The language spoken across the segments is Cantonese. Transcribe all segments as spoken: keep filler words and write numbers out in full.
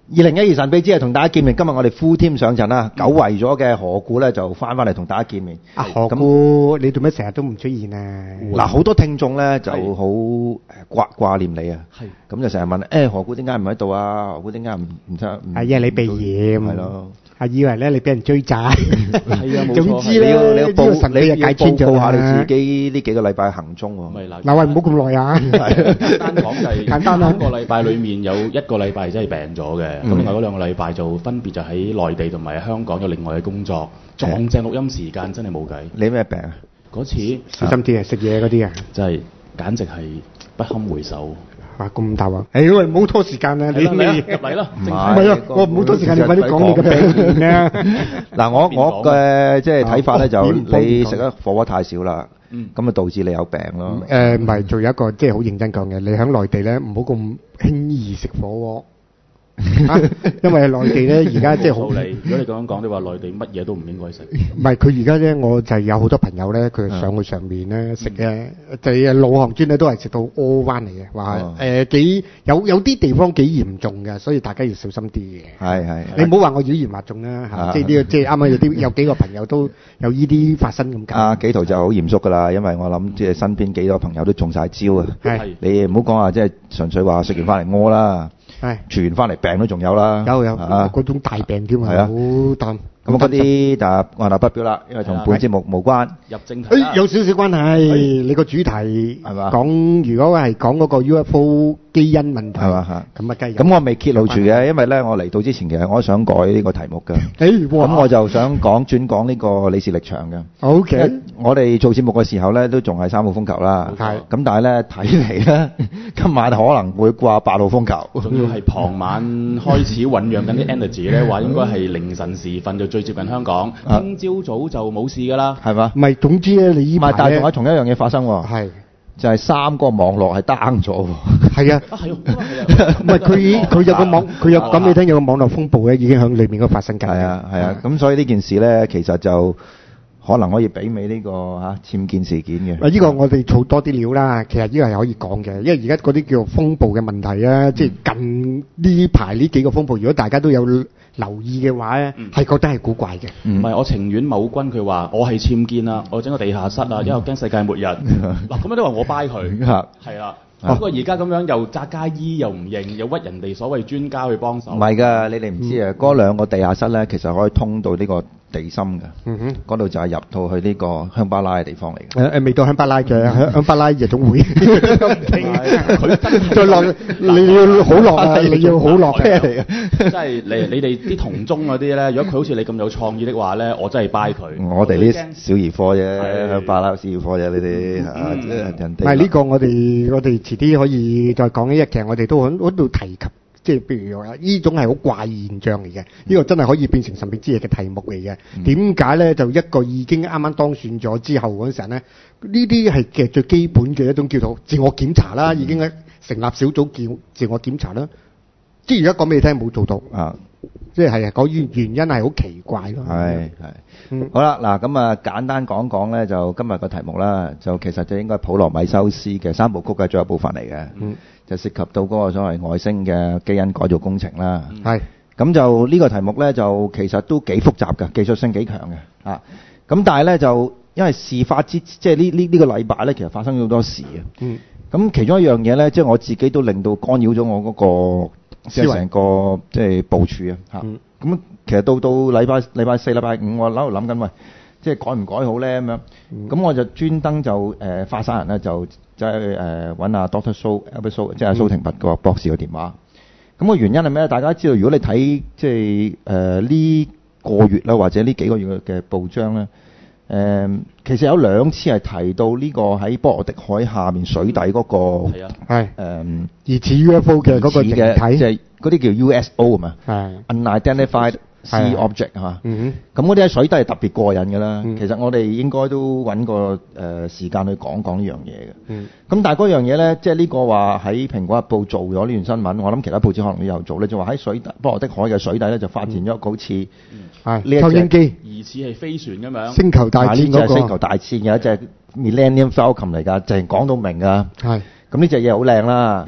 二零一二神秘之夜同大家見面，今日我哋 full team 上陣啦，久違咗嘅何故咧就翻翻嚟同大家見面。 阿何故，你做咩成日都唔出現啊？ 嗱，好多聽眾咧就好誒掛掛念你啊，咁就成日問誒何故點解唔喺度啊？何故點解唔唔出？ 係因為你避嫌， 係咯。 係以為咧你俾人追債， 係啊，冇錯。 總之咧， 你要報你要報告下你自己己呢幾個禮拜行蹤喎。 咪嗱， 嗱喂，唔好咁耐啊！ 簡單講就係簡單啦。 三個禮拜裡面有一個禮拜真係病咗嘅，咁另外嗰兩個禮拜就分別就喺內地同埋香港有另外嘅工作，撞正錄音時間真係冇計。 你咩病啊？ 嗰次小心啲啊！食嘢嗰啲啊， 真係簡直係不堪回首。 哇！咁大鑊！誒喂，唔好拖時間啊！你入嚟啦， 唔係啊！我唔好拖時間，你快啲講你嘅病啊！ 嗱，我我嘅即係睇法咧，就你食得火鍋太少啦，咁啊導致你有病咯。 誒唔係，仲有一個即係好認真講嘅，你喺內地咧唔好咁輕易食火鍋。因為內地咧而家即係好， 你如果你咁樣講，你話內地乜嘢都唔應該食。 唔係佢而家咧，我就有好多朋友咧，佢上去上面咧食嘅，就係老行尊咧都係食到屙翻嚟嘅，話誒幾有有啲地方幾嚴重嘅，所以大家要小心啲嘅。 係係， 你唔好話我妖言惑眾啦嚇，即係呢個即係啱啱有啲有幾個朋友都有呢啲發生咁解。 阿紀陶就好嚴肅㗎啦，因為我諗即係身邊幾個朋友都中曬招啊。 係， 你唔好講話即係純粹話食完翻嚟屙啦。係傳翻嚟病都仲有啦， 有有啊嗰種大病添啊，好擔。 咁嗰啲就按捺不表啦，因為同本節目無關。 入正題。 誒有少少關係，你個主題係嘛？講如果係講嗰個 U F O 基因問題， 係嘛嚇？ 咁啊梗係。 咁我未揭露住嘅，因為咧我嚟到之前其實我都想改呢個題目嘅。 誒咁我就想講轉講呢個李氏力場嘅。 O K。 我哋做節目嘅時候咧都仲係三號風球啦。係。咁但係咧睇嚟咧，今晚可能會掛八號風球。 仲要係傍晚開始醖釀緊啲 energy 咧，話應該係凌晨時分就最接近香港，聽朝早就冇事㗎啦， 係嘛？ 唔係，總之咧，你依排咧， 但係仲有同一樣嘢發生喎， 係就係三個網絡係 down 咗喎。 係啊， 係啊， 唔係佢佢有個網，佢有講你聽有個網絡風暴咧，已經喺裏面嗰發生緊。 係啊係啊，咁所以呢件事咧，其實就可能可以媲美呢個嚇僭建事件嘅。 啊，呢個我哋儲多啲料啦。其實呢個係可以講嘅，因為而家嗰啲叫風暴嘅問題啊，即係近呢排呢幾個風暴，如果大家都有留意嘅話咧，係覺得係古怪嘅。 唔係，我情願某君佢話我係僭建啊，我整個地下室啊，因為我驚世界末日。嗱，咁樣都話我 buy 佢，係啦。不過而家咁樣又扎家衣又唔認，又屈人哋所謂專家去幫手。 唔係㗎，你哋唔知啊，嗰兩個地下室咧，其實可以通到呢個地心嘅。嗯哼，嗰度就係入到去呢個香巴拉嘅地方嚟嘅。 誒誒，未到香巴拉嘅，香巴拉夜總會。佢再落，你要好落啊！你要好落咩嚟嘅？ 即係你你哋啲同宗嗰啲咧，如果佢好似你咁有創意的話咧，我真係 buy 佢。 我哋啲小兒科啫，香巴拉小兒科啫，呢啲嚇，即係人哋。 唔係呢個，我哋我哋遲啲可以再講一日。其實我哋都喺嗰度提及。即係譬如話，呢種係好怪現象嚟嘅，呢、嗯、個真係可以變成神秘之夜嘅題目嚟嘅。點解咧？就一個已經啱啱當選咗之後嗰陣時咧，呢啲係嘅最基本嘅一種叫做自我檢查啦，嗯、已經咧成立小組叫自我檢查啦。即係而家講俾你聽冇做到啊！即係係啊，嗰原原因係好奇怪咯。 係係，嗯、好啦，嗱咁啊，簡單講講咧，就今日個題目啦，就其實就應該普羅米修斯嘅三部曲嘅最後部分嚟嘅。嗯。就涉及到嗰個所謂外星嘅基因改造工程啦，係咁就呢個題目咧就其實都幾複雜嘅，技術性幾強嘅啊。咁但係咧就因為事發之即係呢呢呢個禮拜咧，其實發生咗好多事啊。嗯。咁其中一樣嘢咧，即係我自己都令到干擾咗我嗰個即係成個即係部署啊。嚇。咁其實到到禮拜禮拜四、禮拜五，我喺度諗緊喂，即係改唔改好咧咁樣。咁我就專登就誒花山人咧就。即係誒揾阿 Doctor So Albert So 即係蘇廷拔個博士嘅電話。咁個原因係咩咧？大家知道，如果你睇即係誒呢個月啦，或者呢幾個月嘅報章咧，誒、呃、其實有兩次係提到呢個喺波羅的海下面水底嗰、那個係啊係誒疑似 U F O 嘅嗰個形體， 即係嗰啲叫 U S O 啊嘛，係 Unidentified Sea Object 係嘛，嗯哼，咁嗰啲喺水底係特別過癮㗎啦。其實我哋應該都揾個誒時間去講講呢樣嘢嘅。嗯，咁但係嗰樣嘢咧，即係呢個話喺蘋果日報做咗呢段新聞，我諗其他報紙可能都有做咧，就話喺水底波羅的海嘅水底咧就發現咗一個好似係偷影機， 疑似係飛船咁樣。 星球大戰嗰個。 星球大戰嘅一隻 Millennium Falcon 嚟㗎，淨係講到明㗎。係。咁呢隻嘢好靚啦。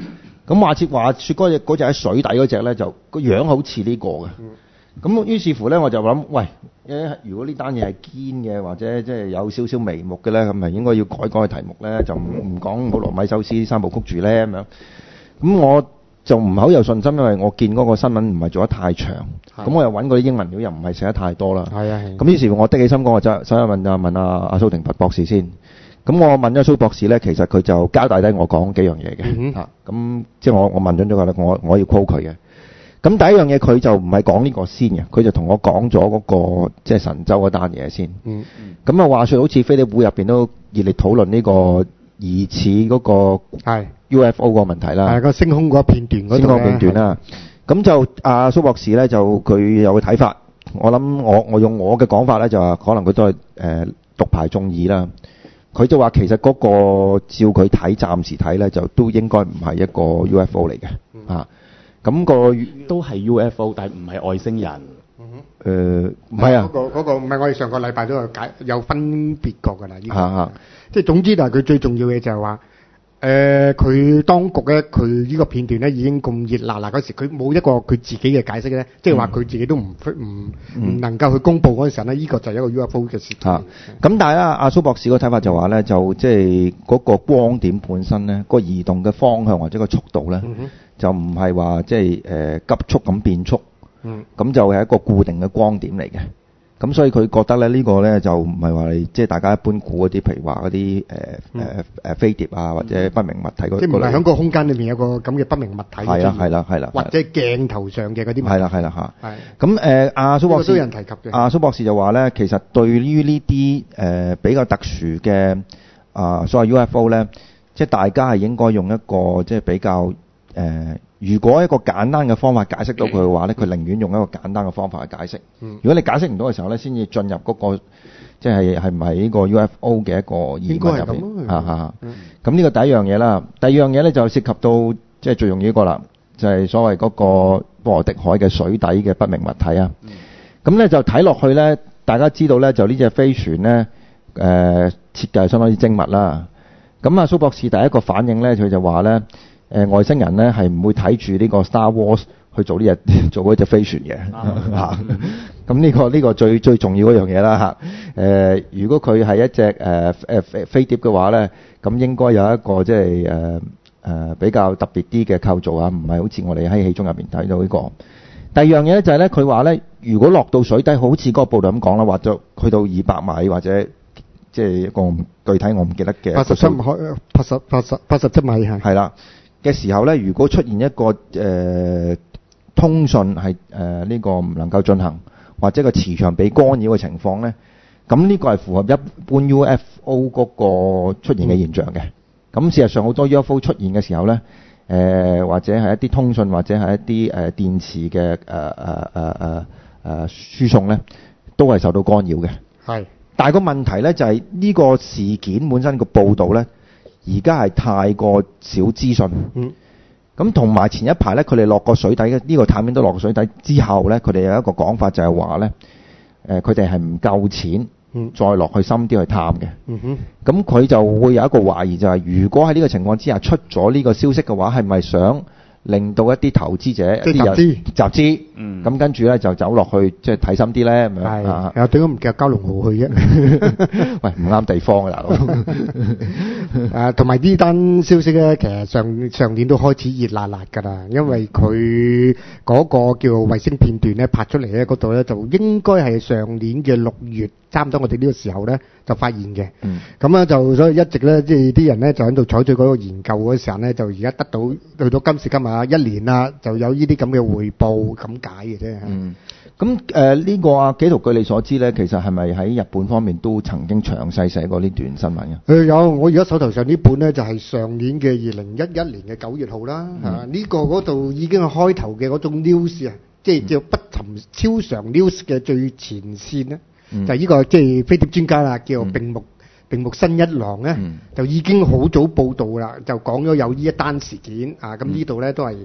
咁話切話説嗰隻嗰隻喺水底嗰隻咧，就個樣好似呢個嘅。咁於是乎咧，我就諗，喂，誒，如果呢單嘢係堅嘅，或者即係有少少眉目嘅咧，咁咪應該要改改題目咧，就唔唔講普羅米修斯三部曲住咧咁樣。咁我就唔係好有信心，因為我見嗰個新聞唔係做得太長，咁我又揾嗰啲英文料又唔係寫得太多啦。係啊係。咁於是乎我的起心肝，我就想問啊問阿阿蘇廷拔博士先。咁我問咗蘇博士咧，其實佢就交代低我講幾樣嘢嘅嚇。咁即係我我問咗咗佢啦，我我要 call 佢嘅。咁第一樣嘢佢就唔係講呢個先嘅，佢就同我講咗嗰個即係神舟嗰單嘢先。嗯嗯。咁啊話説好似飛碟會入邊都熱烈討論呢個疑似嗰個係 U F O 個問題啦。係個星空嗰片段嗰度咧。星空片段啦。咁就阿蘇博士咧就佢有個睇法，我諗我我用我嘅講法咧就話可能佢都係誒獨排眾議啦。佢就話其實嗰個照佢睇暫時睇咧就都應該唔係一個 U F O 嚟嘅啊。咁個都係 U F O，但係唔係外星人。 誒唔係啊， 嗰個嗰個唔係我哋上個禮拜都有解有分別過㗎啦。呢個即係總之，但係佢最重要嘅就係話，誒佢當局咧，佢呢個片段咧已經咁熱辣辣嗰時，佢冇一個佢自己嘅解釋咧，即係話佢自己都唔唔唔能夠去公佈嗰陣時咧，呢個就係一個 U F O 嘅事。 嚇咁，但係啊，阿蘇博士個睇法就話咧，就即係嗰個光點本身咧，個移動嘅方向或者個速度咧。就唔係話即係誒急速咁變速，咁、嗯、就係一個固定嘅光點嚟嘅。咁所以佢覺得咧呢、呢個咧就唔係話即係大家一般估嗰啲，譬如話嗰啲誒誒誒飛碟啊或者不明物體嗰、嗯、即係唔係喺個空間裏面有個咁嘅不明物體。係啦係啦係啦。或者鏡頭上嘅嗰啲。係啦係啦嚇。係。咁誒阿蘇博士，都有人提及嘅。阿蘇博士就話咧，其實對於呢啲誒比較特殊嘅啊、呃、所謂 U F O 咧，即係大家係應該用一個即係比較。誒、呃，如果一個簡單嘅方法解釋到佢嘅話咧，佢寧願用一個簡單嘅方法去解釋。嗯、如果你解釋唔到嘅時候咧，先至進入嗰、那個即係係唔係呢個 U F O 嘅一個疑問入邊。嚇嚇。咁呢個第一樣嘢啦，第二樣嘢咧就涉及到即係最容易一個啦，就係、是、所謂嗰個波羅的海嘅水底嘅不明物體啊。咁、嗯、咧就睇落去咧，大家知道咧，就呢隻飛船咧，誒、呃、設計相當之精密啦。咁啊，蘇博士第一個反應咧，佢就話咧。誒、呃、外星人咧係唔會睇住呢個 Star Wars 去做呢隻做嗰隻飛船嘅嚇，咁呢個呢、呢個最最重要嗰樣嘢啦嚇。誒、呃、如果佢係一隻誒誒飛碟嘅話咧，咁應該有一個即係誒誒比較特別啲嘅構造啊，唔係好似我哋喺戲中入面睇到呢個。第二樣嘢咧就係咧，佢話咧，如果落到水底，好似嗰個報道咁講啦，或者去到二百米或者即係一個具體我唔記得嘅八十七米，八十八十八十七米係係啦。嘅時候咧，如果出現一個誒、呃、通訊係誒呢個唔能夠進行，或者個磁場被干擾嘅情況咧，咁呢個係符合一般 U F O 嗰個出現嘅現象嘅。咁、嗯、事實上好多 U F O 出現嘅時候咧，誒、呃、或者係一啲通訊或者係一啲誒、呃、電磁嘅誒誒誒誒誒輸送咧，都係受到干擾嘅。係。但係個問題咧就係、是、呢個事件本身個報導咧。而家係太過少資訊，咁同埋前一排咧，佢哋落過水底嘅呢個探員都落過水底之後咧，佢哋有一個講法就係話咧，誒佢哋係唔夠錢、嗯、再落去深啲去探嘅，咁、嗯、佢就會有一個懷疑就係、是，如果喺呢個情況之下出咗呢個消息嘅話，係咪想令到一啲投資者即係集資集資，嗯，咁跟住咧就走落去即係睇深啲咧咁樣。係啊，點解唔叫蛟龍號去啫？喂，唔啱地方啊，大佬。誒，同埋呢單消息咧，其實上上年都開始熱辣辣㗎啦，因為佢嗰個叫衛星片段咧拍出嚟咧嗰度咧，就應該係上年嘅六月，差唔多我哋呢個時候咧就發現嘅。嗯。咁啊就所以一直咧，即係啲人咧就喺度採取嗰個研究嗰時候咧，就而家得到去到今時今日啊一年啦，就有呢啲咁嘅匯報咁解嘅啫。嗯。咁誒呢個啊紀陶據你所知咧，其實係咪喺日本方面都曾經詳細寫過呢段新聞嘅？誒有，我而家手頭上呢本咧就係上年嘅二零一一年嘅九月號啦。嗯。啊呢個嗰度已經係開頭嘅嗰種 news 啊，即係叫不尋超常 news 嘅最前線咧。嗯、就係、是、呢個即係飛碟專家啦，叫並木並木新一郎咧、嗯，就已經好早報道啦，就講咗有呢一單事件啊。咁呢度咧都係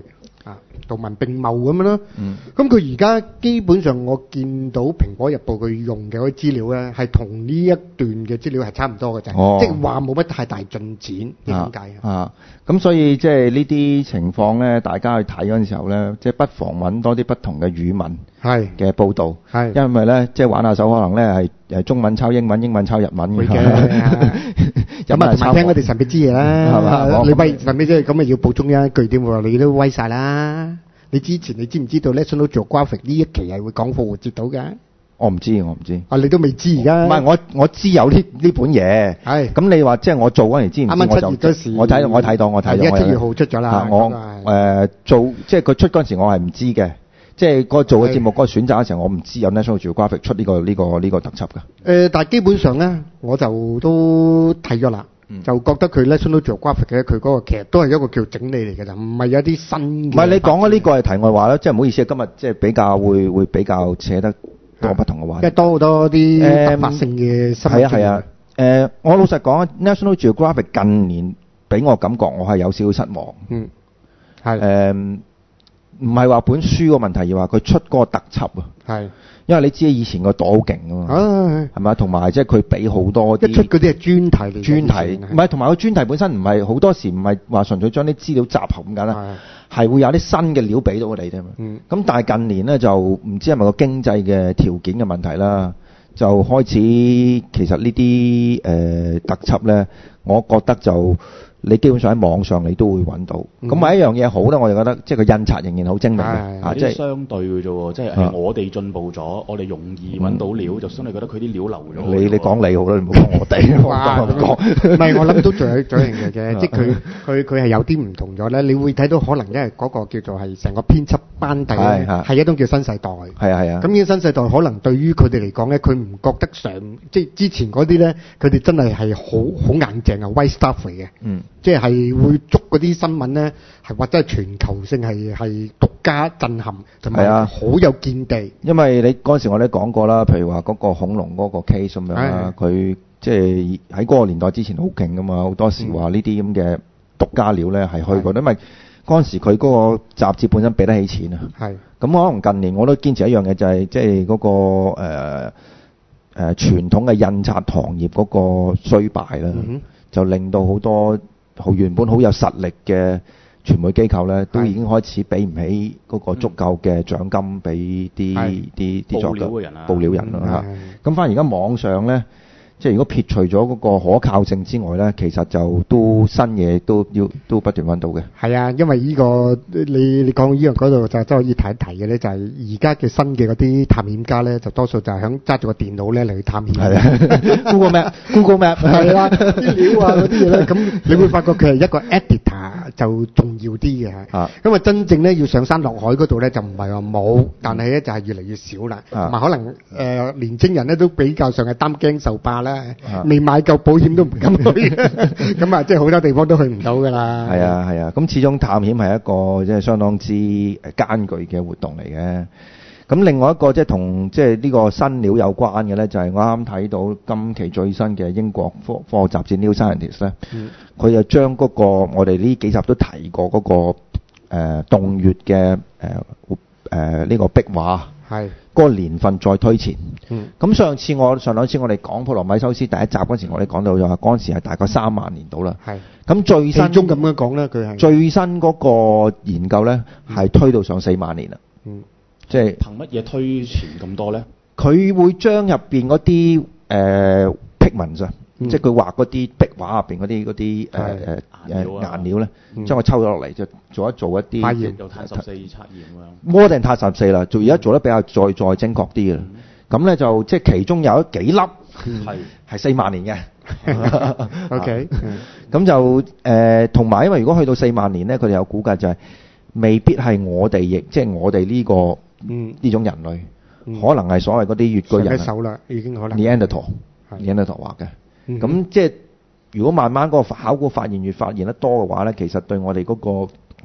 啊，圖文並茂咁樣咯。 嗯。 咁佢而家基本上我見到《蘋果日報》佢用嘅嗰啲資料咧，係同呢一段嘅資料係差唔多嘅啫， 哦、 即係話冇乜太大進展，點解啊？ 啊，咁所以即係呢啲情況咧，大家去睇嗰陣時候咧，即係不妨揾多啲不同嘅語文嘅報導， 係因為咧即係玩下手，可能咧係誒中文抄英文，英文抄日文嘅。 咁啊，同埋聽我哋神秘之夜啦，係嘛？你威神秘之夜咁啊，要補充一句點喎？你都威曬啦！你之前你知唔知道 National Geographic 呢一期係會講復活節到嘅？ 我唔知，我唔知。 啊，你都未知而家？ 唔係，我我知有呢呢本嘢。係。咁你話即係我做嗰陣知唔知？ 啱啱七月嗰時， 我睇我睇到我睇到。 係一七月號出咗啦。 我誒做即係佢出嗰陣時，我係唔知嘅。即係個做嘅節目嗰個選擇嘅時候，我唔知有 National Geographic 出呢個呢個呢個特輯㗎。 誒，但係基本上咧，我就都睇咗啦。就覺得佢 National Geographic 嘅佢嗰個其實都係一個叫整理嚟嘅，就唔係有啲新嘅。 唔係你講嘅呢個係題外話啦，即係唔好意思啊，今日即係比較會會比較扯得多不同嘅話題。 即係多好多啲突發性嘅新聞。 係啊係啊，誒我老實講 National Geographic 近年俾我感覺我係有少少失望。嗯，係誒，唔係話本書個問題，而話佢出嗰個特輯啊。係。因為你知以前個朵好勁啊嘛，係咪？同埋即係佢俾好多啲一出嗰啲係專題嚟嘅， 專題唔係同埋個專題本身唔係好多時唔係話純粹將啲資料集合咁簡單，係會有啲新嘅料俾到我哋啫嘛。咁、嗯、但係近年咧就唔知係咪個經濟嘅條件嘅問題啦，就開始其實呢啲誒特輯咧，我覺得就。你基本上喺網上你都會揾到，咁咪、嗯、一樣嘢好啦，我就覺得即係個印刷仍然好精明嘅， 啊，即係相對嘅啫喎，即係我哋進步咗，啊、我哋容易揾到料，嗯、就相對覺得佢啲料流咗。 你你講你好啦，你唔好講我哋。 唔係，我諗都仲有仲有一樣嘢嘅，即係佢佢佢係有啲唔同咗咧。你會睇到可能因為嗰個叫做係成個編輯班底咧，係一種叫新世代。係啊係啊。咁呢個新世代可能對於佢哋嚟講咧，佢唔覺得上即係之前嗰啲咧，佢哋真係係好好硬淨啊 white stuff 嚟嘅。嗯。即係會捉嗰啲新聞咧，係或者係全球性係係獨家震撼，同埋好有見地。 因為你嗰陣時我哋講過啦，譬如話嗰個恐龍嗰個 case 咁樣啦，佢即係喺嗰個年代之前好勁噶嘛，好多時話呢啲咁嘅獨家料咧係去過，因為嗰陣時佢嗰個雜誌本身俾得起錢啊。係。咁可能近年我都堅持一樣嘢，就係即係嗰個誒誒、呃呃、傳統嘅印刷行業嗰個衰敗啦，嗯、就令到好多。好原本好有實力嘅傳媒機構咧，都已經開始俾唔起嗰個足夠嘅獎金俾啲啲啲作嘅報料人啦嚇。咁反而而家網上咧，即係如果撇除咗嗰個可靠性之外咧，其實就都新嘢都要都不斷揾到嘅。 係啊，因為呢、呢個你你講呢樣嗰度就真係可以提一提嘅咧，就係而家嘅新嘅嗰啲探險家咧，就多數就係響揸住個電腦咧嚟去探險。係啊，Google Map，Google Map 係啦，啲料啊嗰啲嘢咧，咁你會發覺佢係一個 editor 就重要啲嘅嚇。啊，咁啊真正咧要上山落海嗰度咧就唔係話冇，但係咧就係越嚟越少啦。同埋可能誒年青人咧都比較上係擔驚受怕啦。未買夠保險都唔敢去，咁啊，即係好多地方都去唔到㗎啦。 係啊，係啊，咁始終探險係一個即係相當之誒艱巨嘅活動嚟嘅。咁另外一個即係同即係呢個新料有關嘅咧，就係我啱啱睇到今期最新嘅英國科科學雜誌 New Scientist 咧，佢就將嗰個我哋呢幾集都提過嗰個誒洞穴嘅誒誒呢個壁畫。係嗰個年份再推前，咁、嗯、上次我上兩次我哋講普羅米修斯第一集嗰時，我哋講到咗話嗰陣時係大概三萬年到啦。係咁最新中咁樣講咧，佢係最新嗰個研究咧係、嗯、推到上四萬年啦。嗯，即係憑乜嘢推前咁多咧？ 佢會將入邊嗰啲誒 pigments 啊。嗯、即係佢畫嗰啲壁畫入邊嗰啲嗰啲誒誒誒顏料咧，將佢抽咗落嚟，就做一做一啲。 有碳十四測驗咁樣。 摩定碳十四啦，做而家做得比較再再精確啲嘅啦。咁咧、嗯、就即係其中有幾粒係係四萬年嘅。 O K。 咁就誒同埋，因為如果去到四萬年咧，佢哋有估計就係未必係我哋亦即係我哋呢、呢個呢、嗯、種人類，嗯、可能係所謂嗰啲越巨人。 手啦，已經可能。 Neanderthal，Neanderthal 畫嘅。咁、嗯、即係如果慢慢嗰個考古發現越發現得多嘅話咧，其實對我哋嗰個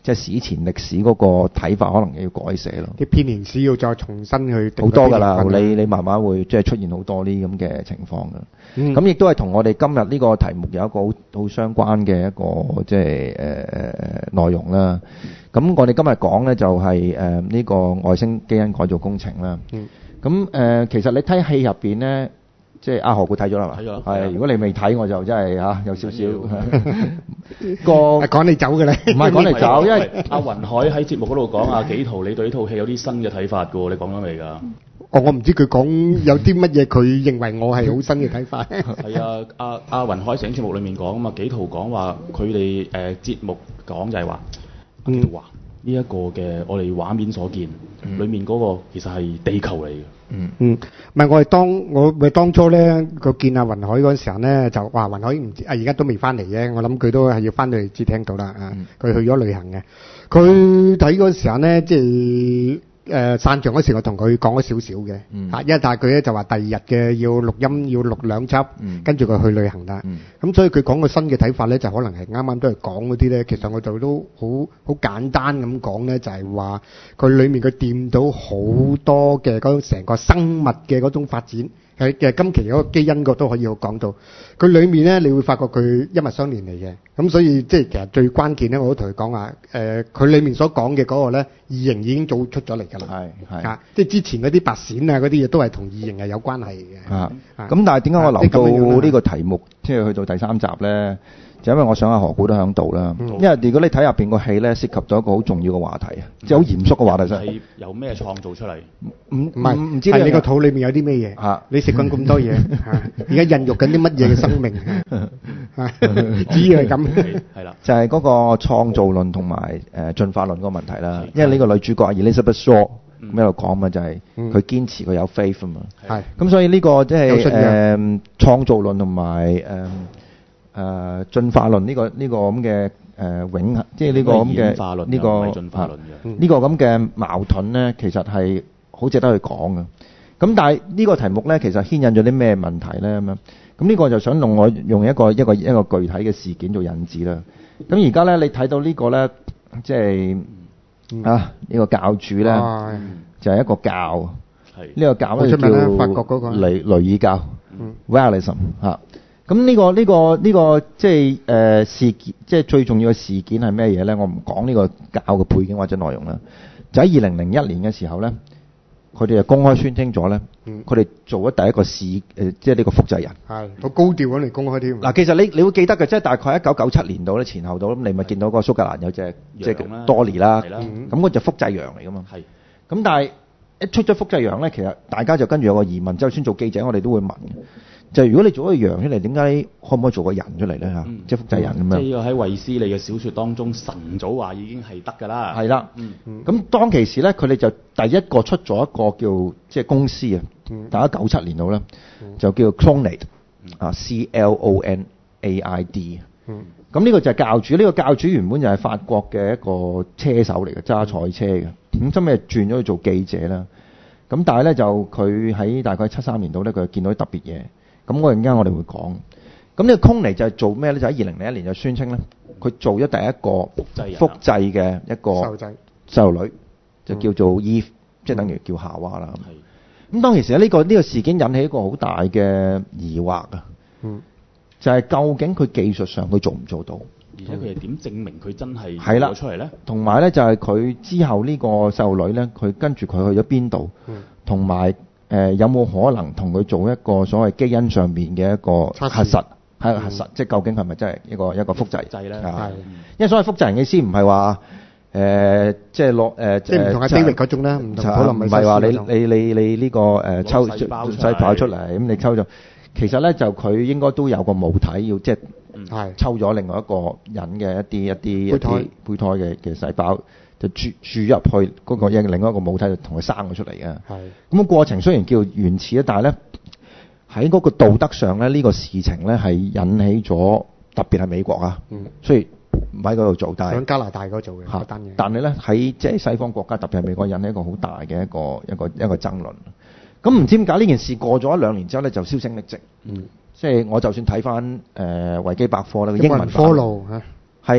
即係史前歷史嗰個睇法，可能要改寫咯。 啲編年史要再重新去定好多㗎啦， 個編年份你你慢慢會即係出現好多啲咁嘅情況㗎。 嗯咁亦都係同我哋今日呢個題目有一個好好相關嘅一個即係誒誒內容啦。咁我哋今日講咧就係誒呢個外星基因改造工程啦。 嗯咁誒、呃，其實你睇戲入邊咧，即係阿何故睇咗啦嘛？ 睇咗係，如果你未睇，我就真係嚇、啊、有少少個係趕你走嘅咧， 唔係趕你走，因為阿雲海喺節目嗰度講啊，幾圖你對呢套戲有啲新嘅睇法嘅喎，你講咗未㗎？ 哦，我唔知佢講有啲乜嘢，佢認為我係好新嘅睇法。 係啊，阿阿雲海成節目裡面講啊嘛，幾圖講話佢哋誒節目講就係話，阿幾圖話呢一個嘅我哋畫面所見， 嗯裡面嗰個其實係地球嚟嘅。 嗯嗯，唔係我係當我咪當初咧，佢見阿雲海嗰陣時候咧，就話雲海唔知啊，而家都未翻嚟嘅，我諗佢都係要翻到嚟至聽到啦啊！佢、去咗旅行嘅，佢睇嗰陣時候咧，即係。誒、呃、散場嗰時，我同佢講咗少少嘅，嚇、 嗯， 因為但係佢咧就話第二日嘅要錄音，要錄兩輯， 嗯、 跟住佢去旅行啦。咁、 嗯、 所以佢講個新嘅睇法咧，就可能係啱啱都係講嗰啲咧。其實我就都好好簡單咁講咧，就係話佢裡面佢掂到好多嘅嗰種成個生物嘅嗰種發展。係嘅，今期嗰個基因個都可以好講到，佢裡面咧，你會發覺佢一脈相連嚟嘅，咁所以即係其實最關鍵咧，我都同佢講話，誒佢裡面所講嘅嗰個咧異形已經早出咗嚟㗎啦， 係係啊，即係之前嗰啲白閃啊嗰啲嘢都係同異形係有關係嘅。 啊，咁但係點解我留到呢個題目，即係去到第三集咧？就因為我想阿何故都喺度啦， 嗯、 因為如果你睇入邊個戲咧，涉及咗一個好重要嘅話題啊，即係好嚴肅嘅話題啫。 係由咩創造出嚟？ 唔唔係唔知係你個肚裏面有啲咩嘢？ 嚇， 你食緊咁多嘢嚇，而家孕育緊啲乜嘢嘅生命嚇？只要係咁， 係啦， 就係嗰個創造論同埋誒進化論嗰個問題啦。因為呢個女主角 Elizabeth Shaw 咁喺度講嘛，就係佢堅持佢有 faith 啊嘛。 係咁，所以呢個即係有信仰誒創造論同埋誒。誒進化論呢個呢個咁嘅誒永恆，即係呢個咁嘅呢個進化論嘅呢個咁嘅矛盾咧，其實係好值得去講嘅。咁但係呢個題目咧，其實牽引咗啲咩問題咧咁樣？咁呢個就想用我用一個一個一個具體嘅事件做引子啦。咁而家咧，你睇到呢個咧，即係啊呢個教主咧，就係一個教，呢個教咧叫法國嗰個雷雷爾教 Valeism 嚇。咁呢、呢個呢、呢個呢、呢個即係誒、呃、事件，即係最重要嘅事件係咩嘢咧？我唔講呢個教嘅背景或者內容啦。就喺二零零一年嘅時候咧，佢哋就公開宣稱咗咧，佢哋、嗯、做咗第一個試誒、呃，即係呢個複製人。係好高調咁嚟公開添。 嗱，其實你你會記得嘅，即係大概一九九七年度咧前後度，咁你咪見到個蘇格蘭有隻即係多尼啦，咁嗰隻複製羊嚟噶嘛。係。咁但係一出咗複製羊咧，其實大家就跟住有個疑問，就算做記者，我哋都會問嘅。就係如果你做一個羊出嚟，點解可唔可以做個人出嚟咧嚇？即係複製人咁樣。 即係喺衛斯理嘅小説當中，晨早話已經係得㗎啦。 係啦。咁當其時咧，佢哋就第一個出咗一個叫即係公司啊，大家九七年度咧，就叫 Clonade 啊 ，C L O N A I D。咁呢個就係教主，呢個教主原本就係法國嘅一個車手嚟嘅，揸賽車嘅。咁後尾轉咗去做記者啦。咁但係咧就佢喺大概七三年度咧，佢見到啲特別嘢。咁我陣間我哋會講，咁呢個空尼就係做咩咧？就喺二零零一年就宣稱咧，佢做咗第一個複製複製嘅一個細路女，就叫做 Eve，即係等於叫夏娃啦。咁當其時咧，呢個呢個事件引起一個好大嘅疑惑啊。嗯，就係究竟佢技術上佢做唔做到？ 而且佢係點證明佢真係係啦出嚟咧？ 同埋咧就係佢之後呢個細路女咧，佢跟住佢去咗邊度？同埋。誒、呃、有冇可能同佢做一個所謂基因上面嘅一個核實？係一個核實，嗯、即係究竟係咪真係一個一個複製？製咧，係。因為所謂複製人嘅意思唔係話誒，即係落誒，即係唔同嘅地域嗰種啦，唔同可能唔係話你你你你呢、這個誒、呃、抽細胞出嚟，咁你抽咗，其實咧就佢應該都有個母體要即係、嗯、抽咗另外一個人嘅一啲一啲一啲胚胎嘅嘅細胞。就注注入去嗰個另外一個母體，就同佢生咗出嚟嘅。係咁個過程雖然叫原始啊，但係咧喺嗰個道德上咧，呢、呢個事情咧係引起咗特別係美國啊。嗯。所以唔喺嗰度做，但係喺加拿大嗰度做嘅嗰單嘢。但係咧喺即係西方國家，特別係美國，引起一個好大嘅一個一個一個爭論。咁唔知點解呢件事過咗一兩年之後咧，就銷聲匿跡。嗯。即係我就算睇翻誒維基百科咧，英文科路嚇。係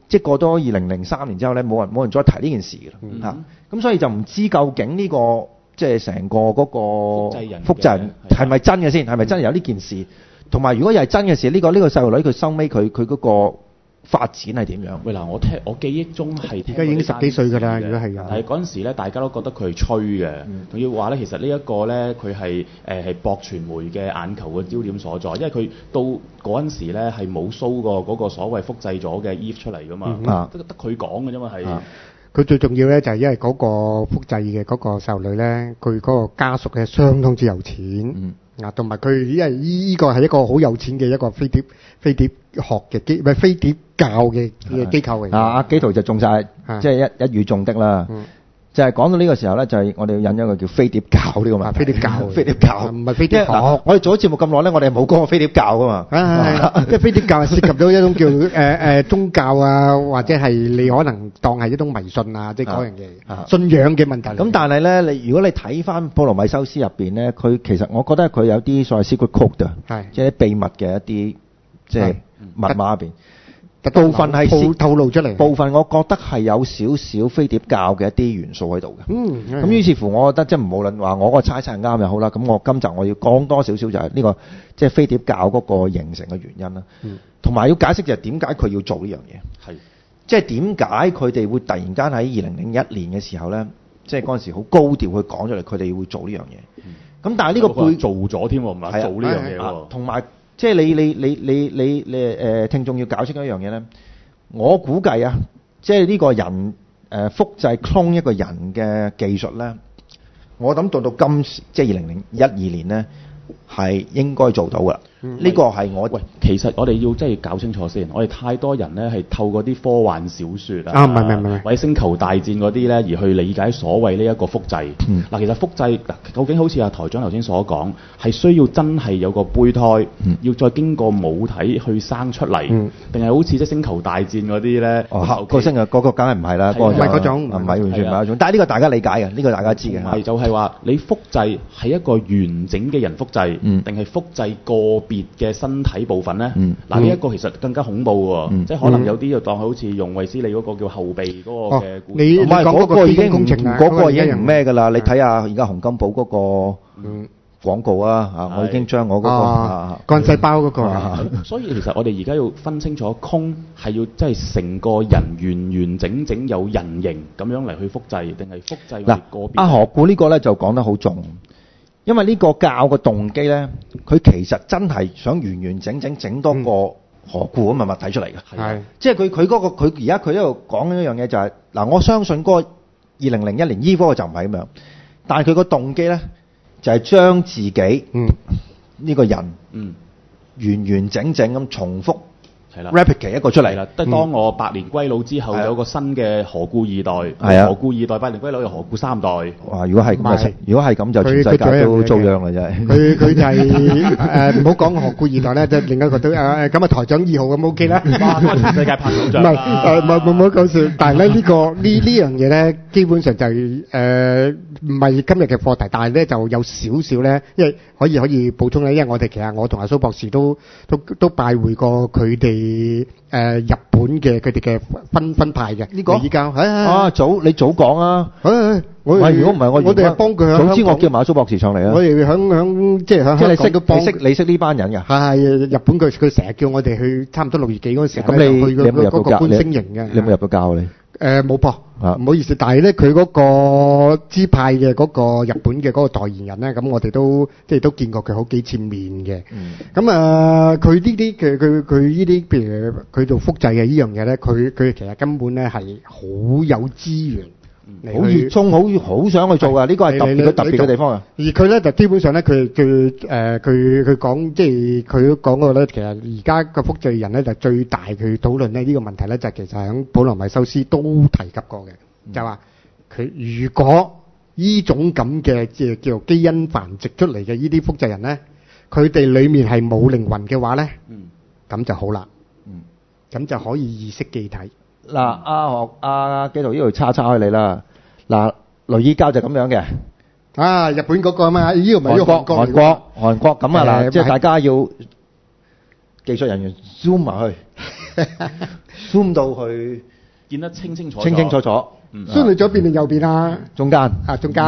即係過多二零零三年之後咧，冇人冇人再提呢件事㗎啦嚇。咁、 嗯啊、 所以就唔知究竟呢、呢個即係成個嗰個複製人複製人係咪真嘅先，係咪真係有呢件事？同埋如果又係真嘅事，呢、呢個呢、呢個細路女佢收尾佢佢嗰個發展係點樣？ 喂嗱，我聽我記憶中係而家已經十幾歲㗎啦，如果係有。 但係嗰陣時咧，大家都覺得佢係吹嘅，仲、嗯、要話咧，其實呢一個咧，佢係誒係博傳媒嘅眼球嘅焦點所在，因為佢到嗰陣時咧係冇 show 過嗰個所謂複製咗嘅 Eve 出嚟㗎嘛， 嗯、 得得佢講嘅啫嘛係。 佢最重要咧就係因為嗰個複製嘅嗰個細路女咧，佢嗰個家屬咧相當之有錢。嗯啊，同埋佢因為依個係一個好有錢嘅一個飛碟飛碟學嘅機，唔係飛碟教嘅嘅機構嚟嘅。啊，阿基圖就中晒，即係一一語中的啦。嗯，就係講到呢個時候咧，就係我哋要引一個叫飛碟教呢個問題。飛碟教，飛碟教，唔係飛碟學。我哋做咗節目咁耐咧，我哋冇講過飛碟教噶嘛。係，即係飛碟教係涉及到一種叫誒誒宗教啊，或者係你可能當係一種迷信啊，即係嗰樣嘢，信仰嘅問題。咁但係咧，你如果你睇翻普羅米修斯入邊咧，佢其實我覺得佢有啲所謂 secret code 啊，即係秘密嘅一啲即係密碼入邊。部分係透露出嚟，部分我覺得係有少少飛碟教嘅一啲元素喺度嘅。嗯，咁於是乎，我覺得即係無論話我個猜測係啱又好啦。咁我今集我要講多少少就係呢個即係飛碟教嗰個形成嘅原因啦。嗯，同埋要解釋就係點解佢要做呢樣嘢。係，即係點解佢哋會突然間喺二零零一年嘅時候咧，即係嗰陣時好高調去講出嚟，佢哋會做呢樣嘢。咁但係呢個背做咗添喎，唔係做呢樣嘢喎。 同埋。即係你你你你你你誒聽眾要搞清一樣嘢咧，我估計啊，即係呢個人誒、呃、複製 clone 一個人嘅技術咧，我諗到到今即係二零零一二年咧，係應該做到㗎。呢、嗯、個係我喂，其實我哋要真係搞清楚先，我哋太多人咧係透過啲科幻小説啊， 啊唔係唔係唔係， 或者星球大戰嗰啲咧，而去理解所謂呢一個複製。嗱、嗯，其實複製嗱，究竟好似阿台長頭先所講，係需要真係有個胚胎，嗯、要再經過母體去生出嚟，定、嗯、係好似即係星球大戰嗰啲咧？ 哦，個星啊，嗰個梗係唔係啦，唔係嗰種，唔係完全唔係嗰種。但係呢個大家理解嘅，呢、呢個大家知嘅。 係就係話你複製係一個完整嘅人複製，定、嗯、係複製個別嘅身體部分咧？嗱、嗯，呢一個其實更加恐怖喎、嗯，即係可能有啲就當好似用衛斯理嗰個叫後備嗰個嘅故事。 你唔係嗰個已經工程嗰個已經唔咩㗎啦？你睇下而家洪金寶嗰個廣告啊，啊，我已經將我嗰、嗰個啊幹細胞嗰個。 所以其實我哋而家要分清楚，空係要即係成個人完完整整有人形咁樣嚟去複製，定係複製嗱個別？ 阿何故呢個咧就講得好重。因為呢個教嘅動機咧，佢其實真係想完完整整整多個何故咁嘅物體出嚟嘅。係，即係佢佢嗰個佢而家佢喺度講緊一樣嘢就係、是、嗱，我相信嗰個二零零一年 E 科就唔係咁樣，但係佢個動機咧就係、是、將自己嗯呢、這個人嗯完完整整咁重複。係啦 replicate 一個出嚟啦。 得當我百年歸老之後，嗯、有個新嘅何故二代。係啊，何故二代百年歸老有何故三代。 哇！如果係咁，如果係咁就全世界都遭殃啦，真係。 佢佢就係誒唔好講何故二代咧，即係另一個都誒誒咁啊台長二號咁 OK 啦。 全世界拍手掌。唔係誒，冇冇冇講笑。但係咧呢個呢呢樣嘢咧，基本上就係誒唔係今日嘅課題，但係咧就有少少咧，因為可以可以補充咧，因為我哋其實我同阿蘇博士都都都拜會過佢哋。誒、呃、日本嘅佢哋嘅分分派嘅呢個依家啊早你早講啊！ 誒我如果唔係我我哋係幫佢。 總之我叫馬蘇博士上嚟啊！ 我哋響響即係響香港都幫。 你識你識呢班人㗎？ 係日本佢佢成日叫我哋去，差唔多六月幾嗰陣時候咧去嗰嗰個觀星營嘅。 你有冇入到教你？ 誒冇噃，唔好意思，但係咧佢嗰個支派嘅嗰個日本嘅嗰個代言人咧，咁我哋都即係都見過佢好幾次面嘅。咁啊，佢呢啲佢佢佢呢啲譬如佢做複製嘅呢樣嘢咧，佢佢其實根本咧係好有資源。 好熱衷，好好想去做㗎，呢個係特別嘅特別嘅地方啊！ 而佢咧就基本上咧，佢佢誒佢佢講即係佢講嗰個咧，其實而家個複製人咧就最大佢討論咧呢個問題咧，就其實喺普羅米修斯都提及過嘅，嗯、就話佢如果呢種咁嘅即係叫做基因繁殖出嚟嘅呢啲複製人咧，佢哋裡面係冇靈魂嘅話咧，咁、嗯、就好啦，咁、嗯、就可以意識記體。 嗱，阿學阿紀陶呢度叉叉開你啦。嗱，雷爾膠就咁樣嘅。 啊，日本嗰個啊嘛，呢個咪韓國韓國韓國咁啊嗱，即係大家要技術人員 zoom 埋去。 zoom 到去見得清清楚楚。 清清楚楚。 zoom 去左邊定右邊啊？ 中間。 啊，中間。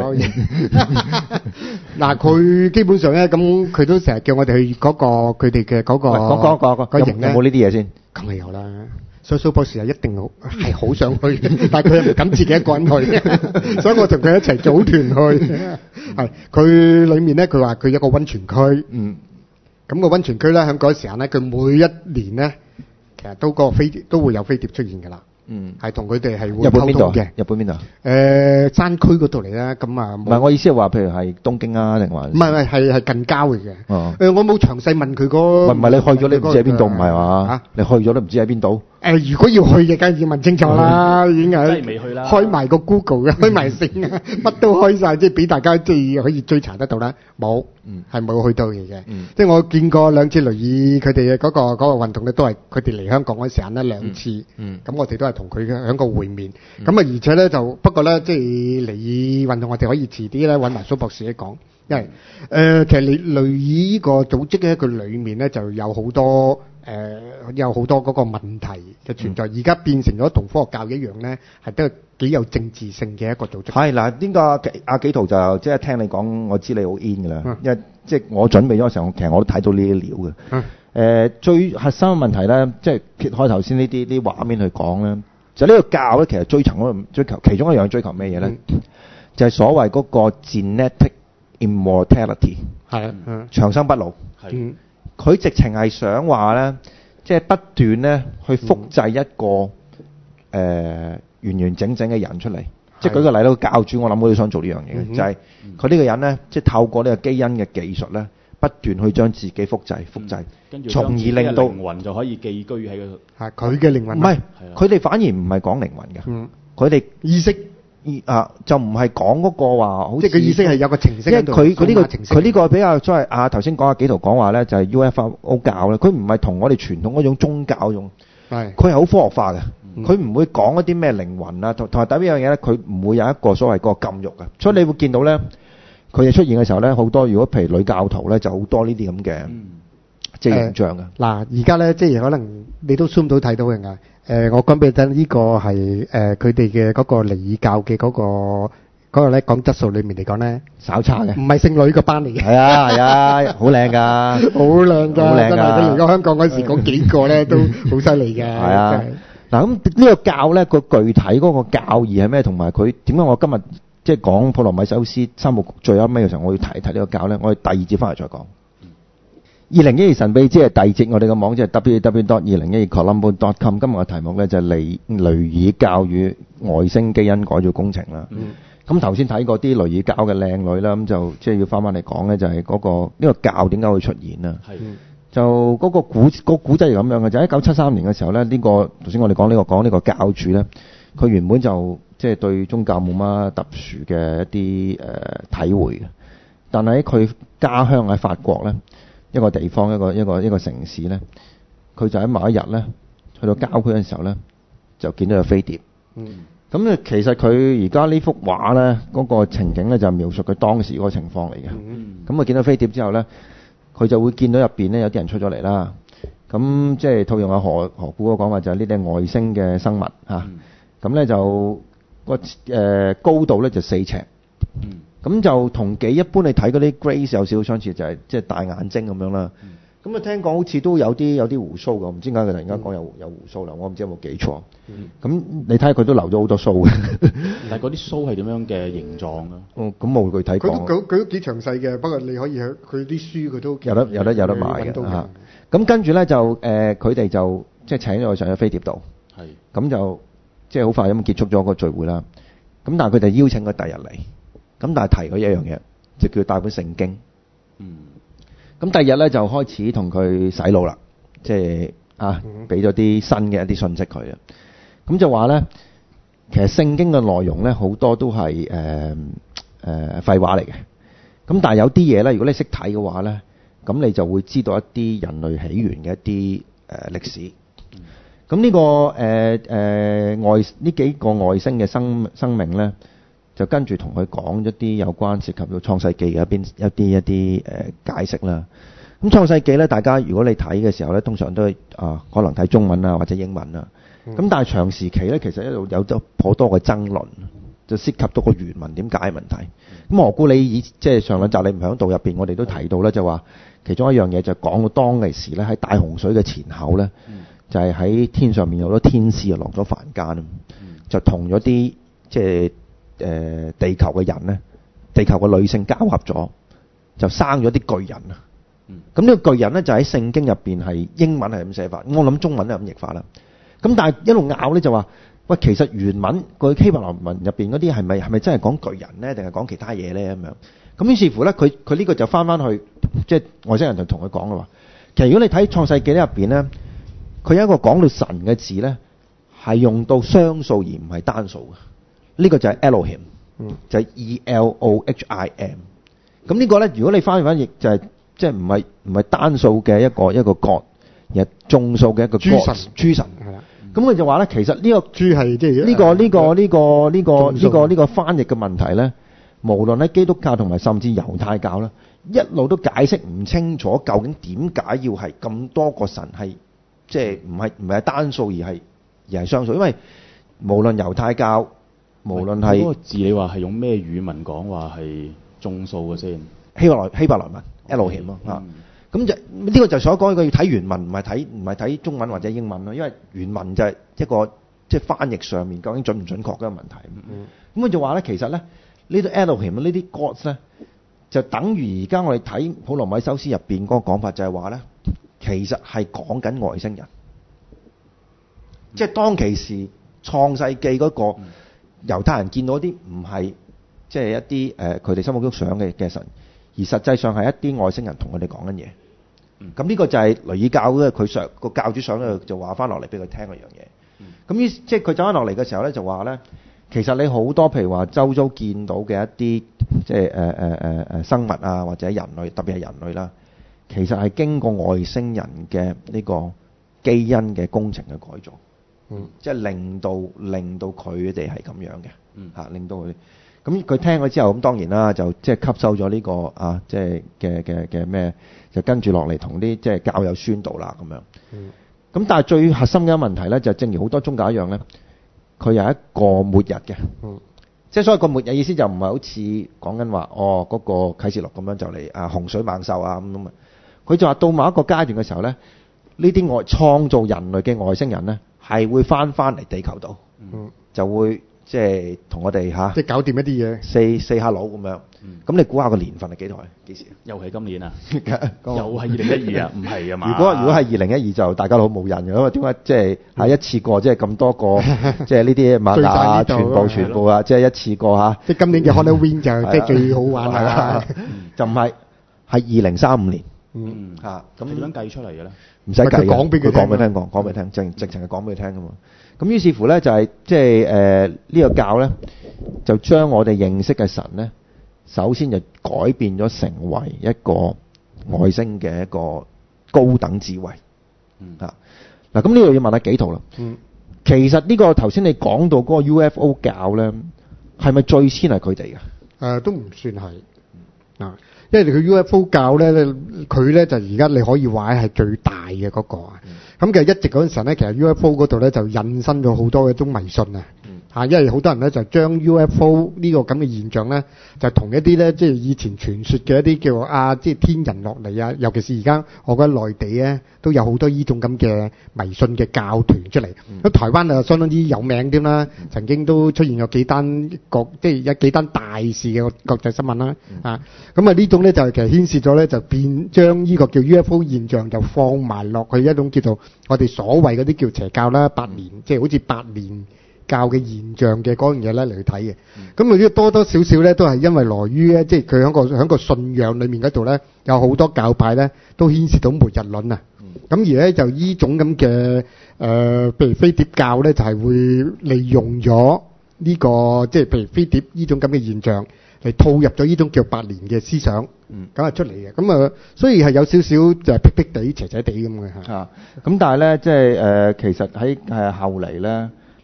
嗱，佢基本上咧，咁佢都成日叫我哋去嗰個佢哋嘅嗰個講講講個營咧。 有冇呢啲嘢先？ 梗係有啦。所以蘇博士係一定好係好想去，但係佢又唔敢自己一個人去，所以我同佢一齊組團去。係佢裡面咧，佢話佢有個溫泉區。嗯。咁個溫泉區咧，喺嗰時候咧，佢每一年咧，其實都個飛都會有飛碟出現㗎啦。嗯，係同佢哋係會溝通嘅。 日本邊度？ 誒，山區嗰度嚟啦，咁啊。唔係，我意思係話，譬如係東京啊，定話？ 唔係唔係，係係近郊嚟嘅。 哦。 誒，我冇詳細問佢個。 唔係唔係，你去咗你唔知喺邊度，唔係嘛？嚇！你去咗都唔知喺邊度。 誒，如果要去嘅，梗係要問清楚啦，已經係。 真係未去啦。開埋個 Google 嘅，開埋姓啊，乜都開曬，即係俾大家即係可以追查得到啦。冇，係冇去到嘅嘅。即係我見過兩次雷爾佢哋嘅嗰個嗰個運動咧，都係佢哋嚟香港嗰時候咧兩次。咁我哋都係同佢嘅喺個會面。咁啊，而且咧就不過咧，即係雷爾運動，我哋可以遲啲咧揾埋蘇博士嚟講，因為誒其實雷雷爾呢個組織咧，佢裡面咧就有好多。誒、呃、有好多嗰個問題嘅存在，而家、嗯、變成咗同科學教一樣咧，係都幾有政治性嘅一個組織。係嗱，呢個阿紀陶就即係聽你講，我知你好 in 㗎啦，嗯、因為即係我準備咗嘅時候，其實我都睇到呢啲料嘅。誒、嗯呃、最核心嘅問題咧，即係撇開頭先呢啲啲畫面去講咧，就呢、是、個教咧，其實追求嗰個追求其中一樣追求咩嘢咧？嗯、就係所謂嗰個 genetic immortality， 係啊，嗯、長生不老。係。嗯佢直情係想話咧，即係不斷咧去複製一個誒、呃、完完整整嘅人出嚟。即係舉個例啦，個教主我諗我都想做呢樣嘢嘅，嗯、就係佢呢個人咧，即係透過呢個基因嘅技術咧，不斷去將自己複製、複製，跟住、嗯、從而令到靈魂就可以寄居喺嗰度。係佢嘅靈魂。唔係，佢哋反而唔係講靈魂嘅，佢哋、嗯、意識。啊，就唔係講嗰個話，好似即係佢意思係有個程式喺度。因為佢佢呢個佢呢個比較所謂啊頭先講阿紀陶講話咧，就係 U F O 教咧，佢唔係同我哋傳統嗰種宗教用，係佢係好科學化嘅，佢唔、嗯、會講一啲咩靈魂啊，同同埋第一樣嘢咧，佢唔會有一個所謂嗰個禁欲嘅，所以你會見到咧，佢哋出現嘅時候咧，好多如果譬如女教徒咧，就好多呢啲咁嘅即係形象嘅。嗱，而家咧即係可能你都 zoom 到睇到嘅㗎。誒、呃，我講俾你聽，呢個係誒佢哋嘅嗰個離異教嘅嗰、嗰個嗰、嗰個咧講質素裏面嚟講咧，稍差嘅，唔係聖女個班嚟嘅。係啊係啊，好靚㗎，好靚㗎，好靚㗎。真係佢嚟到香港嗰時嗰幾個咧都好犀利嘅。係啊，嗱咁呢個教咧個具體嗰個教義係咩？同埋佢點解我今日即係講普羅米修斯三部曲最後尾嘅時候，我要提一提呢個教咧？我哋第二節翻嚟再講。二零一二神秘之夜第二節，我哋嘅網址係 w w w dot 二零一二 colombo dot com。今日嘅題目咧就係雷雷爾教與外星基因改造工程啦。咁頭先睇過啲雷爾教嘅靚女啦，咁就即係要翻翻嚟講咧，就係嗰個呢個教點解會出現啊？係就嗰個古個古仔係咁樣嘅，就喺一九七三年嘅時候咧，呢個頭先我哋講呢個講呢個教主咧，佢原本就即係對宗教冇乜特殊嘅一啲誒體會嘅，但係喺佢家鄉喺法國咧。一個地方，一個一個一個城市咧，佢就喺某一日咧，去到郊區嘅時候咧，就見到有飛碟。嗯。咁咧，其實佢而家呢幅畫咧，嗰個情景咧就描述佢當時嗰個情況嚟嘅。嗯。咁啊，見到飛碟之後咧，佢就會見到入邊咧有啲人出咗嚟啦。咁即係套用阿何何故嘅講話，就係呢啲外星嘅生物嚇。咁咧、嗯、就個誒、呃、高度咧就四尺。嗯。咁就同幾一般你睇嗰啲 Grace 有少少相似，就係即係大眼睛咁樣啦。咁啊、嗯、聽講好似都有啲有啲胡鬚㗎，唔知點解佢突然間講有有胡鬚啦，我唔知有冇記錯。咁、嗯、你睇下佢都留咗好多鬚嘅。但係嗰啲鬚係點樣嘅形狀啊？哦，咁冇具體講。佢都佢佢都幾詳細嘅，不過你可以喺佢啲書佢都有得有得有得買嘅嚇。咁跟住咧就誒佢哋就即係請咗佢上咗飛碟度。係是。咁就即係好快咁結束咗個聚會啦。咁但係佢哋邀請佢第日嚟。咁但係提佢一樣嘢，就叫帶本聖經。嗯。咁第二日咧就開始同佢洗腦啦，即係啊，俾咗啲新嘅一啲信息佢啊。咁就話咧，其實聖經嘅內容咧好多都係誒誒廢話嚟嘅。咁但係有啲嘢咧，如果你識睇嘅話咧，咁你就會知道一啲人類起源嘅一啲誒歷史。咁呢個誒誒外呢幾個外星嘅生生命咧。就跟住同佢講一啲有關涉及到創世記嘅一邊一啲一啲誒解釋啦。 咁創世記咧，大家如果你睇嘅時候咧，通常都係啊，可能睇中文啊或者英文啊。咁、嗯、但係長時期咧，其實一路有咗頗多嘅爭論，就涉及到個原文點解嘅問題。咁、嗯、我估你以即係上兩集你唔喺度入邊，我哋都提到咧，就話其中一樣嘢就講到當其時咧，喺大洪水嘅前後咧，嗯、就係喺天上面有好多天使啊落咗凡間，嗯、就同咗啲即係誒、呃、地球嘅人咧，地球嘅女性交合咗，就生咗啲巨人啊！咁呢、嗯、個巨人咧就喺聖經入邊係英文係咁寫法，我諗中文都係咁譯法啦。咁但係一路拗咧就話，喂，其實原文個希伯來文入邊嗰啲係咪係咪真係講巨人咧，定係講其他嘢咧咁樣？咁於是乎咧，佢佢呢個就翻翻去，即係外星人就同佢講啦話，其實如果你睇創世記咧入邊咧，佢有一個講到神嘅字咧，係用到雙數而唔係單數嘅。呢、這個就係 Elohim，、嗯、就係 E L O H I M。咁呢個咧，如果你翻譯翻譯就係即係唔係唔係單數嘅一個一個 God， 而係眾數嘅一個 God， 諸神諸神係啦。咁佢就話咧，其實呢個豬係即係呢個呢個呢個呢個呢個呢個翻譯嘅問題咧，無論喺基督教同埋甚至猶太教咧，一路都解釋唔清楚究竟點解要係咁多個神係即係唔係唔係單數而係而係雙數，因為無論猶太教，無論係嗰個字你話係用咩語文講話係眾數嘅先？ 希伯來希伯來文 Elohim 咯嚇。咁就呢、這個就所講嘅要睇原文，唔係睇唔係睇中文或者英文咯，因為原文就係一個即係、就是、翻譯上面究竟準唔準確嘅問題。咁佢、嗯、就話咧，其實咧呢啲 Elohim 呢啲 gods 咧，就等於而家我哋睇普羅米修斯入邊嗰個講法，就係話咧，其實係講緊外星人，即係、嗯、當其時創世記嗰個猶太人見到啲唔係即係一啲誒佢哋心目中想嘅嘅神。而實際上係一啲外星人同佢哋講緊嘢，咁呢、嗯、個就係雷爾教咧，佢上個教主上咧就話翻落嚟俾佢聽嗰樣嘢。咁於、嗯、即係佢走翻落嚟嘅時候咧，就話咧，其實你好多譬如話周遭見到嘅一啲即係誒誒誒誒生物啊，或者人類，特別係人類啦，其實係經過外星人嘅呢個基因嘅工程嘅改造，嗯、即係令到令到佢哋係咁樣嘅，嚇、嗯啊、令到佢。咁佢聽咗之後，咁當然啦，就即係吸收咗呢、這個啊，即係嘅嘅嘅咩，就跟住落嚟同啲即係教友宣導啦咁樣。咁、嗯、但係最核心嘅問題咧，就正如好多宗教一樣咧，佢有一個末日嘅。嗯、即係所謂個末日意思就唔係好似講緊話哦嗰、那個啟示錄咁樣就嚟啊洪水猛獸啊咁咁啊。佢就話到某一個階段嘅時候咧，呢啲外創造人類嘅外星人咧係會翻翻嚟地球度，嗯、就會。即係同我哋嚇，即係搞掂一啲嘢，四四下佬咁樣。咁、嗯、你估下個年份係幾耐？幾時？又係今年啊？又係二零一二啊？唔係啊嘛？如果如果係二零一二就大家都好冇癮嘅，因為點解即係係一次過即係咁多個即係呢啲馬達啊，全部全部啊，即係一次過嚇。即係今年嘅 Halloween 就即係最好玩係啦。就唔係係二零三五年。嗯嚇，咁點樣計出嚟嘅咧？唔使計嘅，佢講俾佢講俾你聽講，講俾你聽，直直情係講俾你聽㗎嘛。咁於是乎咧，就係即係誒呢個教咧，就將我哋認識嘅神咧，首先就改變咗成為一個外星嘅一個高等智慧。嗯啊，嗱咁呢度要問下幾圖啦。嗯，其實呢個頭先你講到嗰個 U F O 教咧，係咪最先係佢哋嘅？ 誒，都唔算係啊。因為佢 U F O 教咧，佢咧就而家你可以話係最大嘅嗰個啊。咁其實一直嗰陣時咧，其實 U F O 嗰度咧就引申咗好多嘅一種迷信啊。嚇，因為好多人咧就將 U F O 呢個咁嘅現象咧，就同一啲咧即係以前傳說嘅一啲叫啊，即係天人落嚟啊。尤其是而家我覺得內地咧都有好多呢種咁嘅迷信嘅教團出嚟。咁、嗯、台灣啊相當之有名添啦，嗯、曾經都出現過幾單國即係有幾單大事嘅國際新聞啦。嗯、啊，咁啊呢種咧就其實牽涉咗咧就變將呢個叫 U F O 現象就放埋落去一種叫做我哋所謂嗰啲叫邪教啦，百年即係、就是、好似百年教嘅現象嘅嗰樣嘢咧嚟去睇嘅。咁啊呢個多多少少咧都係因為來於咧，即係佢喺個喺個信仰裏面嗰度咧，有好多教派咧都牽涉到末日論啊。咁、嗯、而咧就呢種咁嘅誒，譬如飛碟教咧，就係、是、會利用咗呢、這個即係譬如飛碟呢種咁嘅現象嚟套入咗呢種叫百年嘅思想，咁啊、嗯、出嚟嘅。咁啊，所以係有少少就係僻僻地、邪邪地咁嘅嚇。啊，咁但係咧，即係誒，其實喺誒後嚟咧。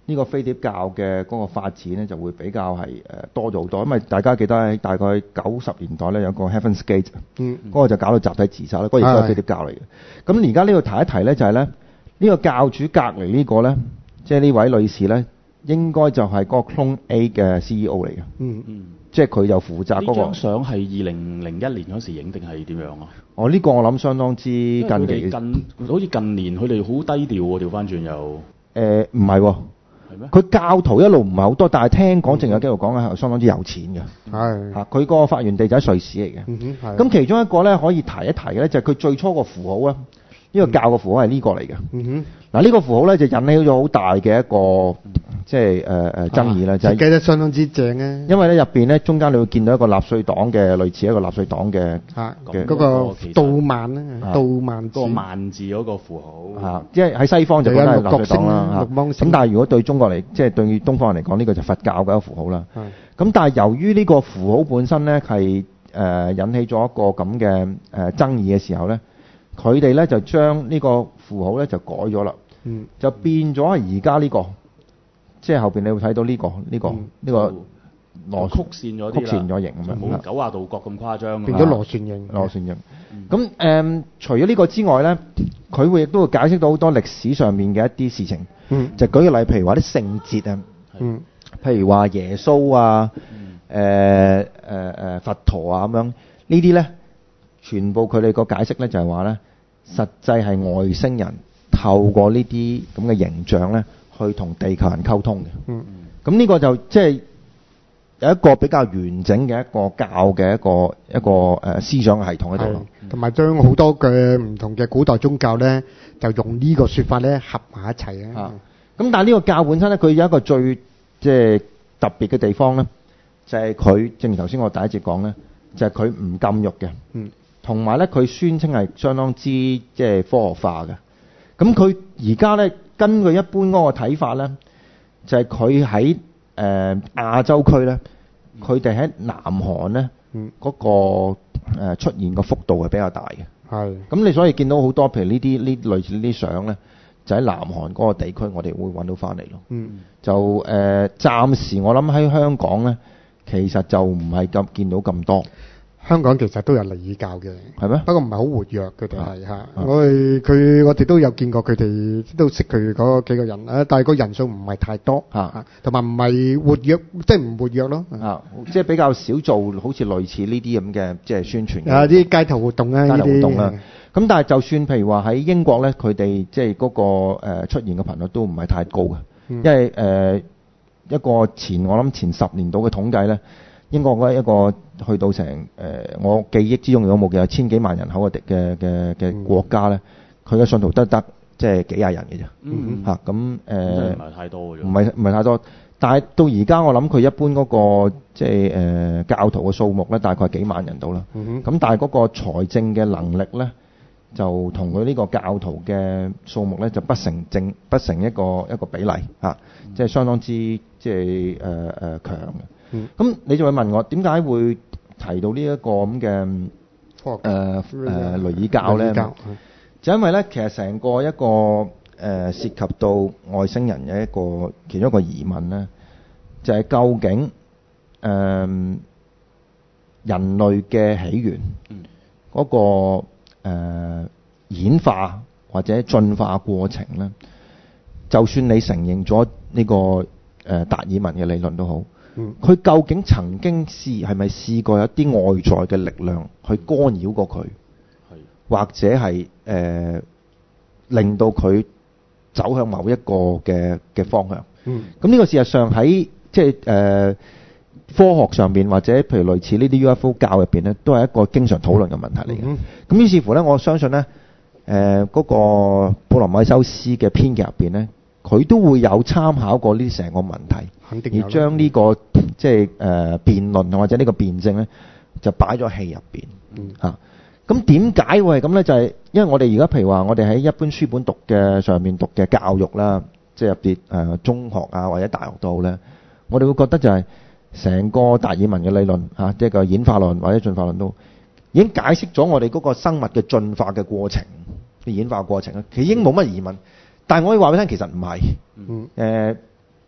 呢個飛碟教嘅嗰個發展咧就會比較係誒多咗好多，因為大家記得喺大概九十年代咧有個 Heaven's Gate， 嗯， 嗰個就搞到集體自殺啦，嗰個亦都係飛碟教嚟嘅。咁而家呢度提一提咧就係咧呢個教主隔離呢個咧，即係呢位女士咧，應該就係嗰個 Clone A 嘅 C E O 嚟嘅。 嗯嗯， 即係佢就負責嗰個。 呢張相係二零零一年嗰時影定係點樣啊？ 哦，呢個我諗相當之近期嘅。 近好似近年佢哋好低調喎，調翻轉又。 誒唔係喎。係咩？佢教徒一路唔係好多，但係聽講淨有機會講係相當之有錢嘅。 係。 嚇，佢個發源地就喺瑞士嚟嘅。 嗯哼，係。 咁其中一個咧可以提一提嘅咧，就係佢最初個符號啊。呢個教嘅符號係呢個嚟嘅。 嗯哼。 嗱，呢個符號咧就引起咗好大嘅一個即係誒誒爭議啦，就係設計得相當之正啊！ 因為咧入邊咧中間你會見到一個納粹黨嘅類似一個納粹黨嘅嚇嘅嗰個倒萬啦，倒萬嗰個萬字嗰個符號嚇，即係喺西方就覺得係納粹黨啦嚇。咁但係如果對中國嚟，即係對東方人嚟講，呢個就佛教嘅一個符號啦。咁但係由於呢個符號本身咧係誒引起咗一個咁嘅誒爭議嘅時候咧，佢哋咧就將呢個符號咧就改咗啦。嗯，就變咗而家呢個，即係後邊你會睇到呢、這個呢、這個呢、嗯這個螺曲線咗啲曲線咗形咁樣， 冇九十度角咁誇張， 變咗螺旋形。 螺旋形。咁誒、嗯，除咗呢個之外咧，佢會亦都會解釋到好多歷史上面嘅一啲事情。嗯，就舉個例，譬如話啲聖節啊，嗯，譬如話耶穌啊，誒誒誒佛陀啊咁樣，呢啲咧全部佢哋個解釋咧就係話咧，實際係外星人。透過呢啲咁嘅形象咧，去同地球人溝通嘅。嗯，咁呢個就即係有一個比較完整嘅一個教嘅一個一個誒思想系統喺度咯。 同埋將好多嘅唔同嘅古代宗教咧，就用呢個説法咧合埋一齊啊。 咁但係呢個教本身咧，佢有一個最即係特別嘅地方咧，就係佢正如頭先我第一節講咧，就係佢唔禁欲嘅。嗯，同埋咧，佢宣稱係相當之即係科學化嘅。咁佢而家咧，根據一般嗰個睇法咧，就係佢喺誒亞洲區咧，佢哋喺南韓咧，嗰個誒出現個幅度係比較大嘅。係。咁你所以見到好多譬如呢啲呢類似呢啲相咧，就喺南韓嗰個地區，我哋會揾到翻嚟咯。嗯。就誒，暫時我諗喺香港咧，其實就唔係咁見到咁多。 香港其實都有離異教嘅， 係咩？ 不過唔係好活躍，佢哋係嚇。我哋佢我哋都有見過佢哋，都識佢嗰幾個人啊，但係個人數唔係太多嚇，同埋唔係活躍，即係唔活躍咯。 啊，即係比較少做好似類似呢啲咁嘅即係宣傳。 啊，啲街頭活動啊， 街頭活動啊。咁但係就算譬如話喺英國咧，佢哋即係嗰個誒出現嘅頻率都唔係太高嘅，因為誒一個前我諗前十年度嘅統計咧。英國嗰一個去到成誒、呃，我記憶之中有冇嘅千幾萬人口嘅嘅嘅嘅國家咧，佢嘅信徒得得即係幾廿人嘅啫。嗯嚇咁誒，唔係太多嘅啫。 唔係唔係太多，但係到而家我諗佢一般嗰、那個即係誒教徒嘅數目咧，大概幾萬人到啦。嗯咁但係嗰個財政嘅能力咧，就同佢呢個教徒嘅數目咧，就不成正不成一個一個比例嚇，啊嗯、即係相當之即係誒誒強嘅。咁、嗯、你就會問我點解會提到呢一個咁嘅誒誒雷爾教咧？就因為咧，其實成個一個誒、呃、涉及到外星人嘅一個其中一個疑問咧，就係、是、究竟誒、呃、人類嘅起源嗰、那個、呃、演化或者進化過程咧，就算你承認咗呢、這個誒、呃、達爾文嘅理論都好。佢、嗯、究竟曾經試係咪試過有啲外在嘅力量去干擾過佢，係或者係誒、呃、令到佢走向某一個嘅嘅方向？嗯，咁呢個事實上喺即係誒科學上邊或者譬如類似呢啲 U F O 教入邊咧，都係一個經常討論嘅問題嚟嘅。咁、嗯、於是乎咧，我相信咧誒嗰個普羅米修斯嘅編劇入邊咧，佢都會有參考過呢成個問題。而將呢、這個即係誒辯論或者呢個辯證咧，就擺咗戲入邊嚇。咁點解會係咁咧？就係、是、因為我哋而家譬如話，我哋喺一般書本讀嘅上面讀嘅教育啦，即係入邊誒中學啊或者大學都好咧，我哋會覺得就係成個達爾文嘅理論嚇、啊，即係個演化論或者進化論都已經解釋咗我哋嗰個生物嘅進化嘅過程嘅演化過程咧，其實已經冇乜疑問。但係我可以話俾你聽，其實唔係。嗯。誒、呃。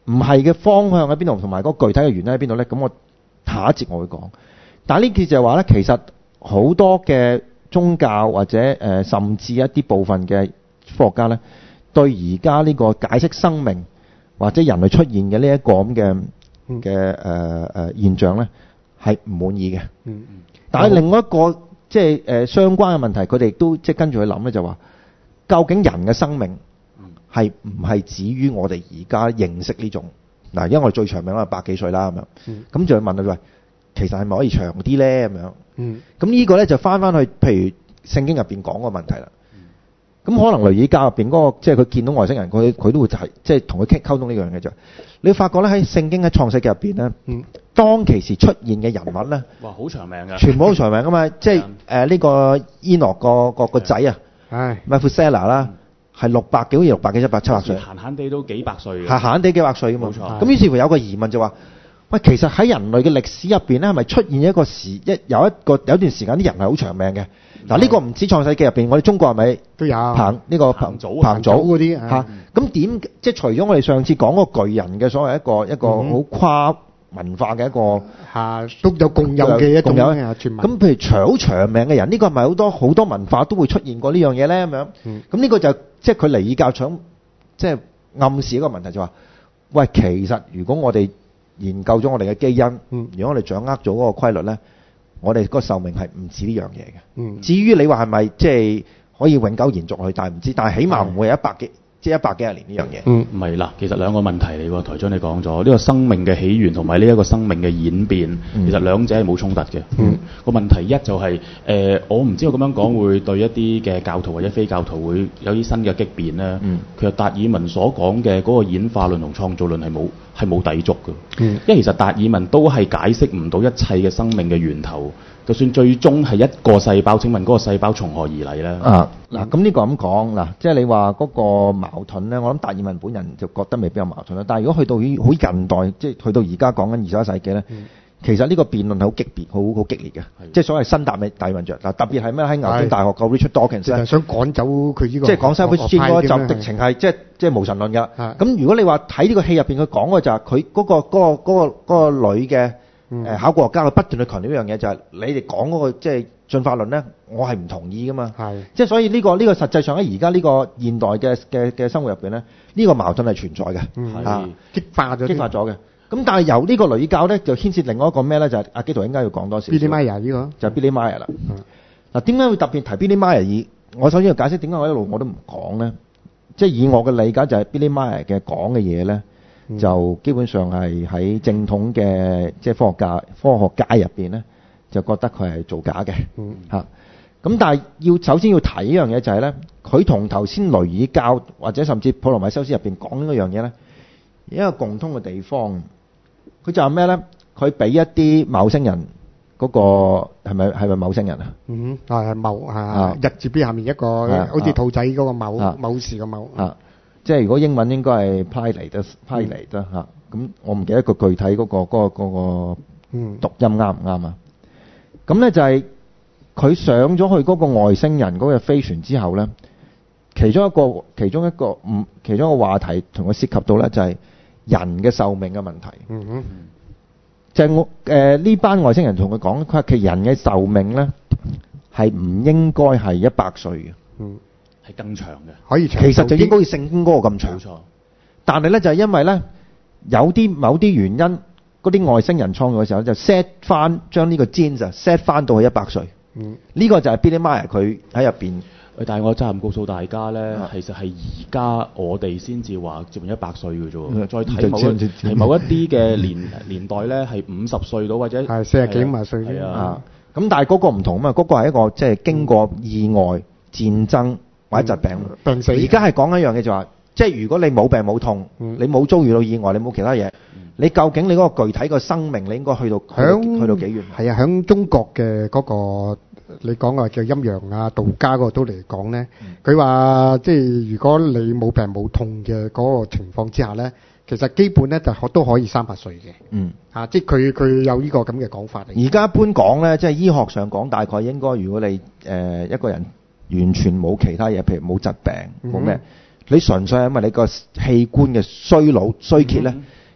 唔係嘅方向喺邊度，同埋嗰個具體嘅原因喺邊度咧？咁我下一節我會講。但係呢節就係話咧，其實好多嘅宗教或者誒、呃、甚至一啲部分嘅科學家咧，對而家呢個解釋生命或者人類出現嘅呢一個咁嘅嘅誒誒現象咧，係唔滿意嘅。嗯嗯。但係另外一個即係誒相關嘅問題，佢哋都即係跟住去諗咧，就話究竟人嘅生命係唔係止於我哋而家認識呢種嗱？因為我哋最長命可能百幾歲啦咁樣。嗯。咁就問佢喂，其實係咪可以長啲咧？咁樣。嗯。咁呢個咧就翻翻去，譬如聖經入邊講個問題啦。咁可能雷爾教入邊嗰個，即係佢見到外星人，佢佢都會就係即係同佢傾溝通呢樣嘢啫。你會發覺咧喺聖經喺創世記入邊咧，嗯，當其時出現嘅人物咧， 哇，好長命㗎， 全部好長命㗎嘛，即係誒呢個伊諾個個個仔啊，係麥富塞拿啦，係六百幾好似六百幾一百七百歲， 閒閒地都幾百歲嘅， 閒閒地幾百歲㗎嘛， 冇錯。 咁於是乎有個疑問就話：喂，其實喺人類嘅歷史入邊咧，係咪出現一個時一有一個有一段時間啲人係好長命嘅？嗱，呢個唔止創世記入邊，我哋中國係咪都有彭呢個彭祖彭祖嗰啲嚇？咁點即係除咗我哋上次講嗰個巨人嘅所謂一個一個好跨文化嘅一個嚇都有共有嘅一種傳聞。 咁譬如長好長命嘅人，呢個係咪好多好多文化都會出現過呢樣嘢咧？咁樣咁呢個就即係佢離異教想即係暗示一個問題，就話：喂，其實如果我哋研究咗我哋嘅基因，如果我哋掌握咗嗰個規律咧，我哋個壽命係唔止呢樣嘢嘅。嗯。至於你話係咪即係可以永久延續落去，但係唔知，但係起碼唔會有一百幾，即係一百幾廿年呢樣嘢。 嗯。唔係啦，其實兩個問題嚟喎，台長你講咗呢個生命嘅起源同埋呢一個生命嘅演變，嗯、其實兩者係冇衝突嘅。嗯。個問題一就係、是、誒、呃，我唔知我咁樣講會對一啲嘅教徒或者非教徒會有啲新嘅激變咧。嗯。其實達爾文所講嘅嗰個演化論同創造論係冇。係冇抵觸嘅，嗯、因為其實達爾文都係解釋唔到一切嘅生命嘅源頭，就算最終係一個細胞，請問嗰個細胞從何而嚟咧？啊，嗱，咁呢個咁講嗱，即係你話嗰個矛盾咧，我諗達爾文本人就覺得未必有矛盾啦。但係如果去到好近代，即係去到而家講緊二十一世紀咧。嗯其實呢個辯論係好激烈、好好激烈嘅，即係所謂新達美大文著嗱，特別係咩喺牛津大學個 Richard Dawkins 咧， 想趕走佢呢個， 即係講 Salvation 嗰集，直情係即係即係無神論㗎。咁如果你話睇呢個戲入邊，佢講嘅就係佢嗰個嗰個嗰個嗰個女嘅誒考古學家，佢不斷去強調呢樣嘢，就係你哋講嗰個即係進化論咧，我係唔同意㗎嘛。係，即係所以呢個呢個實際上喺而家呢個現代嘅嘅嘅生活入邊咧，呢個矛盾係存在嘅，係激化咗， 激化咗嘅。咁但係由呢個雷爾教咧，就牽涉另外一個咩咧？就係、是、阿基圖應該要講多少少。 Billy Meier 呢個就係 Billy Meier 啦。嗱、嗯，點解會特別提 Billy Meier？我首先要解釋點解我一路我都唔講咧。即係以我嘅理解就係 Billy Meier 嘅講嘅嘢咧，嗯、就基本上係喺正統嘅即係科學界科學界入邊咧，就覺得佢係造假嘅。嚇、嗯。咁但係要首先要提一樣嘢就係咧，佢同頭先雷爾教或者甚至普羅米修斯入邊講呢樣嘢咧，有一個共通嘅地方。佢就係咩咧？佢俾一啲昴星人嗰、那個係咪係咪昴星人啊？嗯， 係係昴啊，日字邊下面一個、啊、好似兔仔嗰個昴昴氏嘅昴啊， 即係如果英文應該係 Pleiades，Pleiades 嚇。咁我唔記得個具體嗰、那個嗰、那個那個讀音啱唔啱啊？咁咧就係佢上咗去嗰個外星人嗰個飛船之後咧，其中一個其中一個唔其中一個話題同佢涉及到咧就係、是。人嘅壽命嘅問題，嗯哼，就係我誒呢班外星人同佢講，佢話其實人嘅壽命咧係唔應該係一百歲嘅，嗯， 係更長嘅， 可以長。 其實就應該好似聖經嗰個咁長，冇錯。但係咧就係因為咧有啲某啲原因，嗰啲外星人創造嘅時候就 set 翻將呢個 gene 就 set 翻到去一百歲，嗯，呢個就係 Billy Meier 佢喺入邊。 但係我責任告訴大家咧，啊、其實係而家我哋先至話接近一百歲嘅啫喎。再睇某一係某一啲嘅年年代咧，係五十歲到或者係四十幾五十歲啫。 啊，咁但係嗰個唔同啊嘛，嗰、嗰個係一個即係經過意外、嗯、戰爭或者疾病、嗯、病死。而家係講一樣嘢就話，即係如果你冇病冇痛，嗯、你冇遭遇到意外，你冇其他嘢，嗯、你究竟你嗰個具體個生命，你應該去到響去到幾遠？係啊，響中國嘅嗰、嗰個。你講話叫陰陽啊，道家嗰個都嚟講咧，佢話即係如果你冇病冇痛嘅嗰個情況之下咧，其實基本咧就可都可以三百歲嘅。嗯，啊，即係佢佢有呢個咁嘅講法嚟。 而家一般講咧，即係醫學上講，大概應該如果你誒、呃、一個人完全冇其他嘢，譬如冇疾病冇咩，嗯、你純粹係因為你個器官嘅衰老衰竭咧，嗯、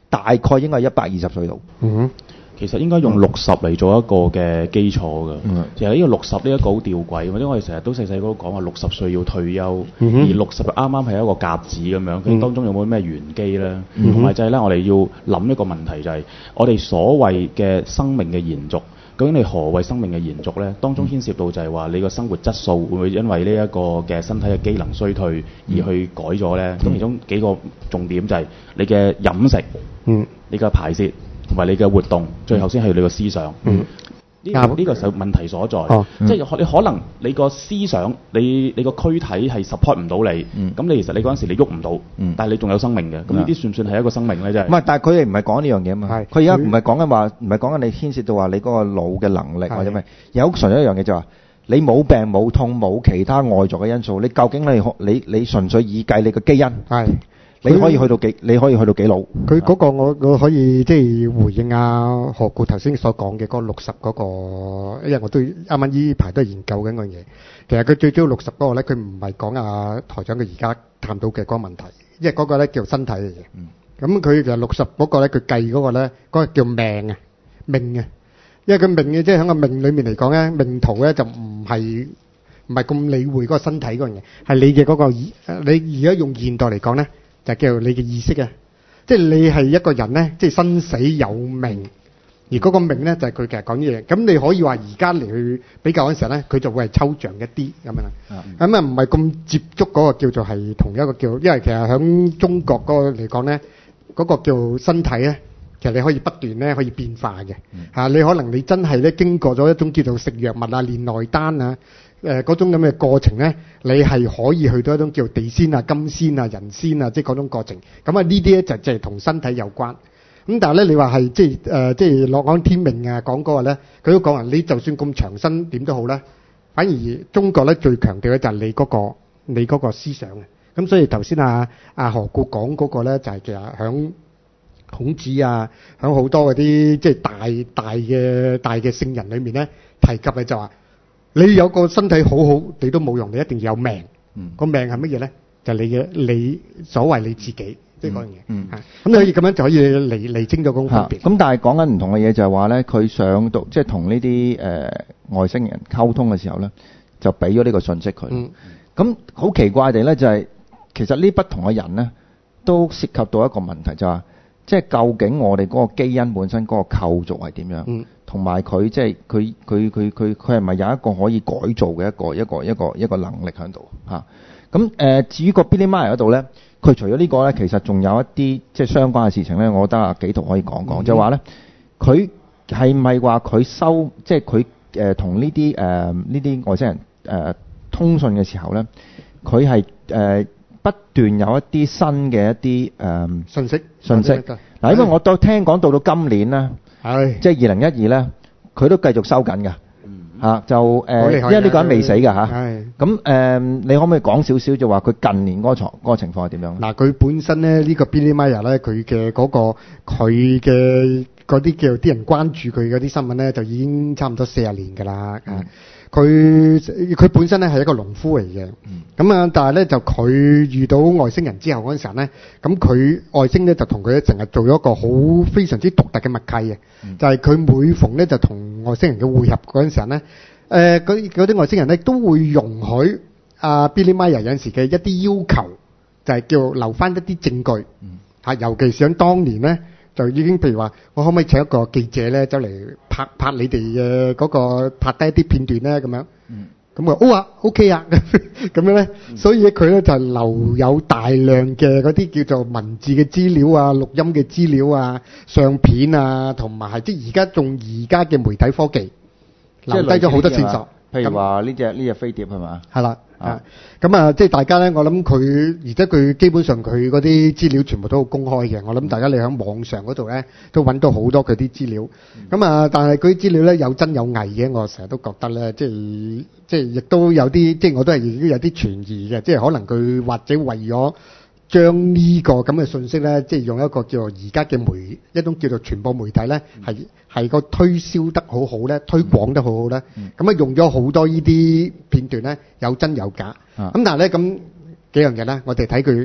大概應該係一百二十歲度。 嗯， 其實應該用六十嚟做一個嘅基礎㗎。 嗯， 其實呢個六十呢一個好吊詭，或者我哋成日都細細個都講話六十歲要退休， 嗯哼而六十啱啱係一個甲子咁樣，佢當中有冇咩玄機咧？ 嗯同埋就係咧，我哋要諗一個問題就係、是、我哋所謂嘅生命嘅延續。究竟你何謂生命嘅延續呢？當中牽涉到就係話你個生活質素會唔會因為呢一個嘅身體嘅機能衰退而去改咗呢？咁、嗯、其中幾個重點就係你嘅飲食、 嗯、 你嘅排泄同埋你嘅活動，最後先係你個思想。 嗯呢、這個呢、這個就問題所在， 哦嗯、 即係你可能你個思想，你你個軀體係 support 唔到你，咁、嗯、你其實你嗰陣時你喐唔到，嗯、但係你仲有生命嘅，咁呢啲算唔算係一個生命咧？真係。 唔係，但係佢哋唔係講呢樣嘢嘛。係。佢而家唔係講緊話，唔係講緊你牽涉到話你嗰個腦嘅能力或者咩，有純粹一樣嘢就話、是、你冇病冇痛冇其他外在嘅因素，你究竟你你你純粹以計你嘅基因係。你可以去到幾？你可以去到幾老？ 佢嗰個我我可以即係回應阿何故頭先所講嘅嗰六十嗰個，因為我都啱啱呢排都係研究緊嗰樣嘢。其實佢最主要六十嗰個咧，佢唔係講阿台長佢而家探到嘅嗰個問題，因為嗰個咧叫身體嚟嘅。咁佢其實六十嗰個咧，佢計嗰個咧，嗰個叫命啊，命啊。因為佢命嘅，即係喺個命裡面嚟講咧，命途咧就唔係唔係咁理會嗰個身體嗰樣嘢，係你嘅嗰個你而家用現代嚟講咧。就叫你嘅意識啊，即係你係一個人咧，即係生死有命，而嗰個命咧就係佢其實講呢嘢。咁你可以話而家嚟去比較嗰陣時候咧，佢就會係抽象一啲咁樣啦。咁啊唔係咁接觸嗰個叫做係同一個叫，因為其實喺中國嗰個嚟講咧，嗰個叫身體咧，其實你可以不斷咧可以變化嘅嚇。你可能你真係咧經過咗一種叫做食藥物啊、練內丹啊。誒嗰種咁嘅過程咧，你係可以去到一種叫地仙啊、金仙啊、人仙啊，即係嗰種過程。咁啊呢啲咧就即係同身體有關。咁但係咧，你話係即係誒，即係落安天命啊講嗰個咧，佢都講話你就算咁長身點都好咧，反而中國咧最強調咧就係你嗰個你嗰個思想嘅。咁所以頭先啊啊何故講嗰個咧就係其實響孔子啊，響好多嗰啲即係大大嘅大嘅聖人裏面咧提及嘅就話。你有個身體好好，你都冇用，你一定要有命。嗯，個命係乜嘢咧？就係你嘅你所謂你自己，即係嗰樣嘢。嗯，嚇，咁你可以咁樣就可以釐釐清咗嗰種分別。 咁但係講緊唔同嘅嘢就係話咧，佢上到即係同呢啲誒外星人溝通嘅時候咧，就俾咗呢個信息佢。嗯，咁好奇怪地咧，就係其實呢不同嘅人咧，都涉及到一個問題，就係即係究竟我哋嗰個基因本身嗰個構造係點樣？嗯。同埋佢即係佢佢佢佢佢係咪有一個可以改造嘅一個一個一個一個能力喺度嚇？咁誒至於個 Billy Meier 嗰度咧，佢除咗呢個咧，其實仲有一啲即係相關嘅事情咧，我覺得啊紀陶可以講講，就係話咧，佢係咪話佢收即係佢誒同呢啲誒呢啲外星人誒通訊嘅時候咧，佢係誒不斷有一啲新嘅一啲誒信息信息嗱，因為我都聽講到到今年咧。係，即係二零一二咧，佢都繼續收緊㗎，嚇就誒，因為呢個人未死㗎嚇。係。咁誒，你可唔可以講少少就話佢近年嗰個嗰個情況係點樣？嗱， 佢本身咧呢個 Billy Meier咧，佢嘅嗰個佢嘅嗰啲叫啲人關注佢嗰啲新聞咧，就已經差唔多四十年㗎啦。啊，佢佢本身咧係一個農夫嚟嘅。嗯。咁啊，但係咧就佢遇到外星人之後嗰陣時候咧，咁佢外星咧就同佢成日做咗一個好非常之獨特嘅默契嘅，就係佢每逢咧就同外星人嘅會合嗰陣時候咧，誒嗰嗰啲外星人咧都會容許阿 Billy Meier有陣時嘅一啲要求，就係叫留翻一啲證據，嚇，尤其是喺當年咧就已經譬如話，我可唔可以請一個記者咧走嚟拍拍你哋嘅嗰個拍低一啲片段咧咁樣？咁啊 O 啊 OK 啊咁樣咧，所以佢咧就留有大量嘅嗰啲叫做文字嘅資料啊、錄音嘅資料啊、相片啊，同埋係即係而家仲而家嘅媒體科技留低咗好多線索。 譬如話呢隻呢隻飛碟係嘛？ 係啦，啊咁啊，即係大家咧，我諗佢而且佢基本上佢嗰啲資料全部都好公開嘅。我諗大家你喺網上嗰度咧都揾到好多佢啲資料。咁啊，但係佢啲資料咧有真有偽嘅，我成日都覺得咧，即係即係亦都有啲，即係我都係亦都有啲存疑嘅。即係可能佢或者為咗將呢個咁嘅信息咧，即係用一個叫做而家嘅媒一種叫做傳播媒體咧，係係個推銷得好好咧，推廣得好好咧。咁啊用咗好多呢啲片段咧，有真有假。咁但係咧咁幾樣嘢咧，我哋睇佢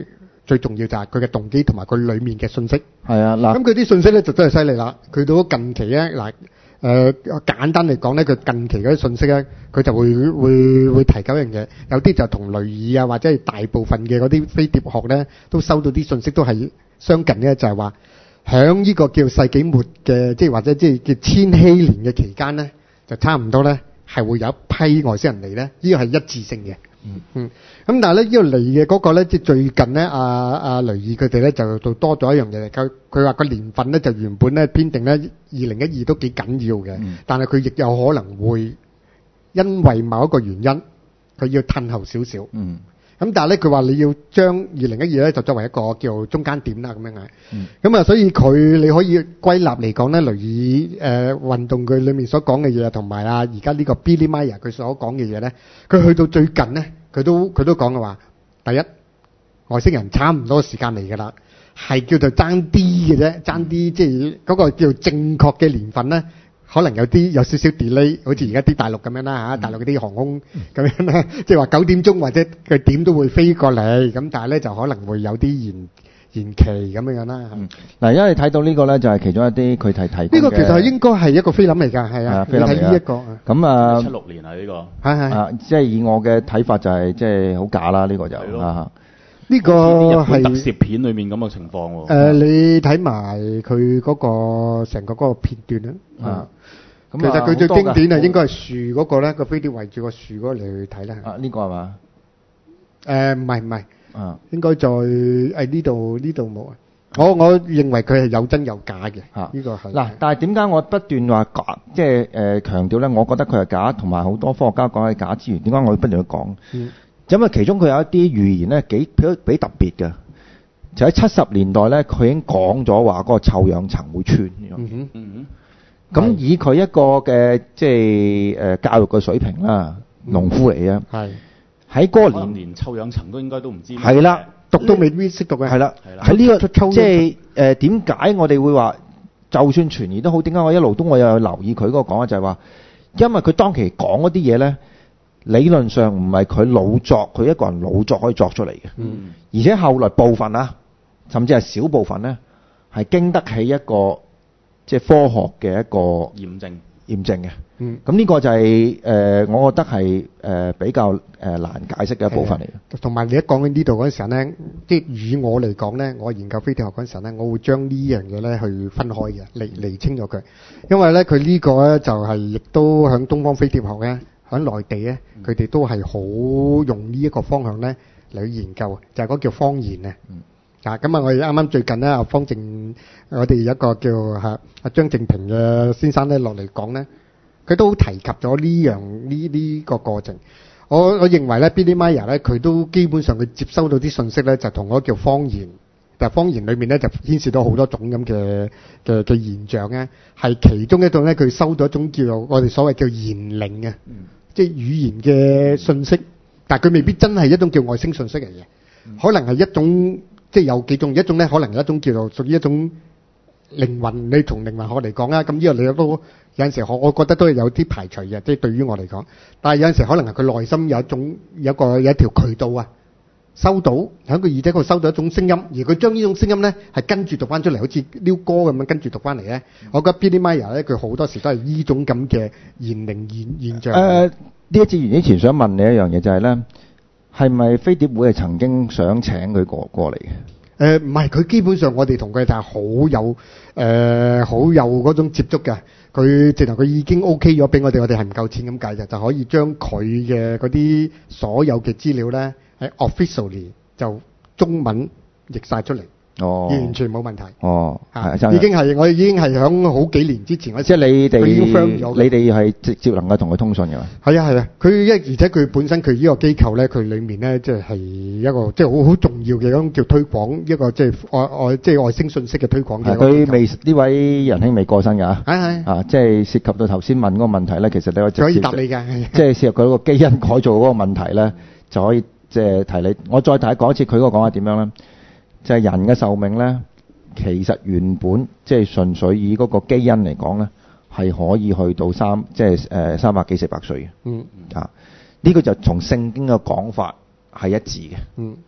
最重要就係佢嘅動機同埋佢裡面嘅信息。 係啊，嗱， 咁佢啲信息咧就真係犀利啦。佢到近期咧嗱誒簡單嚟講咧，佢近期嗰啲信息咧，佢就會會會提九樣嘢。有啲就同雷爾啊，或者係大部分嘅嗰啲飛碟學咧，都收到啲信息都係相近嘅，就係話響呢個叫世紀末嘅，即係或者即係叫千禧年嘅期間咧，就差唔多咧係會有一批外星人嚟咧，呢個係一致性嘅。嗯嗯，咁但係咧呢個嚟嘅嗰個咧，即係最近咧，阿阿雷爾佢哋咧就就多咗一樣嘢，佢佢話個年份咧就原本咧編定咧二零一二都幾緊要嘅， 嗯但係佢亦有可能會因為某一個原因，佢要褪後少少。 嗯。 咁但係咧，佢話你要將二零一二咧就作為一個叫中間點啦，咁樣啊。 嗯。 咁啊，所以佢你可以歸納嚟講咧，雷爾誒、呃、運動佢裏面所講嘅嘢，同埋啊而家呢個 Billy Meier 佢所講嘅嘢咧，佢去到最近咧，佢都佢都講嘅話，第一外星人差唔多時間嚟㗎啦，係叫做爭啲嘅啫，爭啲即係嗰個叫正確嘅年份咧。可能有啲有少少 delay，好似而家啲大陸咁樣啦嚇，大陸嗰啲航空咁樣啦，即係話九點鐘或者佢點都會飛過嚟，咁但係咧就可能會有啲延延期咁樣樣啦。 嗯，嗱，因為睇到呢個咧就係其中一啲佢提提供嘅。 呢個其實係應該係一個菲林嚟㗎，係啊，你睇呢一個。 咁啊， 七六年啊呢個。 係係。 啊，即係以我嘅睇法就係即係好假啦，呢個就啊。 呢個係特攝片裏面咁嘅情況喎。 誒，你睇埋佢嗰個成個嗰個片段啦。啊。其實佢最經典啊，應該係樹嗰個咧，個飛碟圍住個樹嗰個嚟去睇啦。 啊，呢個係嘛？ 誒，唔係唔係。 啊。應該在誒呢度呢度冇啊。我我認為佢係有真有假嘅。 嚇。 呢個係。 嗱，但係點解我不斷話假，即係誒強調咧？我覺得佢係假，同埋好多科學家講係假之餘，點解我會不斷去講？嗯。因為其中佢有一啲預言咧，幾幾幾特別嘅，就喺七十年代咧，佢已經講咗話嗰個臭氧層會穿。 嗯哼。嗯哼。 咁以佢一個嘅即係誒教育嘅水平啦，農夫嚟啊， 係喺嗰個年連臭氧層都應該都唔知。 係啦， 讀都未必識讀嘅。 係啦，喺呢個即係誒點解我哋會話，就算傳言都好，點解我一路都我有留意佢嗰個講法，就係話，因為佢當期講嗰啲嘢咧，理論上唔係佢老作，佢一個人老作可以作出嚟嘅。 嗯。而且後來部分啊，甚至係少部分咧，係經得起一個。即係科學嘅一個驗證， 驗證嘅。 嗯。 咁呢個就係、是、誒、呃，我覺得係誒、呃、比較誒、呃、難解釋嘅一部分嚟嘅。 同埋你一講緊呢度嗰陣時候咧，即係以我嚟講咧，我研究飛碟學嗰陣時候咧，我會將呢樣嘢咧去分開嘅，釐釐清咗佢。因為咧，佢呢個咧就係、是、亦都響東方飛碟學咧，響內地咧，佢哋都係好用呢一個方向咧嚟去研究，就係、是、嗰叫方言啊。嗯。啊，咁啊，我哋啱啱最近咧，阿方正，我哋有一個叫嚇阿張正平嘅先生咧落嚟講咧，佢都提及咗呢樣呢呢個過程。我我認為咧 Billy Meier 咧，佢都基本上佢接收到啲信息咧，就同嗰個叫方言，但係方言裏面咧就牽涉到好多種咁嘅嘅嘅現象咧，係其中一種咧，佢收到一種叫做我哋所謂叫言靈啊，嗯、即係語言嘅信息，但係佢未必真係一種叫外星信息嚟嘅，嗯、可能係一種。即係有幾種，一種咧可能有一種叫做屬於一種靈魂，你從靈魂學嚟講啦，咁呢個你都有陣時我我覺得都係有啲排除嘅，即係對於我嚟講。但係有陣時可能係佢內心有一種有一個有一條渠道啊，收到喺個耳仔嗰度收到一種聲音，而佢將呢種聲音咧係跟住讀翻出嚟，好似撩歌咁樣跟住讀翻嚟咧。我覺得 Billy Meier 咧佢好多時都係呢種咁嘅言靈現現象。 誒，呢一節完之前想問你一樣嘢就係咧。係咪飛碟會係曾經想請佢過過嚟嘅？ 誒唔係，佢基本上我哋同佢就係好有誒好有嗰種接觸嘅。佢直頭佢已經 OK 咗俾我哋，我哋係唔夠錢咁計嘅，就可以將佢嘅嗰啲所有嘅資料咧係 officially 就中文譯曬出嚟。哦，完全冇問題。 哦， 係已經係我已經係響好幾年之前， 即係你哋你哋係直接能夠同佢通訊嘅嘛？ 係啊係啊，佢一而且佢本身佢呢個機構咧，佢裡面咧即係係一個即係好好重要嘅一種叫推廣一個即係外外即係外星信息嘅推廣嘅。 佢未呢位仁兄未過身㗎。 係係啊，即係涉及到頭先問嗰個問題咧，其實你可以直接可以答你㗎。 即係涉及佢嗰個基因改造嗰個問題咧，就可以即係提你。我再提講一次佢嗰個講法點樣咧？就係人嘅壽命咧，其實原本即係純粹以嗰個基因嚟講咧，係可以去到三即係誒三百幾四百歲嘅。嗯啊，呢個就從聖經嘅講法係一致嘅。 嗯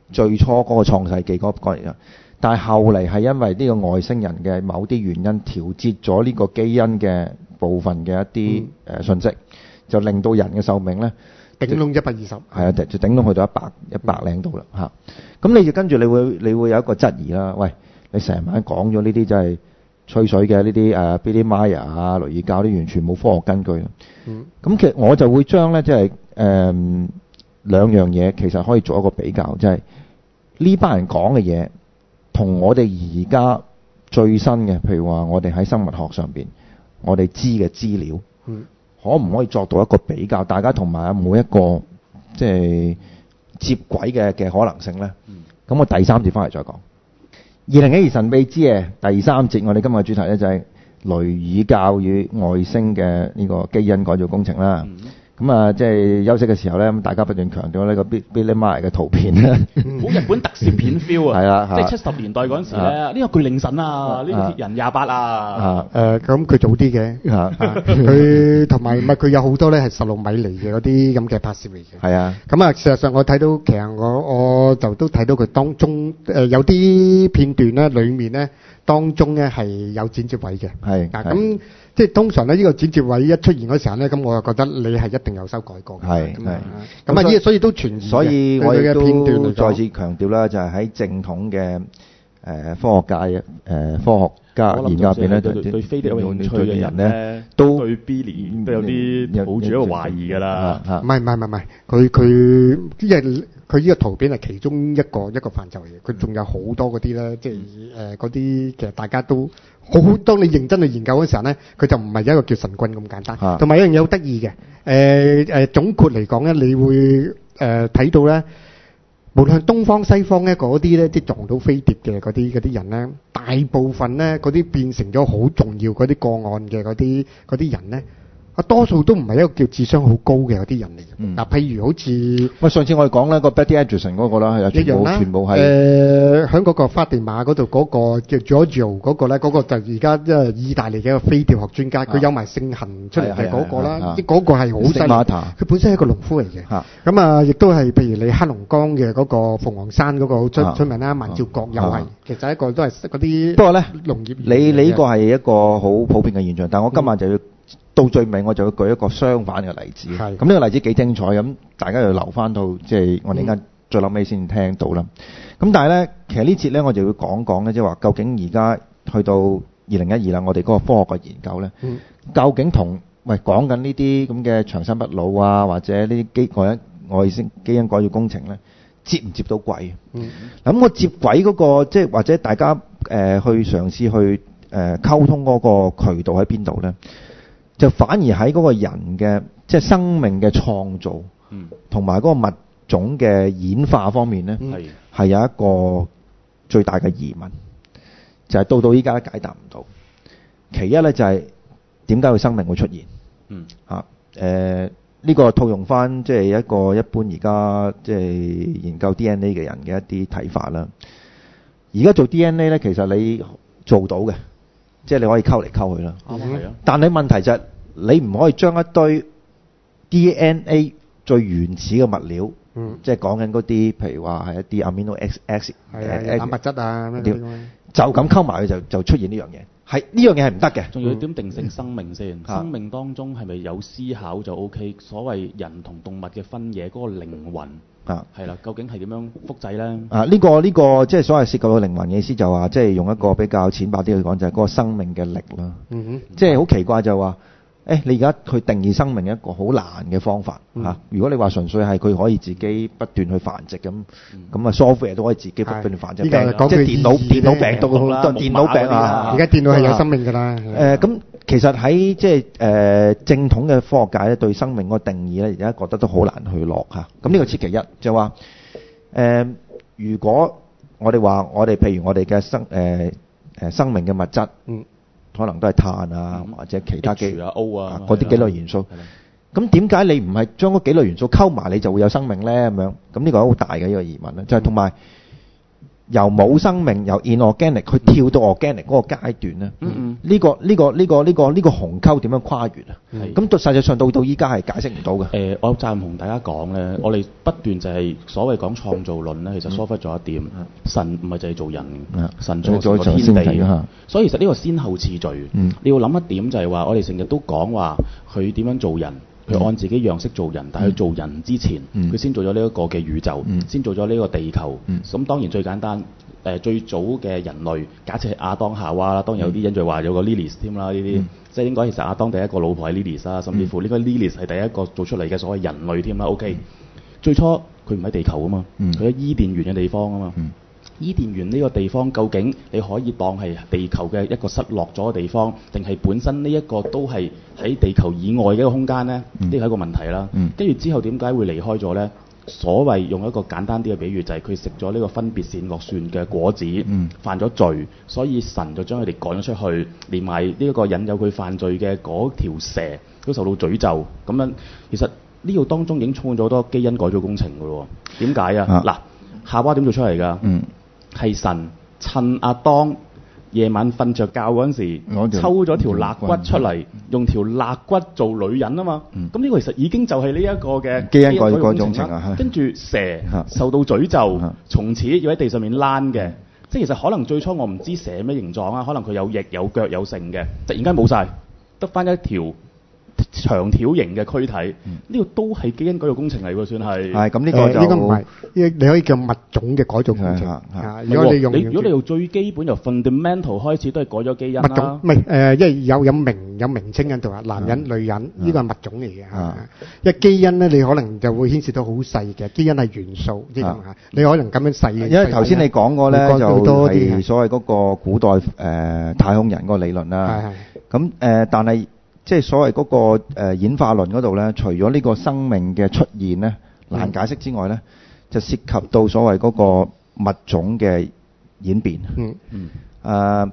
最初嗰個創世紀嗰個嚟㗎。但係後嚟係因為呢個外星人嘅某啲原因調節咗呢個基因嘅部分嘅一啲誒信息，就令到人嘅壽命咧頂籠一百二十， 係啊，就頂籠去到一百一百零度啦嚇。咁你就跟住你會你會有一個質疑啦，喂，你成晚講咗呢啲真係吹水嘅呢啲誒 Billy Meier 啊、雷爾教啲完全冇科學根據。 嗯， 咁其實我就會將咧即係誒兩樣嘢其實可以做一個比較，即係呢班人講嘅嘢。同我哋而家最新嘅，譬如話我哋喺生物學上邊，我哋知嘅資料， 嗯， 可唔可以作到一個比較？大家同埋每一個即係接軌嘅嘅可能性呢？咁、嗯、我第三節翻嚟再講。二零一二神秘之夜第三節，我哋今日嘅主題呢就係雷爾教與外星嘅呢個基因改造工程啦。嗯咁啊，即係休息嘅時候咧，咁大家不斷強調呢個 Billy Meier 嘅圖片咧， 好日本特攝片 feel 啊！ 係啦， 即係七十年代嗰陣時咧，呢個巨靈神啊，呢個鐵人廿八啊， 誒咁佢早啲嘅，佢同埋唔係佢有好多咧係十六米嚟嘅嗰啲咁嘅拍攝嚟嘅。 係啊， 咁啊，事實上我睇到其實我我就都睇到佢當中誒有啲片段咧，裡面咧當中咧係有剪接位嘅。 係啊，咁。即係通常咧，呢個剪接位一出現嗰時候咧，咁我就覺得你係一定有修改過嘅。 係係。 咁啊，呢所以都傳， 所以我亦都再次強調啦，就係喺正統嘅誒科學界誒科學家研究入邊咧， 對對飛碟有興趣嘅人咧，都對 Billy 都有啲抱住一個懷疑㗎啦。 唔係唔係唔係，佢佢即係佢呢個圖片係其中一個一個範疇嚟嘅，佢仲有好多嗰啲咧，即係誒嗰啲其實大家都。好，當你認真去研究嗰時候咧，佢就唔係一個叫神棍咁簡單。同埋一樣嘢好得意嘅，誒誒總括嚟講咧，你會誒睇到咧，無論東方西方咧嗰啲咧，即係撞到飛碟嘅嗰啲嗰啲人咧，大部分咧嗰啲變成咗好重要嗰啲個案嘅嗰啲嗰啲人咧。啊，多數都唔係一個叫智商好高嘅嗰啲人嚟嘅。嗱，譬如好似喂，上次我哋講咧個 Betty Edgerton 嗰個啦，係全部全部係誒喺嗰個花地馬嗰度嗰個叫 Giorgio 嗰個咧，嗰個就而家即係意大利嘅一個飛碟學專家，佢有埋聖痕出嚟嘅嗰個啦，即嗰個係好犀利。佢本身係一個農夫嚟嘅。咁啊，亦都係譬如你黑龍江嘅嗰個鳳凰山嗰個好出出名啦，萬照角又係，其實一個都係嗰啲。不過咧，農業你你呢個係一個好普遍嘅現象，但係我今晚就要。到最尾我就會舉一個相反嘅例子，咁呢個例子幾精彩，咁大家要留翻到即係我哋而家最後尾先聽到啦。咁、嗯、但係咧，其實呢節咧我就會講講咧，即係話究竟而家去到二零一二啦，我哋嗰個科學嘅研究咧，嗯、究竟同喂講緊呢啲咁嘅長生不老啊，或者呢啲基外外星基因改造工程咧，接唔接到軌？咁、嗯、我接軌嗰、那個即係或者大家誒、呃、去嘗試去誒、呃、溝通嗰個渠道喺邊度咧？就反而喺嗰個人嘅即係生命嘅創造，同埋嗰個物種嘅演化方面咧，係、嗯、有一個最大嘅疑問，就係、是、到到依家都解答唔到。其一咧就係點解佢生命會出現？嗯啊誒呢個套用翻即係一個一般而家即係研究 D N A 嘅人嘅一啲睇法啦。而家做 D N A 咧，其實你做到嘅。即係你可以溝嚟溝去啦，啱啊！但係問題就係你唔可以將一堆 D N A 最原始嘅物料，嗯、即係講緊嗰啲，譬如話係一啲 amino acid， 係蛋白質啊，咩就咁溝埋佢就就出現呢樣嘢，係呢樣嘢係唔得嘅。 仲要點定性生命先？嗯、生命當中係咪有思考就 O K？所謂人同動物嘅分野嗰、嗰個靈魂。啊，係啦，究竟係點樣複製咧？ 啊，呢、這個呢、這個即係所謂涉及到靈魂嘅意思，就話即係用一個比較淺白啲去講，就係、是、嗰個生命嘅力啦。嗯哼，即係好奇怪就話，誒、欸，你而家去定義生命一個好難嘅方法嚇、嗯啊。如果你話純粹係佢可以自己不斷去繁殖咁，咁啊、嗯、software 都可以自己不斷去繁殖。呢個講即係電腦電腦病毒啦，電腦病啊！ 而家電腦係有生命㗎啦。 誒咁。其實喺即係誒正統嘅科學界咧，對生命個定義咧，而家覺得都好難去落嚇。咁呢個切其一，就話誒、呃，如果我哋話我哋譬如我哋嘅生誒誒、呃、生命嘅物質，嗯，可能都係碳啊，嗯、或者其他嘅 H 啊 O 啊嗰啲幾類元素。咁點解你唔係將嗰幾類元素溝埋，你就會有生命咧？咁樣咁呢個好大嘅一個疑問咧，就係同埋由冇生命由 inorganic 去跳到 organic 嗰個階段咧， 嗯呢個呢個呢個呢個呢個鴻溝點樣跨越啊？ 係咁到實際上到到依家係解釋唔到嘅。 誒、我責任同大家講咧，我哋不斷就係所謂講創造論咧，其實疏忽咗一點，神唔係就係做人嘅， 嗯神造做成個天做先地係， 所以其實呢個先後次序， 嗯你要諗一點就係話，我哋成日都講話佢點樣做人。佢按自己樣式做人，但係佢做人之前，佢、 嗯、 先做咗呢一個嘅宇宙， 嗯、 先做咗呢個地球。咁、 嗯、 當然最簡單，誒、呃、最早嘅人類，假設係亞當夏娃啦，當然有啲人就話有個 Lilith 添啦，呢啲、嗯、即係應該其實亞當第一個老婆係 Lilith 啦，甚至乎呢個 Lilith 係第一個做出嚟嘅所謂人類添啦。OK，、嗯、最初佢唔喺地球啊嘛，佢喺、嗯、伊甸園嘅地方啊嘛。嗯伊甸園呢個地方究竟你可以當係地球嘅一個失落咗嘅地方，定係本身呢一個都係喺地球以外嘅一個空間呢？呢個係一個問題啦。跟住、嗯、之後點解會離開咗呢？所謂用一個簡單啲嘅比喻，就係佢食咗呢個分別善惡樹嘅果子，嗯、犯咗罪，所以神就將佢哋趕咗出去，連埋呢一個引誘佢犯罪嘅嗰條蛇都受到詛咒。咁樣其實呢度當中已經充滿咗好多基因改造工程㗎咯。點解啊？嗱、啊，夏娃點做出嚟㗎？嗯係神趁阿當夜晚瞓着覺嗰陣時，抽咗條肋骨出嚟，用條肋骨做女人啊嘛。咁呢、嗯、個其實已經就係呢一個嘅基因改造工程啦。 跟住蛇受到詛咒，從此要喺地上面躝嘅。即係其實可能最初我唔知蛇咩形狀啊，可能佢有翼有腳有性嘅，突然間冇晒，得翻一條長條形嘅軀體，呢、嗯、個都係基因改造工程嚟喎，算係。 係咁呢個就、呃、應該唔係， 你可以叫物種嘅改造工程。啊，如果你用你如果你用最基本由 fundamental 開始，都係改咗基因啦。 物種唔係誒，因為有有名有名稱喺度啊，男人、女人呢個係物種嚟嘅嚇。因為基因咧，你可能就會牽涉到好細嘅基因係元素，即係咁嚇。你可能咁樣細嘅。 因為頭先你講過咧，就係所謂嗰個古代誒、呃、太空人嗰個理論啦。係係。咁誒，但係。即係所謂嗰個誒演化論嗰度咧，除咗呢個生命嘅出現咧難解釋之外咧，就涉及到所謂嗰個物種嘅演變。嗯嗯。誒，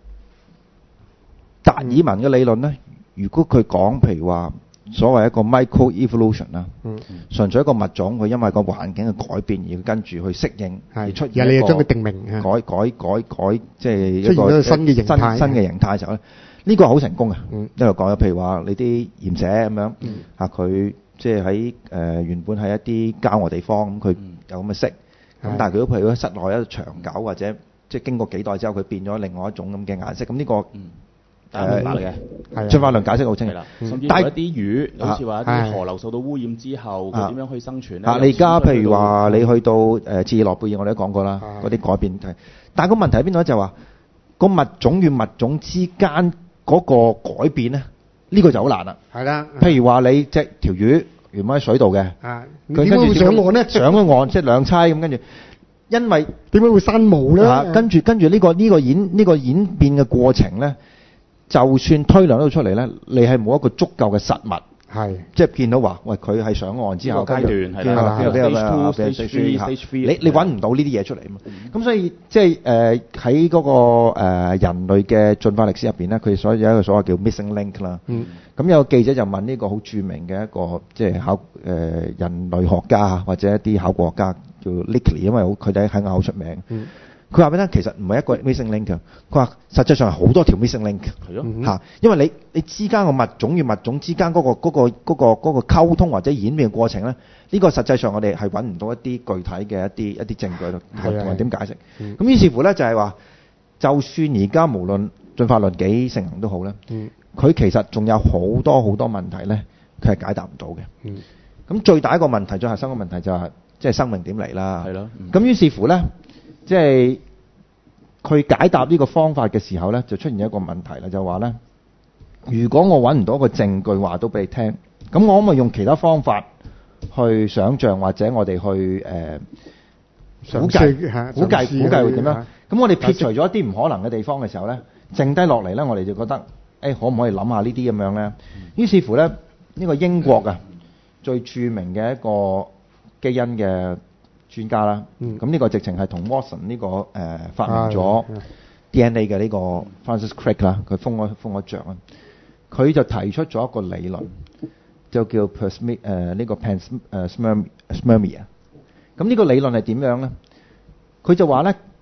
達爾文嘅理論咧，如果佢講譬如話所謂一個 micro evolution 啦，嗯，純粹一個物種佢因為個環境嘅改變而跟住去適應而出現一個，你將佢定名改改改改，即係一個新嘅形態，新嘅形態嘅時候咧。呢個係好成功嘅，一路講咗，譬如話你啲鹽蛇咁樣，嚇佢即係喺誒原本係一啲郊外地方，咁佢有咁嘅色，咁但係佢都譬如喺室內一長久或者即係經過幾代之後，佢變咗另外一種咁嘅顏色，咁呢個誒明白嘅， 進化論解釋好清楚。 甚至乎一啲魚，好似話一啲河流受到污染之後，佢點樣去生存咧？ 啊，你而家譬如話你去到誒切爾諾貝爾，我哋都講過啦，嗰啲改變係，但係個問題喺邊度咧？就係話個物種與物種之間嗰個改變咧，呢個就好難啦。係啦，譬如話你隻條魚原本喺水度嘅，佢點解會上岸咧？上咗岸即係兩棲咁，跟住因為點解會生毛咧？跟住跟住呢個呢個演呢個演變嘅過程咧，就算推論到出嚟咧，你係冇一個足夠嘅實物。係，即係見到話，喂，佢係上岸之後階段係啦，邊個邊個邊個 stage three 你你揾唔到呢啲嘢出嚟啊嘛。咁所以即係誒喺嗰個誒人類嘅進化歷史入邊咧，佢所有一個所謂叫 missing link 啦。咁有個記者就問呢個好著名嘅一個即係考誒人類學家或者一啲考古學家叫 Lickey，因為佢哋喺亞好出名。佢話俾你聽，其實唔係一個 missing link。佢話實際上係好多條 missing link。係咯，嚇，因為你你之間個物種與物種之間嗰個嗰個嗰個嗰個溝通或者演變嘅過程咧，呢個實際上我哋係揾唔到一啲具體嘅一啲一啲證據咯，同埋點解釋？咁於是乎咧就係話，就算而家無論進化論幾盛行都好咧，佢其實仲有好多好多問題咧，佢係解答唔到嘅。咁最大一個問題，最核心嘅問題就係即係生命點嚟啦。係咯。咁於是乎咧。即係佢解答呢個方法嘅時候咧，就出現一個問題啦，就話咧，如果我揾唔到一個證據話到俾你聽，咁我可唔可以用其他方法去想像或者我哋去誒、呃、估計、估計、估計會點樣？咁我哋撇除咗一啲唔可能嘅地方嘅時候咧，剩低落嚟咧，我哋就覺得，誒、欸、可唔可以諗下呢啲咁樣咧？於是乎咧，呢、呢個英國啊最著名嘅一個基因嘅專家啦，咁呢、嗯、個直情係同 Watson 呢、呢個誒、呃、發明咗 D N A 嘅呢個 Francis Crick 啦，佢封咗封咗獎啊，佢就提出咗一個理論，就叫 Persme 誒呢個 Panspermia。咁呢個理論係點樣咧？佢就話咧，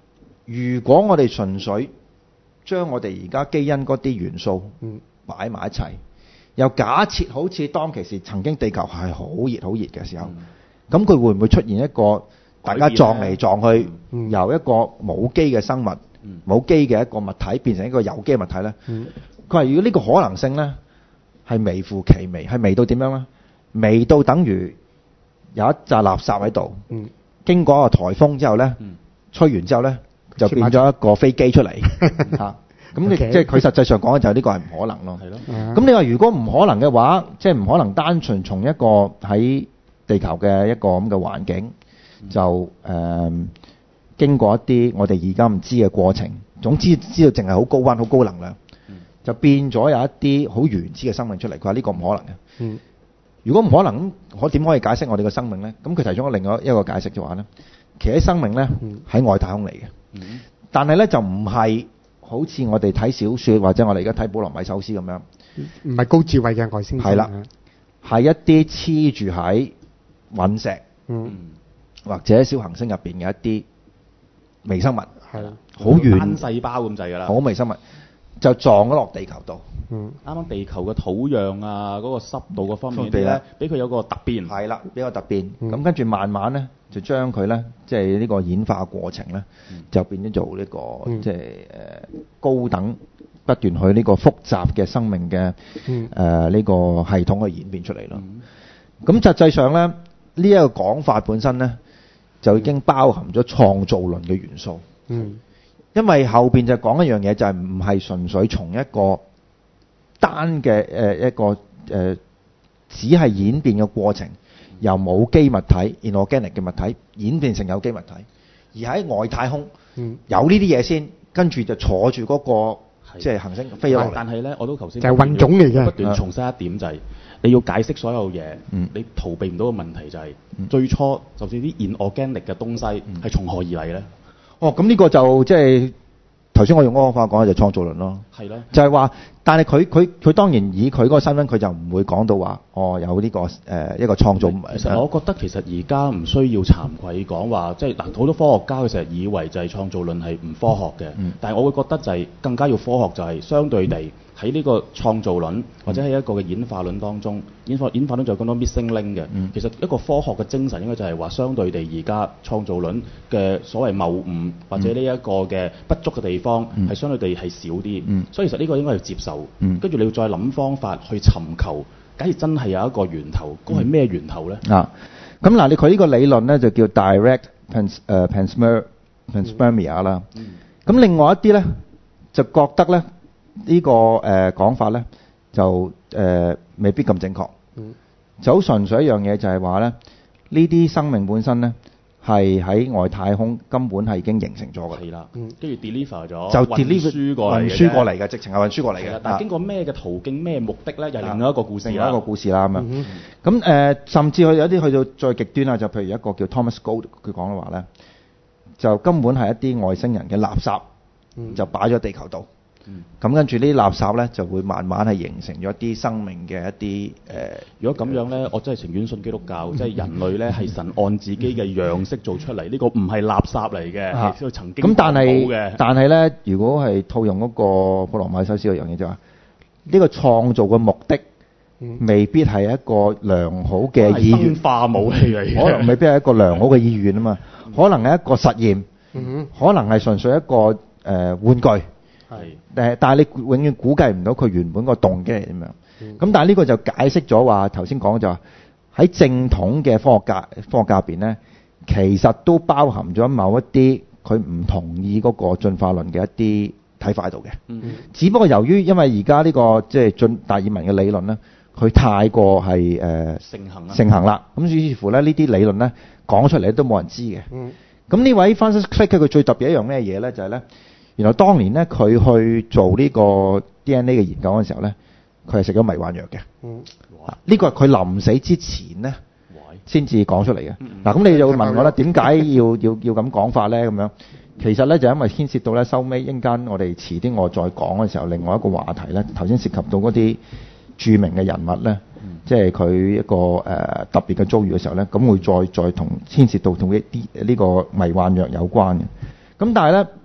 如果我哋純粹將我哋而家基因嗰啲元素擺埋一齊，又假設好似當其時曾經地球係好熱好熱嘅時候，咁佢、嗯、會唔會出現一個大家撞嚟撞去，嗯、由一個冇機嘅生物、冇機嘅一個物體變成一個有機嘅物體呢？佢話、嗯、如果呢個可能性呢，係微乎其微，係微到點樣呢？微到等於有一紮垃圾喺度，嗯、經過一個颱風之後呢，嗯、吹完之後呢，就變咗一個飛機出嚟嚇。咁你 Okay. 即係佢實際上講嘅就係呢個係唔可能咯。係咯。咁你話如果唔可能嘅話，即係唔可能單純從一個喺地球嘅一個咁嘅環境，嗯、就誒、呃、經過一啲我哋而家唔知嘅過程，總之知道淨係好高溫、好高能量，嗯、就變咗有一啲好原始嘅生命出嚟。佢話呢個唔可能嘅。嗯、如果唔可能，我點可以解釋我哋嘅生命呢？咁佢提出咗另外一個解釋就話呢，其實生命呢喺外太空嚟嘅，嗯、但係呢就唔係。好似我哋睇小説或者我哋而家睇普羅米修斯咁樣， 唔係高智慧嘅外星人。係啦， 係一啲黐住喺隕石，嗯，或者小行星入邊嘅一啲微生物，係啦，好遠單細胞咁滯㗎啦， 好微生物就撞咗落地球度。 嗯，啱啱地球嘅土壤啊，嗰、嗰個濕度嗰方面咧，俾佢有個突變。 係啦，比較突變。咁、嗯、跟住慢慢咧，就將佢咧，即係呢個演化過程咧，嗯、就變咗做呢、呢個、嗯、即係誒、呃、高等不斷去呢個複雜嘅生命嘅誒呢個系統去演變出嚟咯。咁、嗯、實際上咧，呢、呢、一個講法本身咧，就已經包含咗創造論嘅元素。嗯，因為後邊就講一樣嘢，就係唔係純粹從一個單嘅誒、呃、一個誒、呃，只係演變嘅過程，由冇機物體 inorganic 嘅物體演變成有機物體，而喺外太空、嗯、有呢啲嘢先，跟住就坐住嗰、那個的即係行星飛落嚟。 但係咧，我都頭先就係混種嚟嘅， 不斷重申一點就係、是、你要解釋所有嘢，嗯、你逃避唔到嘅問題就係、是嗯、最初就算啲 inorganic 嘅東西係、嗯、從何而嚟咧？ 哦，咁呢個就即係頭先我用嗰個方法講就創造論咯。係咯的，就係話。但係佢佢佢當然以佢嗰個身份，佢就唔會講到話哦有呢、這個誒、呃、一個創造。 其實我覺得其實而家唔需要慚愧講話，即係嗱好多科學家佢成日以為就係創造論係唔科學嘅，嗯、但係我會覺得就係更加要科學，就係相對地喺呢個創造論或者喺一個嘅演化論當中，演化演化論就有咁多 missing link 嘅。嗯、其實一個科學嘅精神應該就係話相對地而家創造論嘅所謂謬誤或者呢一個嘅不足嘅地方係、嗯、相對地係少啲，嗯、所以其實呢個應該要接受。嗯，跟住你要再諗方法去尋求，假如真係有一個源頭，嗰個係咩源頭咧？啊， 咁嗱，你佢呢個理論咧就叫 direct pans 誒 pansper panspermia 啦。嗯。咁另外一啲咧就覺得咧呢個誒講法咧就誒未必咁正確。嗯。就好純粹一樣嘢就係話咧，呢啲生命本身咧。係喺外太空根本係已經形成咗㗎。係啦，跟住 deliver 咗，就 deliver 輸過嚟嘅，運輸過嚟嘅，直情係運輸過嚟嘅。 但係經過咩嘅途徑、咩目的咧，又另外一個故事啦。 另外一個故事啦咁樣。咁誒，甚至佢有啲去到最極端啦，就譬如一個叫 Thomas Gold，佢講嘅話咧，就根本係一啲外星人嘅垃圾，就擺咗地球度。咁跟住呢啲垃圾咧，就會慢慢係形成咗一啲生命嘅一啲誒。 如果咁樣咧，我真係情願信基督教，即係人類咧係神按自己嘅樣式做出嚟，呢個唔係垃圾嚟嘅，係曾經咁但係但係咧，如果係套用嗰個普羅米修斯嗰樣嘢就話，呢個創造嘅目的未必係一個良好嘅意願， 生化武器嚟嘅， 可能未必係一個良好嘅意願啊嘛，可能係一個實驗，可能係純粹一個誒玩具。係，誒，但係你永遠估計唔到佢原本個動機係點樣。咁、嗯、但係呢個就解釋咗話，頭先講就話喺正統嘅科學家科學家入邊咧，其實都包含咗某一啲佢唔同意嗰個進化論嘅一啲睇法喺度嘅。嗯嗯。只不過由於因為而家呢個即係進達爾文嘅理論咧，佢太過係誒、呃、 盛行啦， 盛行啦。咁於是乎咧，呢啲理論咧講出嚟都冇人知嘅。嗯。咁呢位 Francis Crick 佢最特別一樣咩嘢咧？就係、是、咧。原來當年咧，佢去做呢個 D N A 嘅研究嘅時候咧，佢係食咗迷幻藥嘅。嗯，呢個係佢臨死之前咧，先至講出嚟嘅。嗱、嗯，咁、嗯、你就會問我啦，點解要要要咁講法咧？咁樣其實咧就因為牽涉到咧，收尾陣間我哋遲啲我再講嘅時候，另外一個話題咧，頭先涉及到嗰啲著名嘅人物咧，嗯、即係佢一個誒、呃、特別嘅遭遇嘅時候咧，咁會再再同牽涉到同一啲呢個迷幻藥有關嘅。咁但係咧。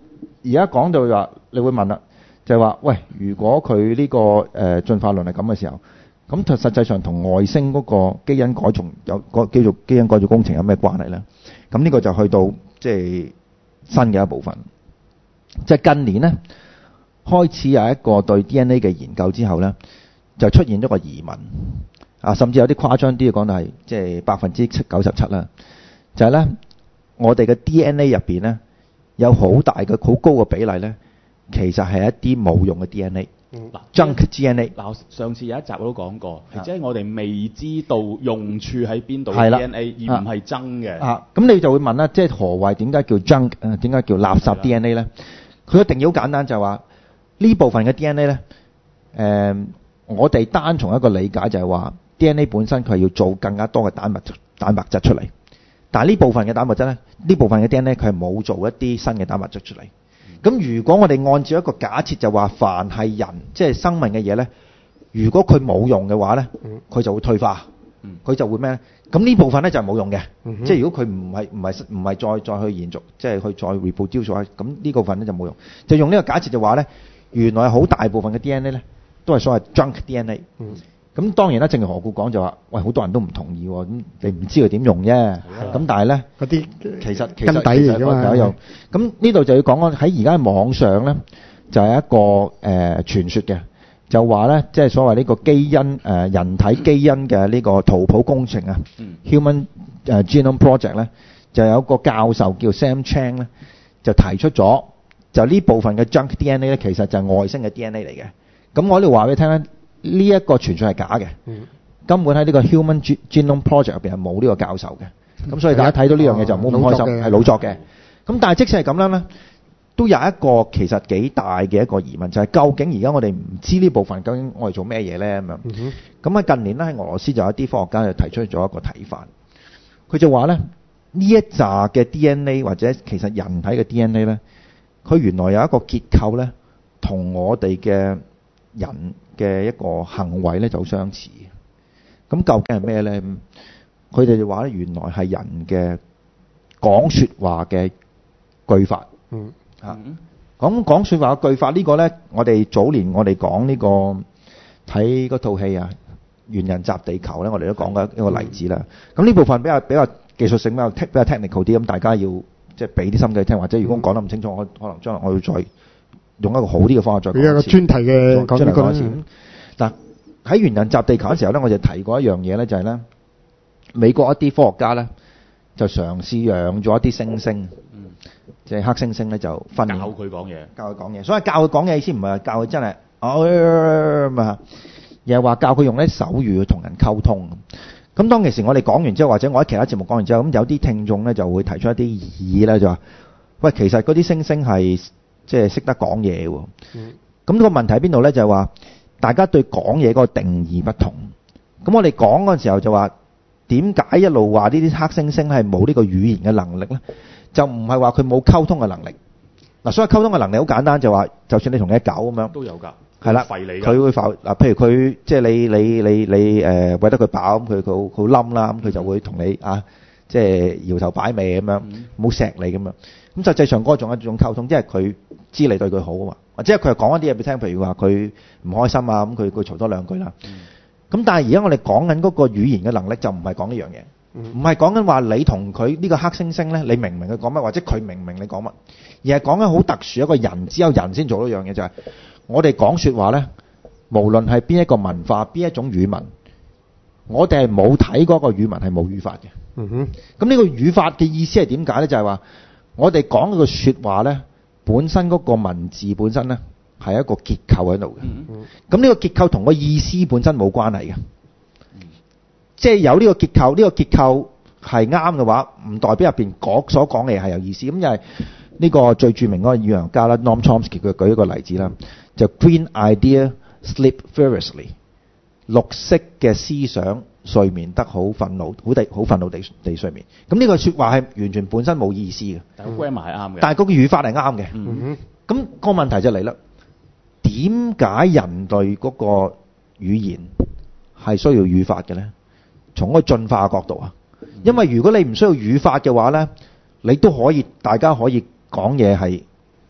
而家講到話，你會問啦，就係話，喂，如果佢呢個誒進化論係咁嘅時候，咁就實際上同外星嗰個基因改造有個叫做基因改造工程有咩關係咧？咁呢個就去到即係新嘅一部分。即係近年咧，開始有一個對 D N A 嘅研究之後咧，就出現咗個疑問啊，甚至有啲誇張啲嘅講到係即係百分之七九十七啦，就係咧我哋嘅 D N A 入邊咧有好大嘅好高嘅比例咧，其實係一啲冇用嘅 D N A。嗱 junk D N A 嗱，上次有一集我都講過，係即係我哋未知道用處喺邊度嘅 D N A，而唔係真嘅。 啊，咁你就會問啦，即係何謂點解叫 junk？誒點解叫垃圾 D N A 咧？佢嘅定義好簡單，就係話呢部分嘅 D N A 咧，誒、呃、我哋單從一個理解就係話 D N A 本身佢係要做更加多嘅蛋白蛋白質出嚟，但係呢部分嘅蛋白質咧，呢部分嘅 D N A 佢係冇做一啲新嘅蛋白質出嚟。咁如果我哋按照一個假設就話，凡係人即係生命嘅嘢咧，如果佢冇用嘅話咧，佢就會退化，佢就會咩咧？咁呢部分咧就係冇用嘅，即係如果佢唔係唔係唔係再再去延續，即係去再 reproduce 咗，咁呢部分咧就冇用。就用呢個假設就話咧，原來好大部分嘅 D N A 咧都係所謂 junk D N A。咁當然啦，正如何故講就話，喂，好多人都唔同意喎，咁你唔知佢點用啫。咁但係咧， 嗰啲其實其實根底嚟㗎嘛。 有用。咁呢度就要講講喺而家網上咧，就係一個誒、呃、傳說嘅，就話咧，即係所謂呢個基因誒、呃、人體基因嘅呢個圖譜工程啊、嗯、，Human 誒 Genome Project 咧，就有一個教授叫 Sam Chang 咧，就提出咗，就呢部分嘅 junk D N A 咧，其實就係外星嘅 D N A 嚟嘅。咁我呢度話俾你聽咧。呢一個傳說係假嘅，根本喺呢個 Human Genome Project 入邊係冇呢個教授嘅，咁所以大家睇到呢樣嘢就唔好咁開心，係老作嘅。咁但係即使係咁樣咧，都有一個其實幾大嘅一個疑問，就係究竟而家我哋唔知呢部分究竟我哋做咩嘢咧咁樣。咁喺近年咧喺俄羅斯就有啲科學家就提出咗一個睇法，佢就話咧呢一紮嘅 D N A 或者其實人體嘅 D N A 咧，佢原來有一個結構咧，同我哋嘅人嘅一個行為咧就好相似。咁究竟係咩咧？佢哋就話咧，原來係人嘅講說話嘅句法。嗯。嚇。咁講說話嘅句法呢個咧，我哋早年我哋講呢個睇嗰套戲啊，《猿人襲地球》咧，我哋都講過一個例子啦。咁呢部分比較比較技術性比較 tech 比較 technical 啲，咁大家要即係俾啲心機聽，或者如果講得唔清楚，我可能將來我要再用一個好啲嘅方法再講一次。有一個專題嘅講呢個。嗱，喺猿人襲地球嘅時候咧，我就提過一樣嘢咧，就係咧美國一啲科學家咧就嘗試養咗一啲猩猩，即係黑猩猩咧就訓練教佢講嘢，教佢講嘢。所以教佢講嘢意思唔係話教佢真係哦啊，而係話教佢用啲手語去同人溝通。咁當其時我哋講完之後，或者我喺其他節目講完之後，咁有啲聽眾咧就會提出一啲異議咧，就話：喂，其實嗰啲猩猩係即係識得講嘢喎。咁個問題喺邊度咧？就係話大家對講嘢嗰個定義不同。咁我哋講嗰陣時候就話，點解一路話呢啲黑猩猩係冇呢個語言嘅能力咧？就唔係話佢冇溝通嘅能力。嗱，所謂溝通嘅能力好簡單，就話就算你同隻狗咁樣都有㗎。係啦，佢會吠嗱，譬如佢即係你你你你誒餵得佢飽，咁佢佢好冧啦，咁佢就會同你啊，即係搖頭擺尾咁樣，冇錫你咁樣。咁實際上嗰種一種溝通，即係佢知你對佢好啊嘛，或者佢係講一啲嘢俾你聽，譬如話佢唔開心啊，咁佢佢嘈多兩句啦。咁但係而家我哋講緊嗰個語言嘅能力就唔係講呢樣嘢，唔係講緊話你同佢呢個黑猩猩咧，你明唔明佢講乜，或者佢明唔明你講乜，而係講緊好特殊一個人，只有人先做到一樣嘢，就係我哋講説話咧，無論係邊一個文化、邊一種語文，我哋係冇睇嗰個語文係冇語法嘅。嗯哼。咁呢個語法嘅意思係點解咧？就係話我哋講嗰個説話咧，本身嗰個文字本身咧係一個結構喺度嘅。嗯嗯。咁呢個結構同個意思本身冇關係嘅。嗯。即係有呢個結構，呢個結構係啱嘅話，唔代表入邊講所講嘅嘢係有意思。咁就係呢個最著名嗰個語言學家啦 Noam Chomsky 佢舉一個例子啦。就 green idea sleep furiously， 綠色嘅思想睡眠得好憤怒，好地好憤怒地地睡眠。咁呢個説話係完全本身冇意思嘅，但係個 grammar 係啱嘅，但係嗰個語法係啱嘅。嗯，咁個問題就嚟啦，點解人類嗰個語言係需要語法嘅咧？從嗰個進化角度啊，因為如果你唔需要語法嘅話咧，你都可以大家可以講嘢係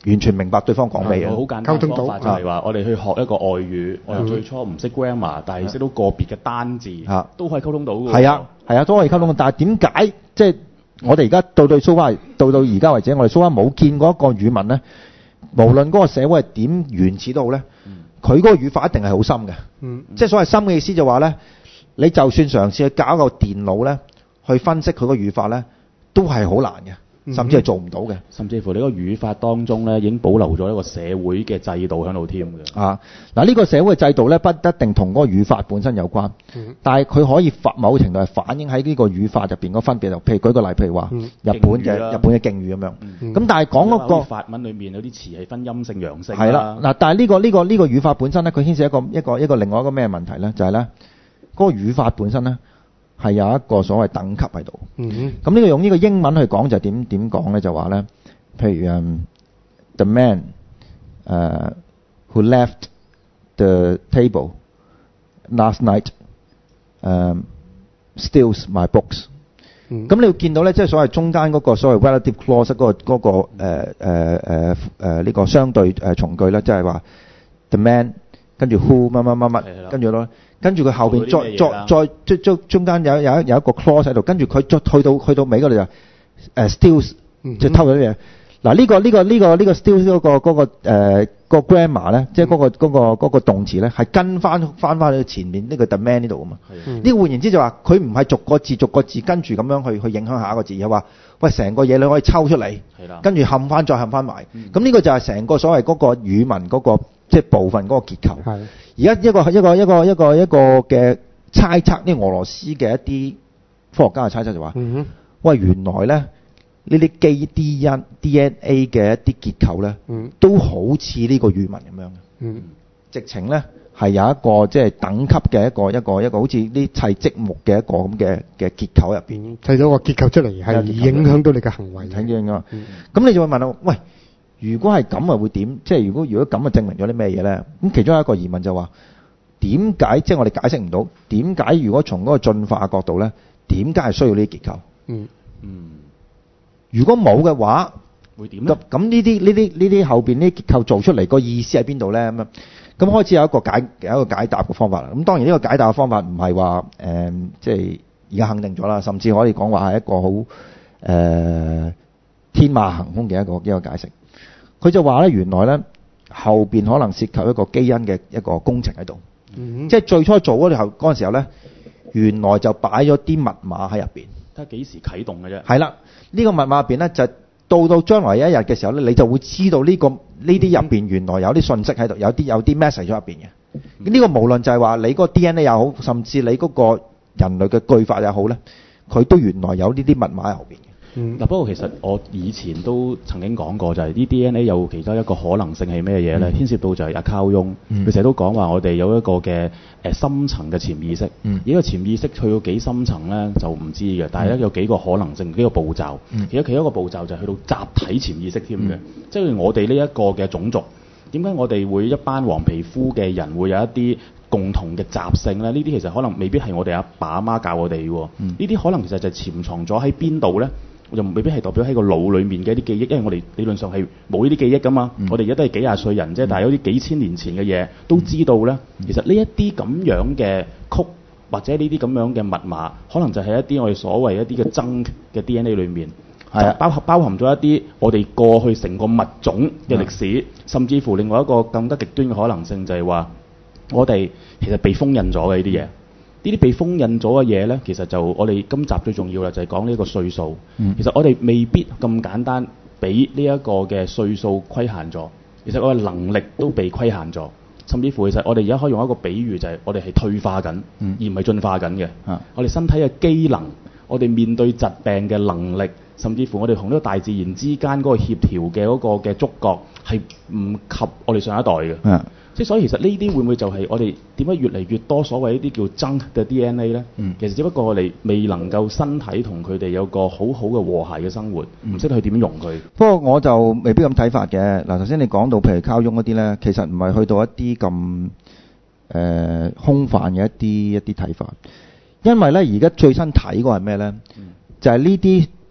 完全明白對方講咩嘢。 好簡單嘅方法就係話，我哋去學一個外語，我哋最初唔識 grammar，但係識到個別嘅單字，都可以溝通到嘅。 係啊，係啊，都可以溝通到。但係點解即係我哋而家到到蘇巴到到而家為止，我哋蘇巴冇見過一個語文咧，無論嗰個社會係點原始都好咧，佢嗰個語法一定係好深嘅。嗯，即係所謂深嘅意思就話咧，你就算嘗試去搞個電腦咧，去分析佢個語法咧，都係好難嘅。甚至係做唔到嘅， 甚至乎你個語法當中咧已經保留咗一個社會嘅制度喺度添嘅。 啊，嗱呢個社會嘅制度咧，不一定同嗰個語法本身有關，嗯、但係佢可以反某程度係反映喺呢個語法入邊嗰分別。譬如舉個例，譬如話、嗯、日本嘅日本嘅敬語咁樣。咁、嗯、但係講嗰個法文裏面有啲詞係分陰性陽性。 係啦，嗱，但係呢個呢個呢個語法本身咧，佢牽涉一個一個一個另外一個咩問題咧？就係咧嗰個語法本身咧。係有一個所謂等級喺度。咁呢、嗯、個用呢個英文去講就點點講咧？就話咧，譬如、um, the man、uh, who left the table last night、um, steals my books、嗯。咁你會見到咧，即係所謂中間嗰個所謂 relative clause 嗰、那個嗰、那個誒誒誒誒呢個相對誒從句咧，即係話 the man 跟住 who 乜乜乜乜，跟住咯。跟住佢後邊再再再即中中間有有一有一個 clause 喺度，跟住佢再去到去到尾嗰度就誒 steals 即係偷咗啲嘢。嗱呢個呢個呢個呢個 steals 嗰個嗰個誒個 grammar 咧，即係嗰個嗰個嗰個動詞咧，係跟翻翻翻去前面呢個 the man 呢度啊嘛。呢個換言之就話佢唔係逐個字逐個字跟住咁樣去去影響下一個字，而係話喂成個嘢你可以抽出嚟，跟住冚翻再冚翻埋。咁呢個就係成個所謂嗰個語文嗰個即係部分嗰個結構。而家一個一個一個一個一個嘅猜測，呢俄羅斯嘅一啲科學家嘅猜測就話：嗯、喂，原來咧呢啲基 D N D N A 嘅一啲結構咧，嗯、都好似呢個語文咁樣嘅。嗯、直情咧係有一個即係等級嘅一個一個一個好似啲砌積木嘅一個咁嘅嘅結構入邊， 砌咗個結構出嚟係影響到你嘅行為。 睇見啊！咁你就會問我：喂？如果係咁啊，會點？即係如果如果咁啊，證明咗啲咩嘢咧？咁其中一個疑問就話：點解即係我哋解釋唔到？點解如果從嗰個進化角度咧，點解係需要呢啲結構？嗯嗯。如果冇嘅話， 會點咧？ 咁呢啲呢啲呢啲後邊呢啲結構做出嚟個意思喺邊度咧？咁樣咁開始有一個解有一個解答嘅方法啦。咁當然呢個解答嘅方法唔係話誒，即係而家肯定咗啦，甚至可以講話係一個好誒、呃、天馬行空嘅一個一個解釋。佢就話咧，原來咧後邊可能涉及一個基因嘅一個工程喺度，嗯、即係最初做嗰時候嗰陣時候咧，原來就擺咗啲密碼喺入邊。 睇下幾時啟動嘅啫。係啦，呢、這個密碼入邊咧就到到將來有一日嘅時候咧，你就會知道呢、這個呢啲入邊原來有啲信息喺度，有啲有啲 message 喺入邊嘅。呢、嗯、個無論就係話你嗰個 D N A 又好，甚至你嗰個人類嘅句法又好咧，佢都原來有呢啲密碼喺後邊嘅。嗱、 嗯，不過其實我以前都曾經講過，就係啲 D N A 有其中一個可能性係咩嘢咧？牽涉到就係阿卡翁，佢成日都講話我哋有一個嘅誒深層嘅潛意識。嗯、而個潛意識去到幾深層咧就唔知嘅，但係咧有幾個可能性，幾個步驟。嗯、其實其中一個步驟就係去到集體潛意識添嘅，嗯、即係我哋呢一個嘅種族，點解我哋會一班黃皮膚嘅人會有一啲共同嘅習性咧？呢啲其實可能未必係我哋阿爸阿媽教我哋喎。呢啲、嗯、可能其實就潛藏咗喺邊度咧？就未必係代表喺個腦裡面嘅一啲記憶，因為我哋理論上係冇呢啲記憶噶嘛。嗯、我哋而家都係幾廿歲人啫，嗯、但係有啲幾千年前嘅嘢都知道咧。嗯、其實呢一啲咁樣嘅曲或者呢啲咁樣嘅密碼，可能就係一啲我哋所謂一啲嘅增嘅 D N A 裡面，係啊，包含包含咗一啲我哋過去成個物種嘅歷史，嗯、甚至乎另外一個更加極端嘅可能性就係話，我哋其實被封印咗嘅呢啲嘢。呢啲被封印咗嘅嘢呢，其實就我哋今集最重要嘅就係講呢一個歲數。嗯、其實我哋未必咁簡單俾呢一個嘅歲數規限咗，其實我哋能力都被規限咗。甚至乎其實我哋而家可以用一個比喻，就係我哋係退化緊，嗯、而唔係進化緊嘅。啊、我哋身體嘅機能，我哋面對疾病嘅能力，甚至乎我哋同呢個大自然之間嗰個協調嘅嗰個嘅觸覺，係唔及我哋上一代嘅。啊即係所以，其實呢啲會唔會就係我哋點解越嚟越多所謂呢啲叫增嘅 D N A 咧？嗯、其實只不過我哋未能夠身體同佢哋有個好好嘅和諧嘅生活，唔識、嗯、去點用佢。 不過我就未必咁睇法嘅。嗱，頭先你講到譬如卡翁嗰啲咧，其實唔係去到一啲咁誒空泛嘅一啲一啲睇法，因為咧而家最新睇過係咩咧？嗯、就係呢啲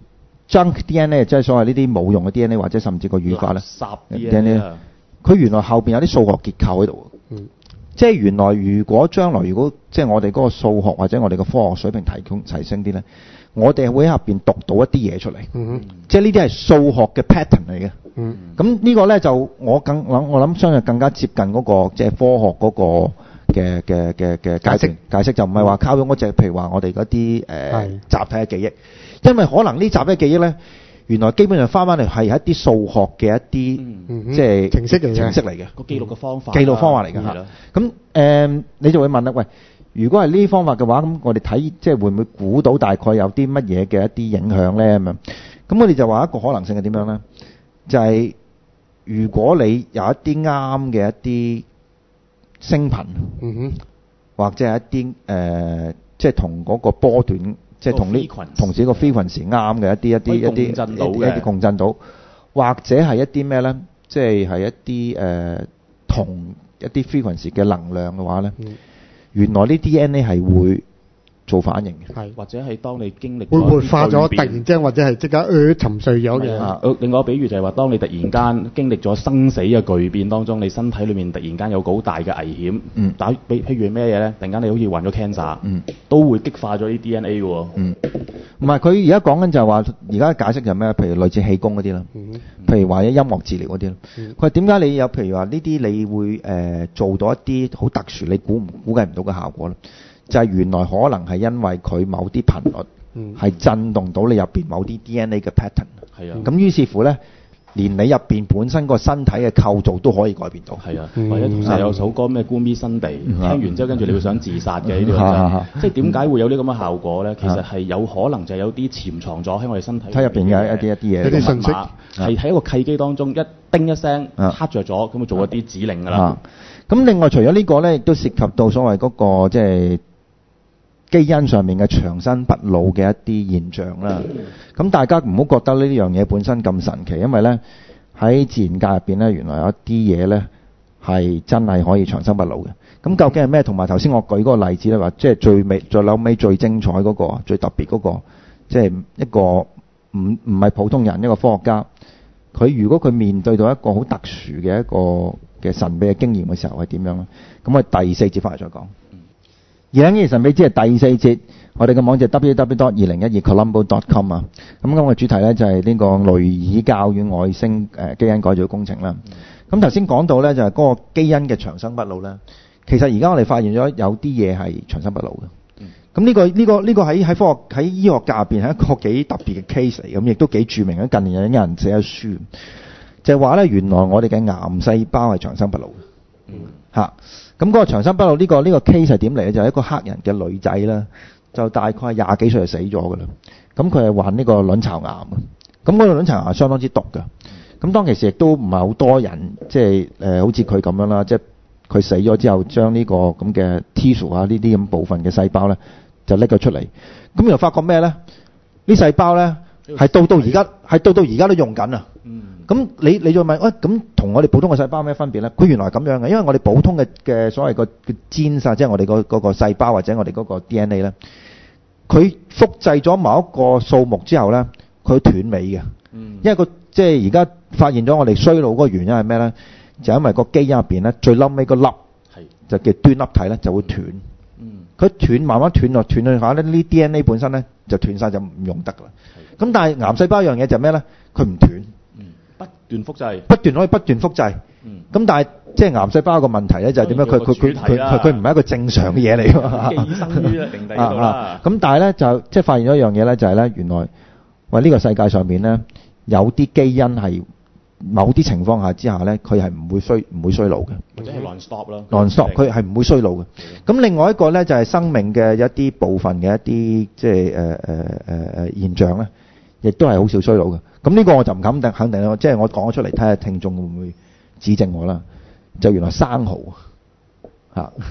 junk D N A， 即係所謂呢啲冇用嘅 D N A 或者甚至個語法咧 ，D N A， 佢原來後邊有啲數學結構喺度。 嗯， 即係原來如果將來如果即係我哋嗰個數學或者我哋嘅科學水平提供提升啲咧，我哋會喺入邊讀到一啲嘢出嚟。 嗯， 即係呢啲係數學嘅 pattern 嚟嘅。 嗯， 咁呢個咧就我更諗我諗相信更加接近嗰、嗰個即係科學嗰個嘅嘅嘅嘅解釋解釋，就唔係話靠咗嗰隻譬如話我哋嗰啲誒集體嘅記憶，因為可能呢集體嘅記憶咧，原來基本上翻翻嚟係一啲數學嘅一啲、嗯、即係程式嚟嘅程式嚟嘅個記錄嘅方法， 記錄方法嚟㗎嚇。咁誒、呃、你就會問啦，喂，如果係呢啲方法嘅話，咁我哋睇即係會唔會估到大概有啲乜嘢嘅一啲影響咧咁樣？咁我哋就話一個可能性係點樣咧？就係、是、如果你有一啲啱嘅一啲聲頻， 嗯哼， 或者係一啲誒、呃，即係同嗰個波段，即係同呢同時個 frequency 啱嘅一啲一啲一啲一啲共振到，或者係一啲咩咧？即係係一啲誒、呃、同一啲 frequency 嘅能量嘅話咧、嗯，原來呢 D N A 係會做反應嘅， 係或者係當你經歷會活化咗，突然之間或者係即刻呃沉睡咗嘅。 啊，另外一個比喻就係話，當你突然間經歷咗生死嘅巨變當中，你身體裏面突然間有個好大嘅危險。嗯。打比譬如咩嘢咧？突然間你好似患咗 cancer。嗯。都會激化咗啲 D N A 嘅喎。嗯。 唔係，佢而家講緊就係話，而家解釋就係咩？譬如類似氣功嗰啲啦。嗯。譬如話啲音樂治療嗰啲啦。嗯。佢話點解你有譬如話呢啲你會誒、呃、做到一啲好特殊你估唔估計唔到嘅效果咧？就係、是、原來可能係因為佢某啲頻率係震動到你入邊某啲 D N A 嘅 pattern。係啊。咁於是乎咧，連你入邊本身個身體嘅構造都可以改變到。係啊。或者同時有首歌咩《觀 me 新地》，聽完之後跟住你會想自殺嘅呢啲。即係點解會有呢咁嘅效果咧？其實係有可能就係有啲潛藏咗喺我哋身體入邊嘅一啲一啲嘢。一啲信息係喺一個契機當中一叮一聲黑着咗，咁就做一啲指令㗎啦。咁另外除咗呢個咧，亦都涉及到所謂嗰個即係基因上面嘅長生不老嘅一啲現象啦，咁大家唔好覺得呢樣嘢本身咁神奇，因為咧喺自然界入邊咧，原來有一啲嘢咧係真係可以長生不老嘅。咁究竟係咩？同埋頭先我舉嗰個例子咧，話即係最尾、最後尾、最精彩嗰個、最特別嗰個，即係一個唔唔係普通人一個科學家，佢如果佢面對到一個好特殊嘅一個嘅神秘嘅經驗嘅時候係點樣咧？咁我第四節翻嚟再講。而家呢神秘之係第四節，我哋嘅網址 w w w dot 二零一二 colombo dot com 啊。咁今日主題咧就係呢個雷爾教與外星誒基因改造工程啦。咁頭先講到咧就係嗰個基因嘅長生不老咧，其實而家我哋發現咗有啲嘢係長生不老嘅。咁呢個呢個呢個喺喺科學喺醫學界入邊係一個幾特別嘅 case 嚟，咁亦都幾著名嘅。近年有啲人寫咗書，就係話咧原來我哋嘅癌細胞係長生不老嘅。嗯。嚇！咁嗰個長生不老呢個呢個 case 係點嚟咧？就係一個黑人嘅女仔啦，就大概廿幾歲就死咗㗎啦。咁佢係患呢個卵巢癌啊。咁嗰個卵巢癌相當之毒㗎。咁當其時亦都唔係好多人，即係誒好似佢咁樣啦，即係佢死咗之後將呢個咁嘅 tissue 啊呢啲咁部分嘅細胞咧就拎咗出嚟。咁又發覺咩咧？呢細胞咧係到到而家係到到而家都用緊啊！咁你你再問，喂，咁同我哋普通嘅細胞有咩分別咧？佢原來係咁樣嘅，因為我哋普通嘅嘅所謂個嘅 genes 啊，即係我哋個嗰個細胞或者我哋嗰個 D N A 咧，佢複製咗某一個數目之後咧，佢斷尾嘅。嗯。因為個即係而家發現咗我哋衰老嗰個原因係咩咧？就係因為個基因入邊咧最冧尾個粒就叫端粒體咧就會斷。嗯。佢斷慢慢斷落斷去下咧，呢 D N A 本身咧就斷晒就唔用得㗎啦。係。咁但係癌細胞一樣嘢就係咩咧？佢唔斷。不斷複製，不斷可以不斷複製。嗯。咁但係即係癌細胞個問題咧，就係點樣？佢佢佢佢佢佢唔係一個正常嘅嘢嚟㗎嘛。寄生於另地度啦。咁但係咧就即係發現咗一樣嘢咧，就係咧原來喂呢個世界上面咧有啲基因係某啲情況下之下咧，佢係唔會衰唔會衰老嘅。或者係 non-stop 啦。non-stop 佢係唔會衰老嘅。咁另外一個咧就係生命嘅一啲部分嘅一啲即係誒誒誒誒現象咧，亦都係好少衰老嘅。咁呢個我就唔肯定肯定啦，即係我講咗出嚟睇下聽眾會唔會指正我啦。就原來生蠔嚇嚇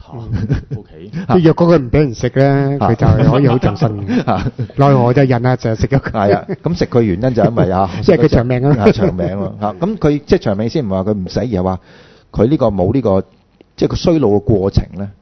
，OK。 即係若果佢唔俾人食咧，佢就係可以好長生嘅。奈何就人啊，就食咗佢。係啊，咁食佢原因就係因為啊，即係佢長命啊，長命咯嚇。咁佢即係長命先唔係話佢唔死，而係話佢呢個冇呢個即係個衰老嘅過程咧，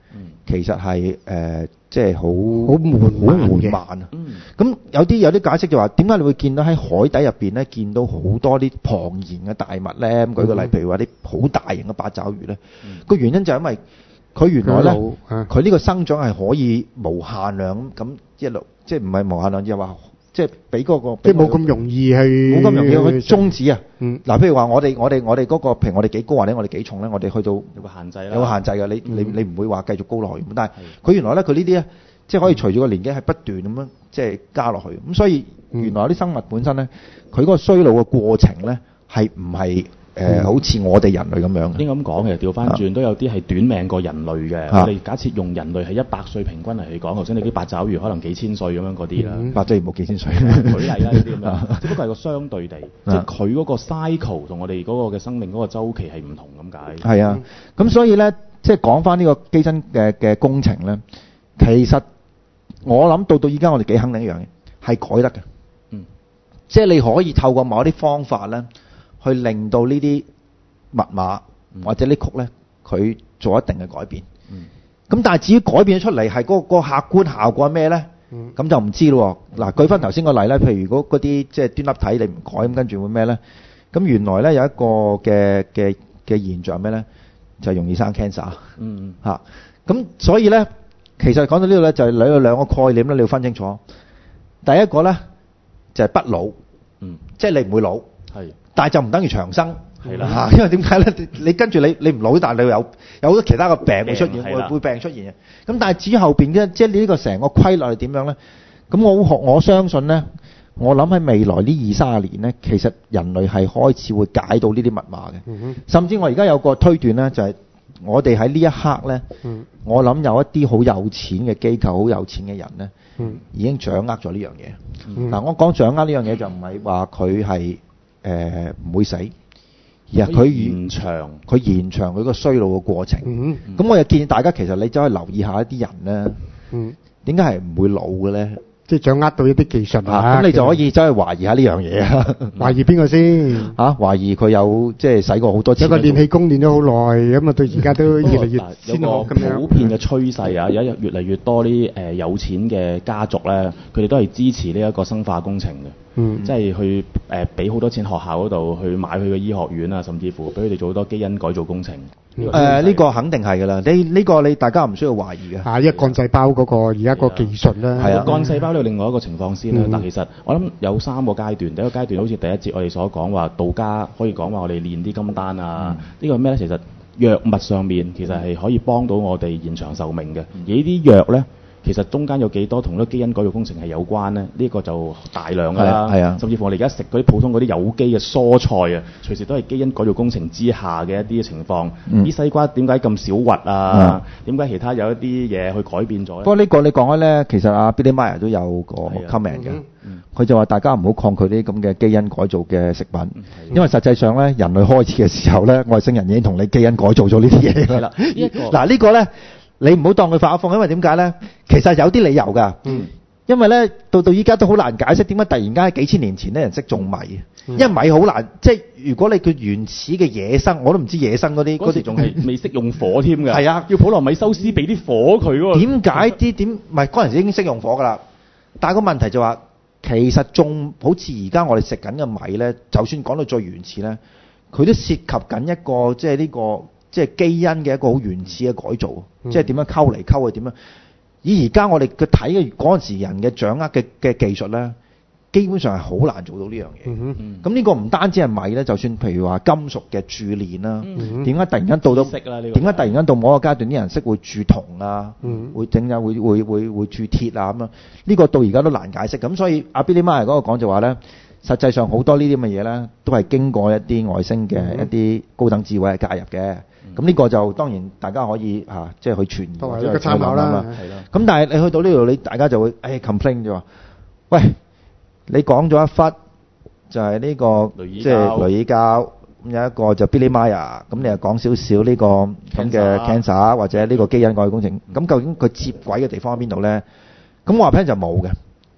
其實係誒即係好好緩慢好嘅緩慢啊。 嗯咁有啲有啲解釋就話點解你會見到喺海底入邊咧見到好多啲龐然嘅大物咧？咁舉個例，譬如話啲好大型嘅八爪魚咧，個原因就係因為佢原來咧佢老啊佢呢個生長係可以無限量咁一路，即係唔係無限量，即係話即係俾嗰個即係冇咁容易去冇咁容易去終止啊！ 嗯嗱，譬如話我哋我哋我哋嗰個，譬如我哋幾高或者我哋幾重咧，我哋去到有個限制啦， 有個限制嘅，你你你唔會話繼續高落去。但係佢原來咧，佢呢啲咧，即係可以隨住個年紀係不斷咁樣即係加落去。咁所以原來啲生物本身咧，佢嗰個衰老嘅過程咧係唔係誒好似我哋人類咁樣嘅？ 應該咁講嘅，調翻轉都有啲係短命過人類嘅。 啊我哋假設用人類係一百歲平均嚟去講，頭先你啲八爪魚可能幾千歲咁樣嗰啲啦。 八爪魚冇幾千歲， 舉例啦，呢啲咁樣，只不過係個相對地，即係佢嗰個 cycle 同我哋嗰個嘅生命嗰個週期係唔同咁解。 係啊，咁所以咧，即係講翻呢個基因嘅嘅工程咧，其實我諗到到依家我哋幾肯定一樣嘢，係改得嘅。 嗯， 即係你可以透過某一啲方法咧，去令到呢啲密碼或者呢曲咧，佢做一定嘅改變。 嗯， 咁但係至於改變咗出嚟係嗰個客觀效果係咩咧？咁就唔知咯。嗱，舉翻頭先個例咧，譬如如果嗰啲即係端粒體你唔改，咁跟住會咩咧？咁原來咧有一個嘅嘅嘅現象咩咧？就係容易生 cancer。 嗯嚇，咁所以咧，其實講到呢度咧，就係兩個兩個概念咧，你要分清楚。第一個咧就係不老， 嗯， 即係你唔會老， 係， 但係就唔等於長生。 係啦嚇，因為點解咧？你你跟住你你唔老，但係你會有有好多其他嘅病會出現， 病係啦會會病出現嘅。咁但係至於後邊嘅，即係你呢個成個規律係點樣咧？咁我好我相信咧，我諗喺未來呢二三十年咧，其實人類係開始會解到呢啲密碼嘅。 嗯甚至我而家有個推斷咧，就係我哋喺呢一刻咧， 嗯我諗有一啲好有錢嘅機構、好有錢嘅人咧， 嗯已經掌握咗呢樣嘢。 嗯嗱，我講掌握呢樣嘢就唔係話佢係誒唔會死，而係佢可以延長佢延長佢個衰老嘅過程。 嗯咁我又建議大家其實你走去留意下一啲人咧， 嗯， 點解係唔會老嘅咧？ 即係掌握到一啲技術啊， 啊， 咁你就可以走去懷疑下呢樣嘢啊！ 懷疑邊個先？ 啊，懷疑佢有即係使過好多錢。 有個練氣功練咗好耐，咁啊到而家都越嚟越嗱先學有個咁樣。 普遍嘅趨勢啊，有一越嚟越多啲誒有錢嘅家族咧，佢哋都係支持呢一個生化工程嘅。 嗯即係去誒俾好多錢學校嗰度去買佢嘅醫學院啊，甚至乎俾佢哋做好多基因改造工程。呢個誒呢個肯定係㗎啦，你呢個你大家唔需要懷疑嘅。 啊，一幹細胞嗰個而家個技術啦， 係啊幹細胞呢個另外一個情況先啦。 嗯但其實我諗有三個階段，第一個階段好似第一節我哋所講話，道家可以講話我哋練啲金丹啊，呢個係咩咧？其實藥物上面其實係可以幫到我哋延長壽命嘅，而呢啲藥咧。其實中間有幾多同呢個基因改造工程係有關呢？呢、呢個就大量㗎啦， 係啊， 甚至乎我哋而家食嗰啲普通嗰啲有機嘅蔬菜啊，隨時都係基因改造工程之下嘅一啲情況。啲、嗯、西瓜點解咁少核啊？點解、嗯、其他有一啲嘢去改變咗咧？ 不過呢個你講開咧，其實阿 Billy Meyer 都有個 comment 嘅，佢、嗯、就話大家唔好抗拒啲咁嘅基因改造嘅食品，嗯、因為實際上咧人類開始嘅時候咧，外星人已經同你基因改造咗呢啲嘢㗎啦。嗱呢個咧。你唔好當佢發瘋，因為點解咧？其實有啲理由㗎。嗯。因為咧，到到依家都好難解釋點解突然間喺幾千年前啲人識種米。嗯、因為米好難，即係如果你佢原始嘅野生，我都唔知野生嗰啲嗰時仲係未識用火添㗎。 係啊， 要普羅米修斯俾啲火佢喎。 點解啲點？唔係嗰陣時已經識用火㗎啦。但係個問題就話、是，其實種好似而家我哋食緊嘅米咧，就算講到最原始咧，佢都涉及緊一個即係呢個。即係基因嘅一個好原始嘅改造，嗯、即係點樣溝嚟溝去點樣？以而家我哋嘅睇嘅嗰陣時人嘅掌握嘅嘅技術咧，基本上係好難做到呢樣嘢。咁呢、嗯嗯、個唔單止係米咧，就算譬如話金屬嘅鑄鍊啦，點解、嗯、突然間到到點解突然間到某個階段啲人識會鑄銅啊，嗯、會整啊會會會會鑄鐵啊咁樣？呢、呢個到而家都難解釋。咁所以阿 Billy Meyer 嗰個講就話咧。實際上好多呢啲咁嘅嘢咧，都係經過一啲外星嘅一啲高等智慧嘅介入嘅。咁呢、嗯、個就當然大家可以嚇，即、啊、係、就是、去傳言， 作為一個參考啦。 係咯。咁但係你去到呢度，你大家就會誒、哎、complain 就話：喂，你講咗一忽就係呢、這個即係雷爾膠，咁有一個就 Billy Meyer，咁你又講少少呢個咁嘅 cancer 或者呢個基因改造工程。咁究竟佢接軌嘅地方喺邊度咧？咁我話俾你就冇嘅。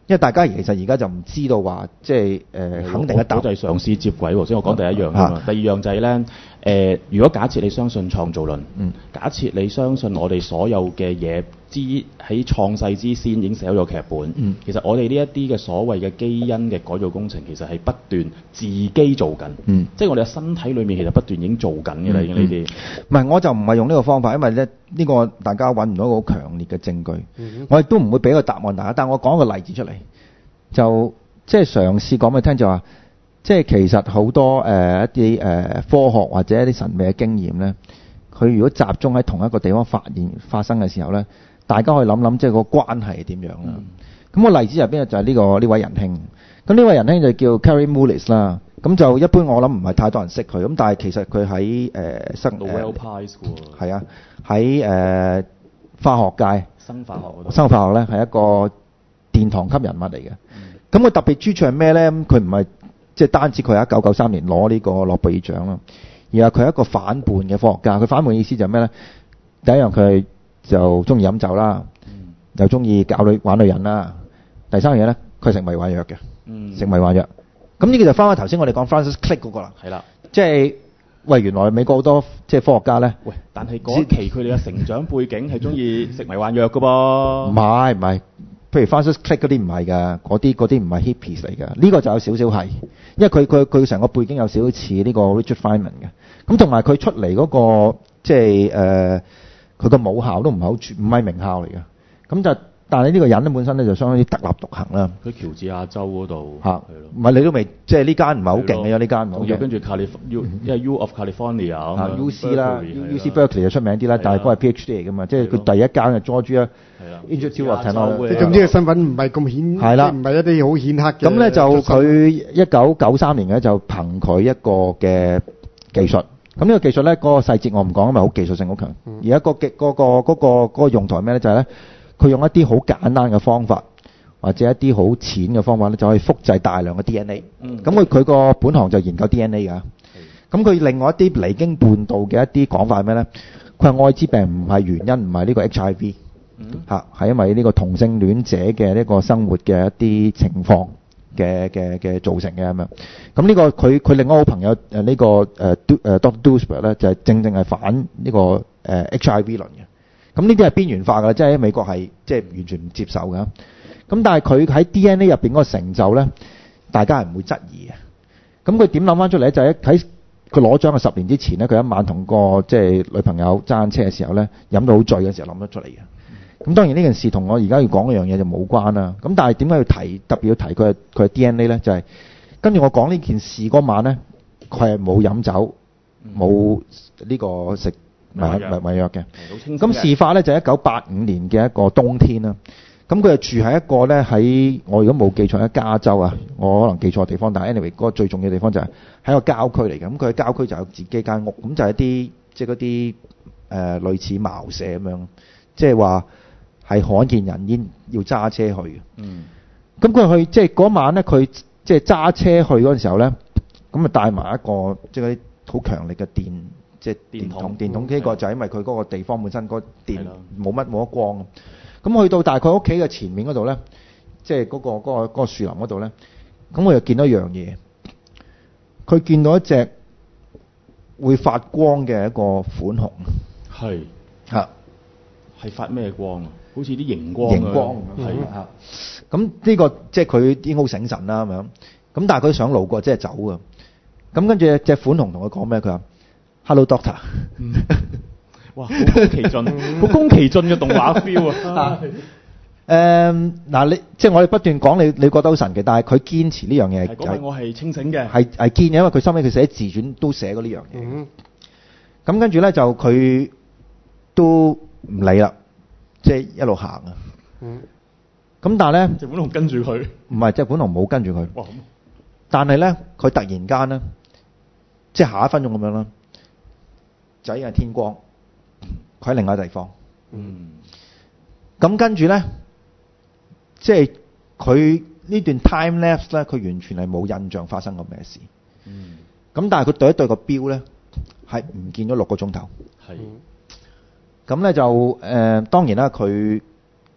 因為大家其實而家就唔知道話，即係誒、呃、肯定嘅答案。 我就係嘗試接軌喎，先我講第一樣啊嘛。第二樣就係咧，誒，如果假設你相信創造論， 嗯， 假設你相信我哋所有嘅嘢之喺創世之先已經寫咗個劇本， 嗯， 其實我哋呢一啲嘅所謂嘅基因嘅改造工程，其實係不斷自己做緊， 嗯， 即係我哋嘅身體裏面其實不斷已經做緊嘅啦，已經呢啲。 唔係，我就唔係用呢個方法，因為咧呢個大家揾唔到一個好強烈嘅證據， 嗯我亦都唔會俾個答案大家。但我講個例子出嚟。就即係嘗試講俾你聽，就話即係其實好多誒、呃、一啲誒、呃、科學或者一啲神秘嘅經驗咧，佢如果集中喺同一個地方發現發生嘅時候咧，大家可以諗諗即係個關係係點樣啦。咁、嗯、個例子入邊就係呢、這個呢位仁兄。咁呢位仁兄就叫 Kary Mullis 啦。咁就一般我諗唔係太多人識佢，咁但係其實佢喺誒生 Nobel Prize 喎。 係啊，喺誒、呃、化學界生化學嗰度。 生化學咧係一個殿堂級人物嚟嘅，咁佢特別之處係咩呢？佢唔係即係單止佢喺一九九三年攞呢個諾貝爾獎啦，而係佢係一個反叛嘅科學家。佢反叛嘅意思就係咩呢？第一樣佢就中意飲酒啦， 嗯、 又中意搞女玩女人啦。第三樣嘢呢，佢食迷幻藥嘅， 嗯、 食迷幻藥。咁呢個就翻返頭先我哋講 Francis Crick 嗰個啦。 係啦， 即係喂，原來美國好多即係科學家呢。 喂，但係嗰期佢哋嘅成長背景係中意食迷幻藥㗎噃。 唔係唔係。譬如 Francis Crick 嗰啲唔係㗎，嗰啲嗰啲唔係 hippies 嚟㗎。呢個就有少少係，因為佢佢佢成個背景有少少似呢個 Richard Feynman 嘅。咁同埋佢出嚟嗰個即係誒，佢個母校都唔係好唔係名校嚟嘅。咁就但係呢個人咧本身咧就相當於特立獨行啦。 佢喬治亞州嗰度嚇，唔係你都未即係呢間唔係好勁嘅，有呢間唔係好勁。 跟住 Calif U 因為 U of California 啊 ，U C 啦 ，U C Berkeley 就出名啲啦，但係嗰係 PhD 嚟㗎嘛，即係佢第一間嘅 Georgia Institute of Technology。 即係總之佢身份唔係咁顯， 係啦， 唔係一啲好顯赫嘅。 咁咧就佢一九九三年咧就憑佢一個嘅技術，咁呢個技術咧嗰個細節我唔講，因為好技術性好強。而一個嘅嗰個嗰個嗰個用途係咩咧？就係咧。佢用一啲好簡單嘅方法，或者一啲好淺嘅方法咧，就可以複製大量嘅 D N A。咁佢佢個本行就研究 D N A 㗎。咁佢另外一啲離經叛道嘅一啲講法係咩咧？佢話愛滋病唔係原因，唔係呢個 H I V，嚇係因為呢個同性戀者嘅呢個生活嘅一啲情況嘅嘅嘅造成嘅咁樣。咁呢個佢佢另外一個好朋友誒呢個誒誒 Doctor Duesberg 咧，就係正正係反呢個誒 H I V 論嘅。咁呢啲係邊緣化㗎，即係喺美國係即係完全唔接受㗎。咁但係佢喺 D N A 入邊嗰個成就咧，大家係唔會質疑嘅。咁佢點諗翻出嚟咧？就係喺佢攞獎嘅十年之前咧，佢一晚同個即係女朋友揸車嘅時候咧，飲到好醉嘅時候諗得出嚟嘅。咁當然呢件事同我而家要講嗰樣嘢就冇關啦。咁但係點解要提特別要提佢係佢係 D N A 咧？就係跟住我講呢件事嗰晚咧，佢係冇飲酒，冇呢個食迷迷藥嘅。咁事發咧就係一九八五年嘅一個冬天啦。咁佢就住喺一個咧喺我如果冇記錯喺加州啊，我可能記錯地方，但係 anyway 嗰個最重要嘅地方就係喺個郊區嚟嘅。咁佢喺郊區就有自己間屋，咁就係一啲即係嗰啲誒類似茅舍咁樣，即係話係罕見人煙要揸車去嘅。嗯。咁佢去即係嗰晚咧，佢即係揸車去嗰陣時候咧，咁啊帶埋一個即係嗰啲好強力嘅電，即係電筒。電筒呢個就係因為佢嗰個地方本身嗰個電冇乜冇乜光。咁去到大概屋企嘅前面嗰度咧，即係嗰個嗰個嗰個樹林嗰度咧，咁我又見到一樣嘢，佢見到一隻會發光嘅一個款熊。係嚇， 係發咩光啊？好似啲熒光。 熒光係嚇。咁呢個即係佢已經好醒神啦咁樣。咁但係佢想路過即係走啊。咁跟住隻款熊同佢講咩？佢話 ：Hello Doctor。 哇！好宮崎駿，好宮崎駿嘅動畫 feel 啊！ 誒嗱，你即係我哋不斷講你，你覺得好神奇，但係佢堅持呢樣嘢係講我係清醒嘅， 係係堅嘅，因為佢收尾佢寫自傳都寫過呢樣嘢。咁、嗯、跟住咧就佢都唔理啦，即係一路行啊。嗯。咁但係咧， 隻本龍跟住佢。唔係，隻本龍冇跟住佢。哇！但係咧，佢突然間咧，即係下一分鐘咁樣啦，就係天光。佢喺另外一個地方，嗯，咁跟住咧，即係佢呢段 time lapse 咧，佢完全係冇印象發生過咩事，嗯，咁但係佢對一對個錶咧，係唔見咗六個鐘頭，係，咁咧就誒、呃、當然啦，佢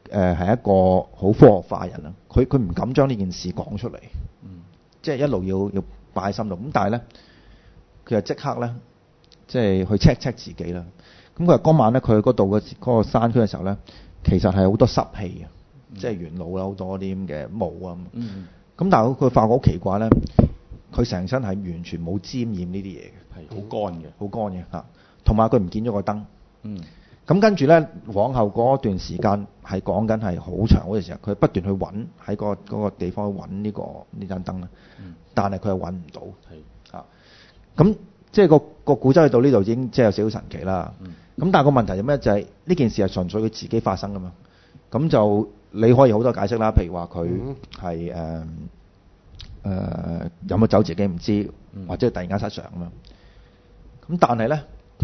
誒係一個好科學化人啊，佢佢唔敢將呢件事講出嚟， 嗯， 即係一路要要擺喺心度。咁但係咧，佢就即刻咧，即係去 check check 自己啦。咁佢話嗰晚咧，佢去嗰度嘅嗰個山區嘅時候咧，其實係好多濕氣啊， 嗯、 即係沿路啦好多啲咁嘅霧啊。 嗯， 咁但係佢發覺好奇怪咧，佢成身係完全冇沾染呢啲嘢嘅， 係好乾嘅， 好乾嘅嚇。同埋佢唔見咗個燈。 嗯。 咁跟住咧，往後嗰段時間係講緊係好長嗰陣時候，佢不斷去揾喺個嗰個地方去揾呢個呢盞燈啦。 嗯。 但係佢係揾唔到。 係。 啊。咁即係個個古仔去到呢度已經即係有少少神奇啦。 嗯。 咁但係個問題係咩？就係呢件事係純粹佢自己發生噶嘛。咁就你可以好多解釋啦，譬如話佢係誒誒飲咗酒自己唔知， 嗯、 或者突然間失常咁樣。咁但係咧。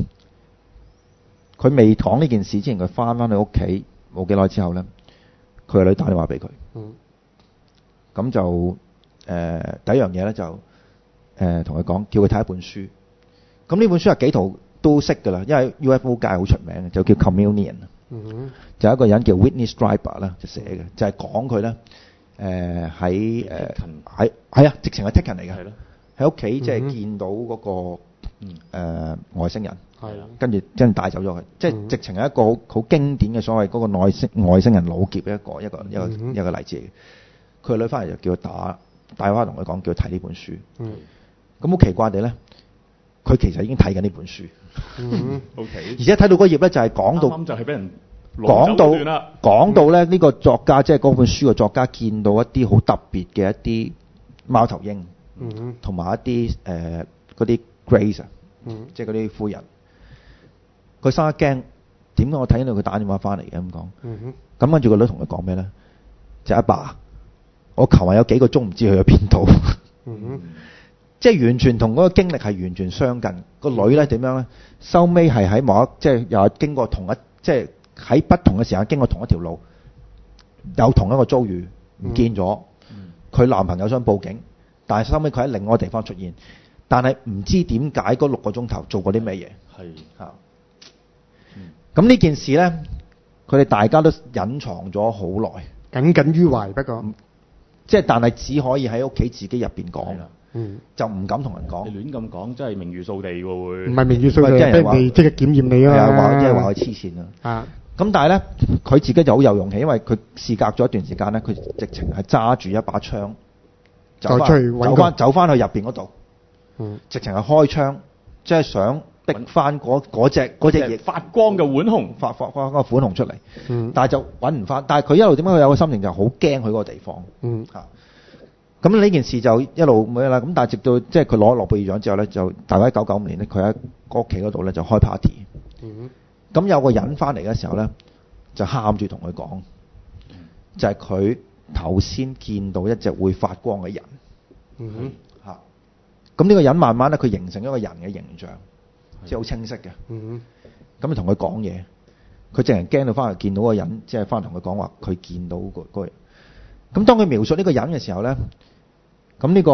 佢未講呢件事之前，佢翻翻去屋企冇幾耐之後咧，佢個女打電話俾佢。嗯。咁就誒、呃、第一樣嘢咧就誒同佢講，叫佢睇一本書。咁呢本書係幾圖都識㗎啦，因為 U F O 界好出名嘅，就叫 Communion。嗯。就有一個人叫 Whitney Strieber 啦，就寫嘅，就係講佢咧誒喺誒喺係啊，直情係 Taken 嚟嘅。係咯。喺屋企即係見到嗰、那個、嗯呃、外星人。係啦，跟住真係帶走咗佢，即係直情係一個好好經典嘅所謂嗰個外星外星人老劫嘅一個一個一個、嗯、一個例子嚟嘅。佢個女翻嚟就叫佢打打電話同佢講，叫佢睇呢本書。嗯，咁好奇怪地咧，佢其實已經睇緊呢本書。嗯，OK。而且睇到嗰頁咧就係講到，啱啱就係俾人講到講到咧呢個作家，即係嗰本書嘅作家見到一啲好特別嘅一啲貓頭鷹，嗯，同埋一啲誒嗰啲 Grace 啊，嗯，即係嗰啲夫人。佢生一驚，點解我睇到佢打電話翻嚟嘅咁講？咁跟住個女同佢講咩咧？就阿爸，我琴日有幾個鐘唔知去咗邊度，即係完全同嗰個經歷係完全相近。個女咧點樣咧？收尾係喺某一即係又係經過同一即係喺不同嘅時間經過同一條路，有同一個遭遇，唔見咗。佢男朋友想報警，但係收尾佢喺另外一個地方出現，但係唔知點解嗰六個鐘頭做過啲咩嘢？係嚇。咁呢件事咧，佢哋大家都隱藏咗好耐， 耿耿於懷。不過， 即係但係只可以喺屋企自己入邊講， 嗯， 就唔敢同人講。 你亂咁講，真係名譽掃地喎會。 唔係名譽掃地，即係你即係檢驗你啊！ 係啊，話即係話佢黐線啊！ 啊， 咁但係咧，佢自己就好有勇氣，因為佢事隔咗一段時間咧，佢直情係揸住一把槍，走翻走翻走翻去入邊嗰度，嗯，直情係開槍，即係想逼翻嗰嗰隻嗰隻翼發光嘅浣熊， 發發翻嗰個浣熊出嚟，嗯，但係就揾唔翻。但係佢一路點解佢有個心情就好驚佢嗰個地方，嗯嚇。咁呢件事就一路冇啦。咁但係直到即係佢攞諾貝爾獎之後咧，就大概喺九九五年咧，佢喺屋企嗰度咧就開 party。嗯。咁有個人翻嚟嘅時候咧，就喊住同佢講，就係佢頭先見到一隻會發光嘅人。嗯嚇。咁呢個人慢慢咧，佢形成一個人嘅形象。即係好清晰嘅，咁你同佢講嘢，佢淨係驚到翻嚟見到個人，即係翻嚟同佢講話，佢見到個個人。咁當佢描述呢個人嘅時候咧，咁呢個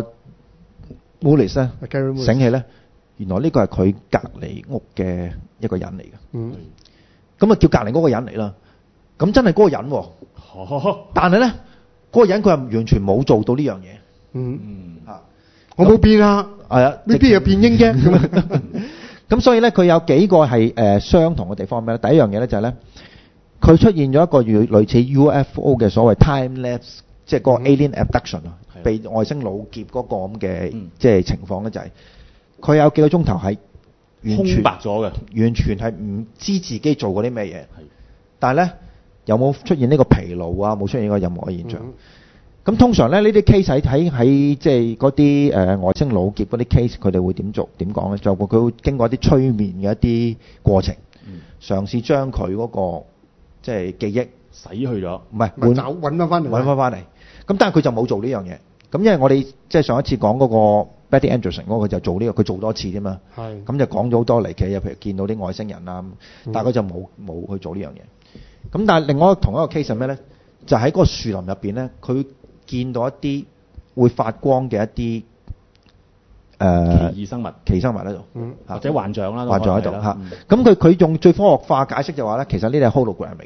Mullis 咧醒起咧，原來呢個係佢隔離屋嘅一個人嚟嘅。嗯，咁啊叫隔離嗰個人嚟啦。咁真係嗰個人喎，哦、但係咧嗰個人佢係完全冇做到呢樣嘢。嗯嗯嚇，我冇變啊，係啊，呢啲嘢變應啫。咁所以咧，佢有幾個係誒、呃、相同嘅地方咩咧？第一樣嘢咧就係咧，佢出現咗一個類類似 U F O 嘅所謂 time lapse，即係個 alien abduction 啊、嗯，被外星老劫嗰個咁嘅、嗯、即係情況咧，就係佢有幾個鐘頭係完全空白咗嘅， 完全係唔知自己做過啲咩嘢。但係咧，有冇出現呢個疲勞啊？冇出現過任何嘅現象。嗯咁通常咧，呢啲 case 喺喺即係嗰啲誒外星老劫嗰啲 case，佢哋會點做點講咧？就佢會經過一啲催眠嘅一啲過程，嗯、嘗試將佢嗰、嗰個即係記憶洗去咗， 唔係揾揾翻翻嚟， 揾翻翻嚟。咁但係佢就冇做呢樣嘢。咁因為我哋即係上一次講嗰個 Betty Anderson 嗰個就做呢、呢個，佢做多次啫嘛。係。咁就講咗好多離奇嘅，譬如見到啲外星人啊，嗯、但係佢就冇冇去做呢樣嘢。咁但係另外同一個 case 係咩咧？就喺嗰個樹林入邊咧，佢見到一啲會發光嘅一啲誒、呃、 奇異生物， 奇異生物喺度，嗯，或者幻象啦， 幻象喺度嚇。咁佢佢用最科學化解釋就話咧，其實呢啲係 hologram 嚟嘅，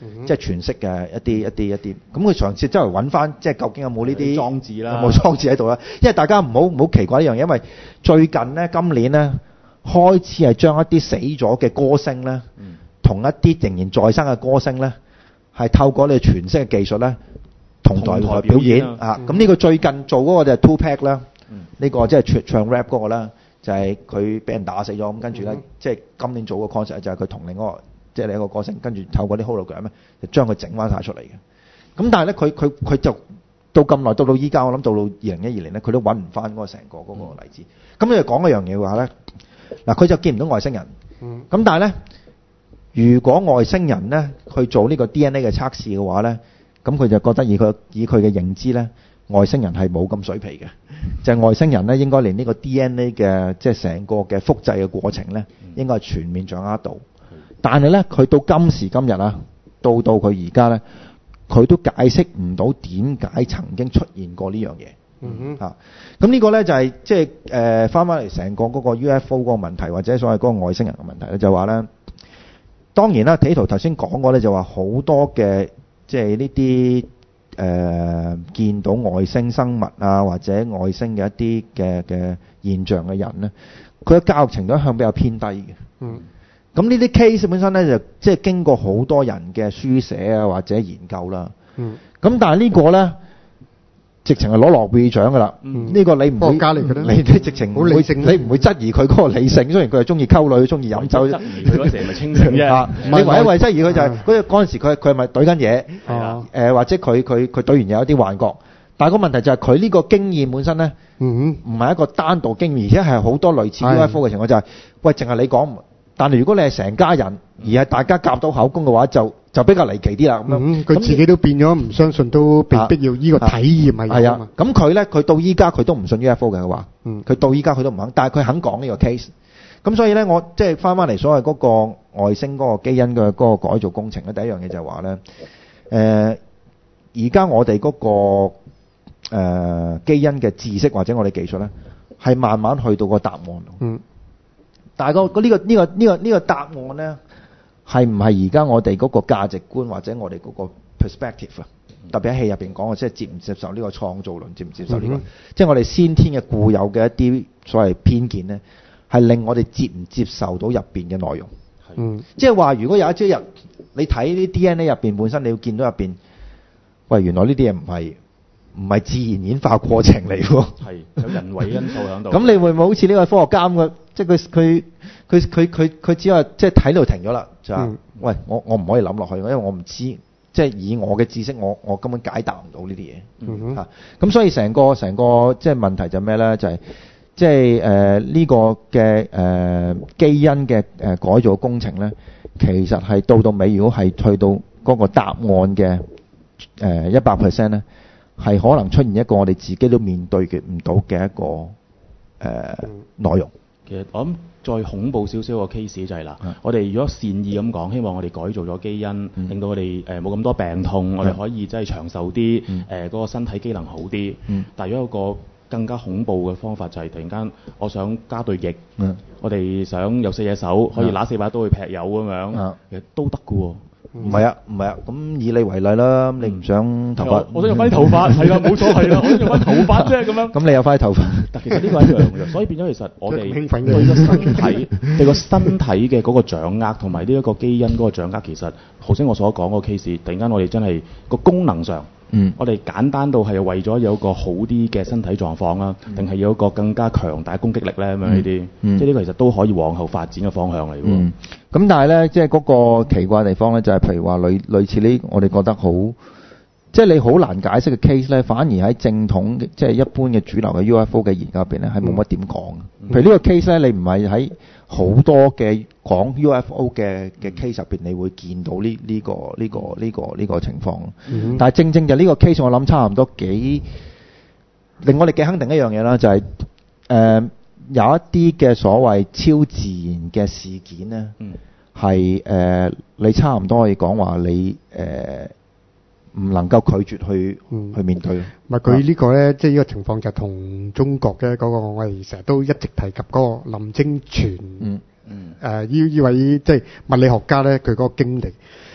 嗯、即係全息嘅一啲一啲一啲。咁佢嘗試周圍揾翻，即係究竟有冇呢啲裝置啦， 有冇裝置喺度啦？因為大家唔好唔好奇怪呢樣嘢，因為最近咧今年咧開始係將一啲死咗嘅歌星咧，同、嗯、一啲仍然在生嘅歌星咧，係透過你全息嘅技術咧，同台台表演啊！咁呢、嗯、個最近做嗰個就係 Tupac 啦，呢、嗯這個即係唱唱 rap 嗰個啦，就係佢俾人打死咗，咁跟住咧，即係今年做個 concept 就係佢同另一個即係另一個歌星，跟住透過啲 hologram 咧，就將佢整翻晒出嚟嘅。咁但係咧，佢佢佢就到咁耐，到到依家，我諗到到二零一二年咧，佢都揾唔翻嗰個成個嗰個例子。咁、嗯、你就講一樣嘢嘅話咧，嗱，佢就見唔到外星人。咁、嗯、但係咧，如果外星人咧去做呢個 D N A 嘅測試嘅話咧，咁佢就覺得以佢以佢嘅認知咧，外星人係冇咁水皮嘅，就係、是、外星人咧應該連呢個 D N A 嘅即係成個嘅複製嘅過程咧，應該係全面掌握到。但係咧，佢到今時今日啊，到到佢而家咧，佢都解釋唔到點解曾經出現過呢樣嘢。嗯哼，咁呢個咧就係即係誒翻翻嚟成個嗰個 U F O 嗰個問題，或者所謂嗰個外星人嘅問題咧，就話咧，當然啦，睇圖頭先講過咧，就話好多嘅即係呢啲誒見到外星生物啊，或者外星嘅一啲嘅嘅現象嘅人咧，佢嘅教育程度一向比較偏低嘅。嗯。咁呢啲 case 本身咧就即係經過好多人嘅書寫啊或者研究啦。嗯。咁但係呢個咧，直情係攞諾貝爾獎㗎啦。嗯。呢個你唔會，科學家嚟嘅咧。你你直情好理性，你唔會質疑佢嗰個理性。雖然佢係中意溝女，中意飲酒。質疑佢嗰時係咪清醒啫？你唯一為質疑佢就係嗰嗰陣時佢佢係咪懟緊嘢？係啊。誒或者佢佢佢懟完有一啲幻覺。但係個問題就係佢呢個經驗本身咧，嗯唔係一個單獨經驗，而且係好多類似 U F O 嘅情況，就係喂，淨係你講。但係如果你係成家人，而係大家夾到口供嘅話，就就比較離奇啲啦。咁樣，佢自己都變咗唔相信，都被逼要呢個體驗係有啊嘛。咁佢咧，佢到依家佢都唔信 U F O 嘅，佢話，佢到依家佢都唔肯，但係佢肯講呢個 case。咁所以咧，我即係翻翻嚟所謂嗰個外星嗰個基因嘅嗰個改造工程咧，第一樣嘢就係話咧，誒而家我哋嗰個誒基因嘅知識或者我哋技術咧，係慢慢去到個答案。嗯。但係個呢個呢個呢個呢個答案咧，係唔係而家我哋嗰個價值觀或者我哋嗰個 perspective 啊？特別喺戲入邊講嘅，即係接唔接受呢個創造論，接唔接受呢個？即係我哋先天嘅固有嘅一啲所謂偏見咧，係令我哋接唔接受到入邊嘅內容。嗯，即係話如果有一朝日你睇啲 D N A 入邊本身，你要見到入邊，喂，原來呢啲嘢唔係唔係自然演化過程嚟喎。係有人為因素喺度。咁你會唔會好似呢個科學家咁嘅？即係佢佢佢佢佢佢只係即係睇到停咗啦，就話、嗯、喂，我我唔可以諗落去，因為我唔知，即係以我嘅知識，我我根本解答唔到呢啲嘢。嗯哼。嚇，咁所以成個成個即係問題就咩咧？就係即係誒呢個嘅誒、呃、基因嘅誒改造工程咧，其實係到到尾，如果係去到嗰個答案嘅誒一百 percent 咧，係可能出現一個我哋自己都面對嘅唔到嘅一個誒、呃嗯、內容。其實我諗再恐怖少少個 case 就係、是、啦，我哋如果善意咁講，希望我哋改造咗基因，嗯、令到我哋誒冇咁多病痛，嗯、我哋可以真係長壽啲，誒、嗯、嗰、呃嗰個身體機能好啲。嗯、但係如果有個更加恐怖嘅方法就係突然間，我想加對翼，嗯、我哋想有四隻手，可以拿四把刀去劈友咁樣，嗯、其實都得㗎喎。唔係啊，唔係啊，咁以你為例啦，你唔想頭髮，我想用翻啲頭髮，係啦，冇錯係啦，我想用翻頭髮啫咁樣。咁你有翻啲頭髮，但其實呢個係一樣嘅，所以變咗其實我哋對個身體、對個身體嘅嗰個掌握同埋呢一個基因嗰個掌握，其實頭先我所講嗰個 case，突然間我哋真係個功能上。嗯，我哋簡單到係為咗有個好啲嘅身體狀況啦，定係有一個更加強大攻擊力咧咁樣呢啲，嗯、即係呢個其實都可以往後發展嘅方向嚟喎。嗯，咁但係咧，即係嗰個奇怪嘅地方咧，就係、是、譬如話類類似呢，我哋覺得好，即係你好難解釋嘅 case 咧，反而喺正統即係、就是、一般嘅主流嘅 U F O 嘅研究入邊咧，係冇乜點講。譬如呢個 case 咧，你唔係喺好多嘅講 U F O 嘅嘅 case 入邊，你會見到呢呢、這個呢、這個呢、這個呢、這個情況。嗯、但係正正就呢個 case，我諗差唔多幾令我哋幾肯定一樣嘢啦，就係、是、誒、呃、有一啲嘅所謂超自然嘅事件咧，係誒、嗯呃、你差唔多可以講話你誒。呃唔能夠拒絕去、嗯、去面對。咪佢呢個咧，即係呢個情況就同中國嘅嗰個我哋成日都一直提及嗰個林清泉，嗯嗯，誒呢呢位即係物理學家咧，佢嗰個經歷。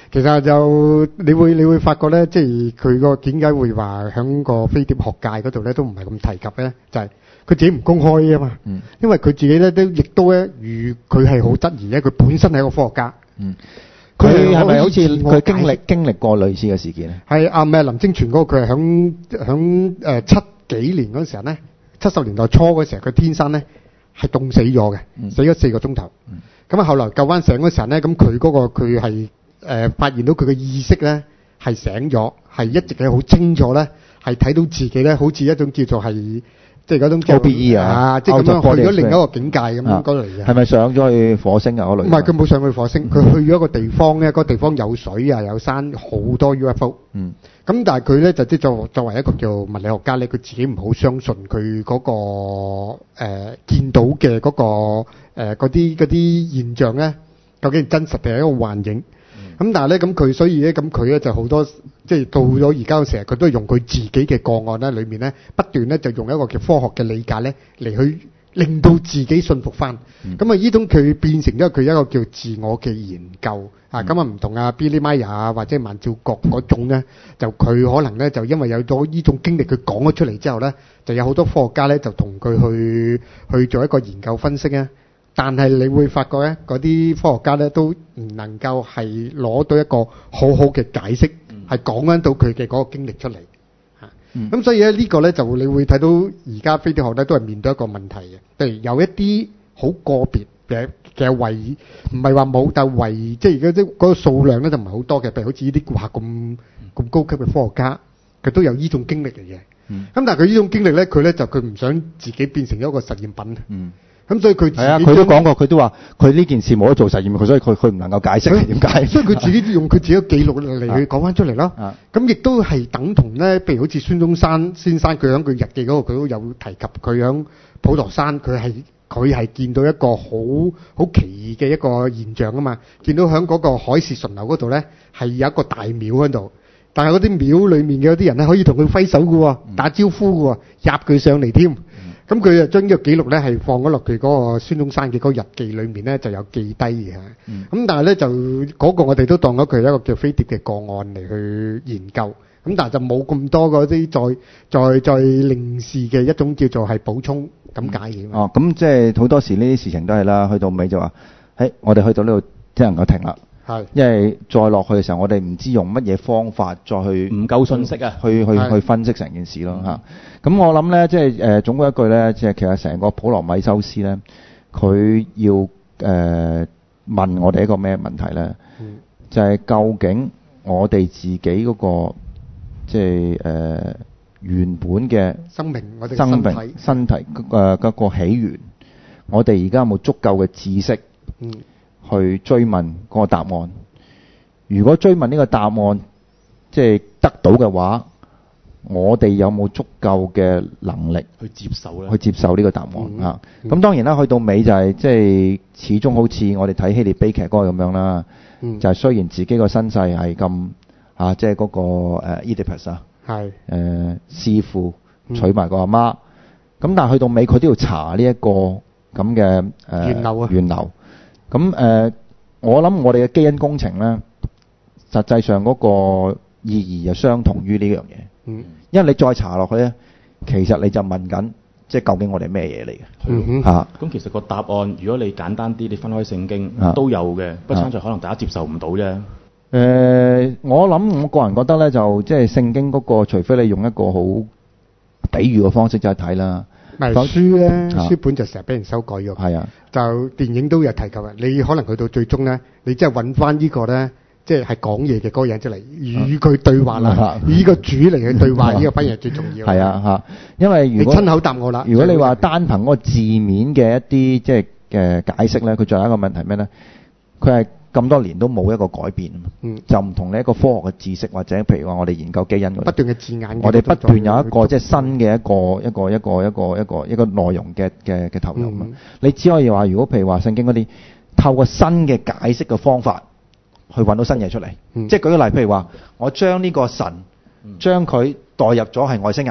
其實就你會你會發覺咧，即係佢個點解會話喺個飛碟學界嗰度咧都唔係咁提及咧，就係、是、佢自己唔公開啊嘛。嗯。因為佢自己咧都亦都咧，如佢係好質疑咧，佢本身係一個科學家。 嗯。佢係咪好似佢經歷經歷過類似嘅事件咧？ 係啊，咩林清泉嗰個佢係響響誒七幾年嗰陣時候咧，七十年代初嗰時候，佢天生咧係凍死咗嘅，嗯、死咗四個鐘頭。嗯。咁啊，後來救翻醒嗰時候咧，咁佢嗰個佢係誒發現到佢嘅意識咧係醒咗，係一直係好清楚咧，係睇到自己咧好似一種叫做係即係嗰種 O B E 啊， 即係咁樣去咗另一個境界咁樣嗰嚟嘅。 係咪上咗去火星啊？嗰類？ 唔係，佢冇上去火星，佢去咗一個地方咧，嗰個地方有水啊，有山，好多 U F O。嗯。咁但係佢咧就即係作作為一個叫物理學家咧，佢自己唔好相信佢嗰個誒見到嘅嗰個誒嗰啲嗰啲現象咧，究竟係真實定係一個幻影？咁但係咧，咁佢所以咧，咁佢咧就好多，即係到咗而家嘅時候，佢都係用佢自己嘅個案咧，裏面咧不斷咧就用一個叫科學嘅理解咧嚟去令到自己信服翻。咁啊，呢種佢變成咗佢一個叫自我嘅研究啊。咁啊，唔同啊 Billy Meier 啊或者萬兆國嗰種咧，就佢可能咧就因為有咗呢種經歷，佢講咗出嚟之後咧，就有好多科學家咧就同佢去去做一個研究分析啊。但係你會發覺咧，嗰啲科學家咧都唔能夠係攞到一個好好嘅解釋，係講緊到佢嘅嗰個經歷出嚟嚇。咁、嗯、所以咧呢個咧就你會睇到而家飛碟學咧都係面對一個問題嘅，譬如有一啲好個別嘅嘅為唔係話冇，但係為即係而家啲嗰個數量咧就唔係好多嘅，譬如好似呢啲話咁咁高級嘅科學家，佢都有呢種經歷嚟嘅。咁、嗯、但係佢呢種經歷咧，佢咧就佢唔想自己變成一個實驗品。嗯。咁所以佢係啊，佢都講過，佢都話佢呢件事冇得做實驗，佢所以佢佢唔能夠解釋點解。所以佢自己用佢自己嘅記錄嚟去講翻出嚟咯。咁亦都係等同咧，譬如好似孫中山先生，佢喺佢日記嗰度，佢都有提及佢喺普陀山，佢係佢係見到一個好好奇異嘅一個現象啊嘛。見到喺嗰個海市蜃樓嗰度咧，係有一個大廟喺度，但係嗰啲廟裡面嘅有啲人咧可以同佢揮手嘅喎，打招呼嘅喎，入佢上嚟添。咁佢就將呢個記錄咧係放咗落佢嗰個孫中山嘅嗰個日記裏面咧就有記低嘅。咁、嗯、但係咧就嗰、那個我哋都當咗佢一個叫飛碟嘅個案嚟去研究。咁但係就冇咁多嗰啲再再再另事嘅一種叫做係補充咁解嘅。 哦，咁即係好多時呢啲事情都係啦，去到尾就話，誒，我哋去到呢度只能夠停啦。係，因為再落去嘅時候，我哋唔知用乜嘢方法再去唔夠信息啊，去去去分析成件事咯嚇。咁、嗯、我諗咧，即係誒總歸一句咧，即係其實成個普羅米修斯咧，佢要誒、呃、問我哋一個咩問題咧？嗯、就係究竟我哋自己嗰、那個即係誒、呃、原本嘅生命，我哋生命身體誒嗰個起源，我哋而家有冇足夠嘅知識？嗯。去追問嗰個答案。如果追問呢個答案，即係得到嘅話，我哋有冇足夠嘅能力去接受咧？ 去接受呢個答案啊？咁、嗯嗯、當然啦，去到尾就係即係始終好似我哋睇希臘悲劇嗰個咁樣啦。嗯、就係雖然自己個身世係咁啊，即係嗰個誒 Oedipus 啊，係誒弒父娶埋個阿媽。咁、嗯、但係去到尾，佢都要查呢一個咁嘅誒源流啊，源流。咁誒、呃，我諗我哋嘅基因工程咧，實際上嗰個意義就相同於呢樣嘢。嗯。因為你再查落去咧，其實你就問緊，即係究竟我哋咩嘢嚟嘅？ 嗯哼。咁、啊、其實個答案，如果你簡單啲，你分開聖經、啊、都有嘅，不過就可能大家接受唔到啫。誒、啊呃，我諗我個人覺得咧，就即係聖經嗰、那個，除非你用一個好比喻嘅方式就去睇啦。 咪書咧，書本就成日俾人修改咗。係啊，就電影都有提及嘅。你可能去到最終咧，你即係揾翻呢個咧，即係係講嘢嘅嗰個人出嚟，與佢對話啦，與呢個主嚟去對話，呢個反而係最重要。係啊嚇，因為如果你親口答我啦，如果你話單憑嗰個字面嘅一啲即係嘅解釋咧，佢仲有一個問題咩咧？佢係咁多年都冇一個改變啊嘛，嗯、就唔同你一個科學嘅知識，或者譬如話我哋研究基因，不斷嘅字眼，我哋不斷有一個即係新嘅一個一個一個一個一個一個內容嘅嘅嘅投入啊。嗯、你只可以話，如果譬如話聖經嗰啲透過新嘅解釋嘅方法去揾到新嘢出嚟，嗯、即係舉個例，譬如話我將呢個神將佢代入咗係外星人，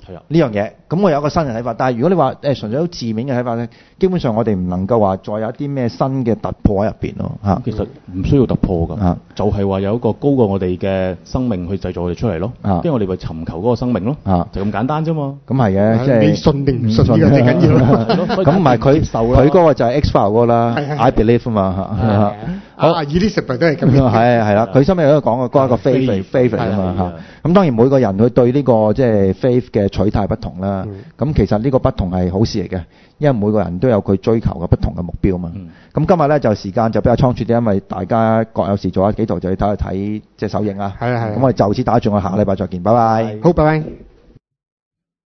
係啊， 呢樣嘢，咁我有一個新嘅睇法。但係如果你話誒純粹好字面嘅睇法咧，基本上我哋唔能夠話再有一啲咩新嘅突破喺入邊咯嚇。 其實唔需要突破㗎， 啊、 就係話有一個高過我哋嘅生命去製造我哋出嚟咯。 啊， 因為我哋為尋求嗰個生命咯。 啊， 就咁簡單啫嘛。 咁係嘅，即係你信定唔信呢個最緊要咯。 咁唔係佢佢嗰個就係 X-File 嗰個啦 ，I believe 啊嘛。 好，Elizabeth都係咁樣。 係係啦，佢心入邊都講過嗰一個 faith faith 嚟啊嘛嚇。咁當然每個人佢對呢個即係 faith 嘅取態不同啦。咁其實呢個不同係好事嚟嘅，因為每個人都有佢追求嘅不同嘅目標啊嘛。咁今日咧就時間就比較倉促啲，因為大家各有事做啊，幾度就要睇去睇即係首映啊。 係啊係。 咁我哋就此打住，我下個禮拜再見，拜拜。 好，拜拜。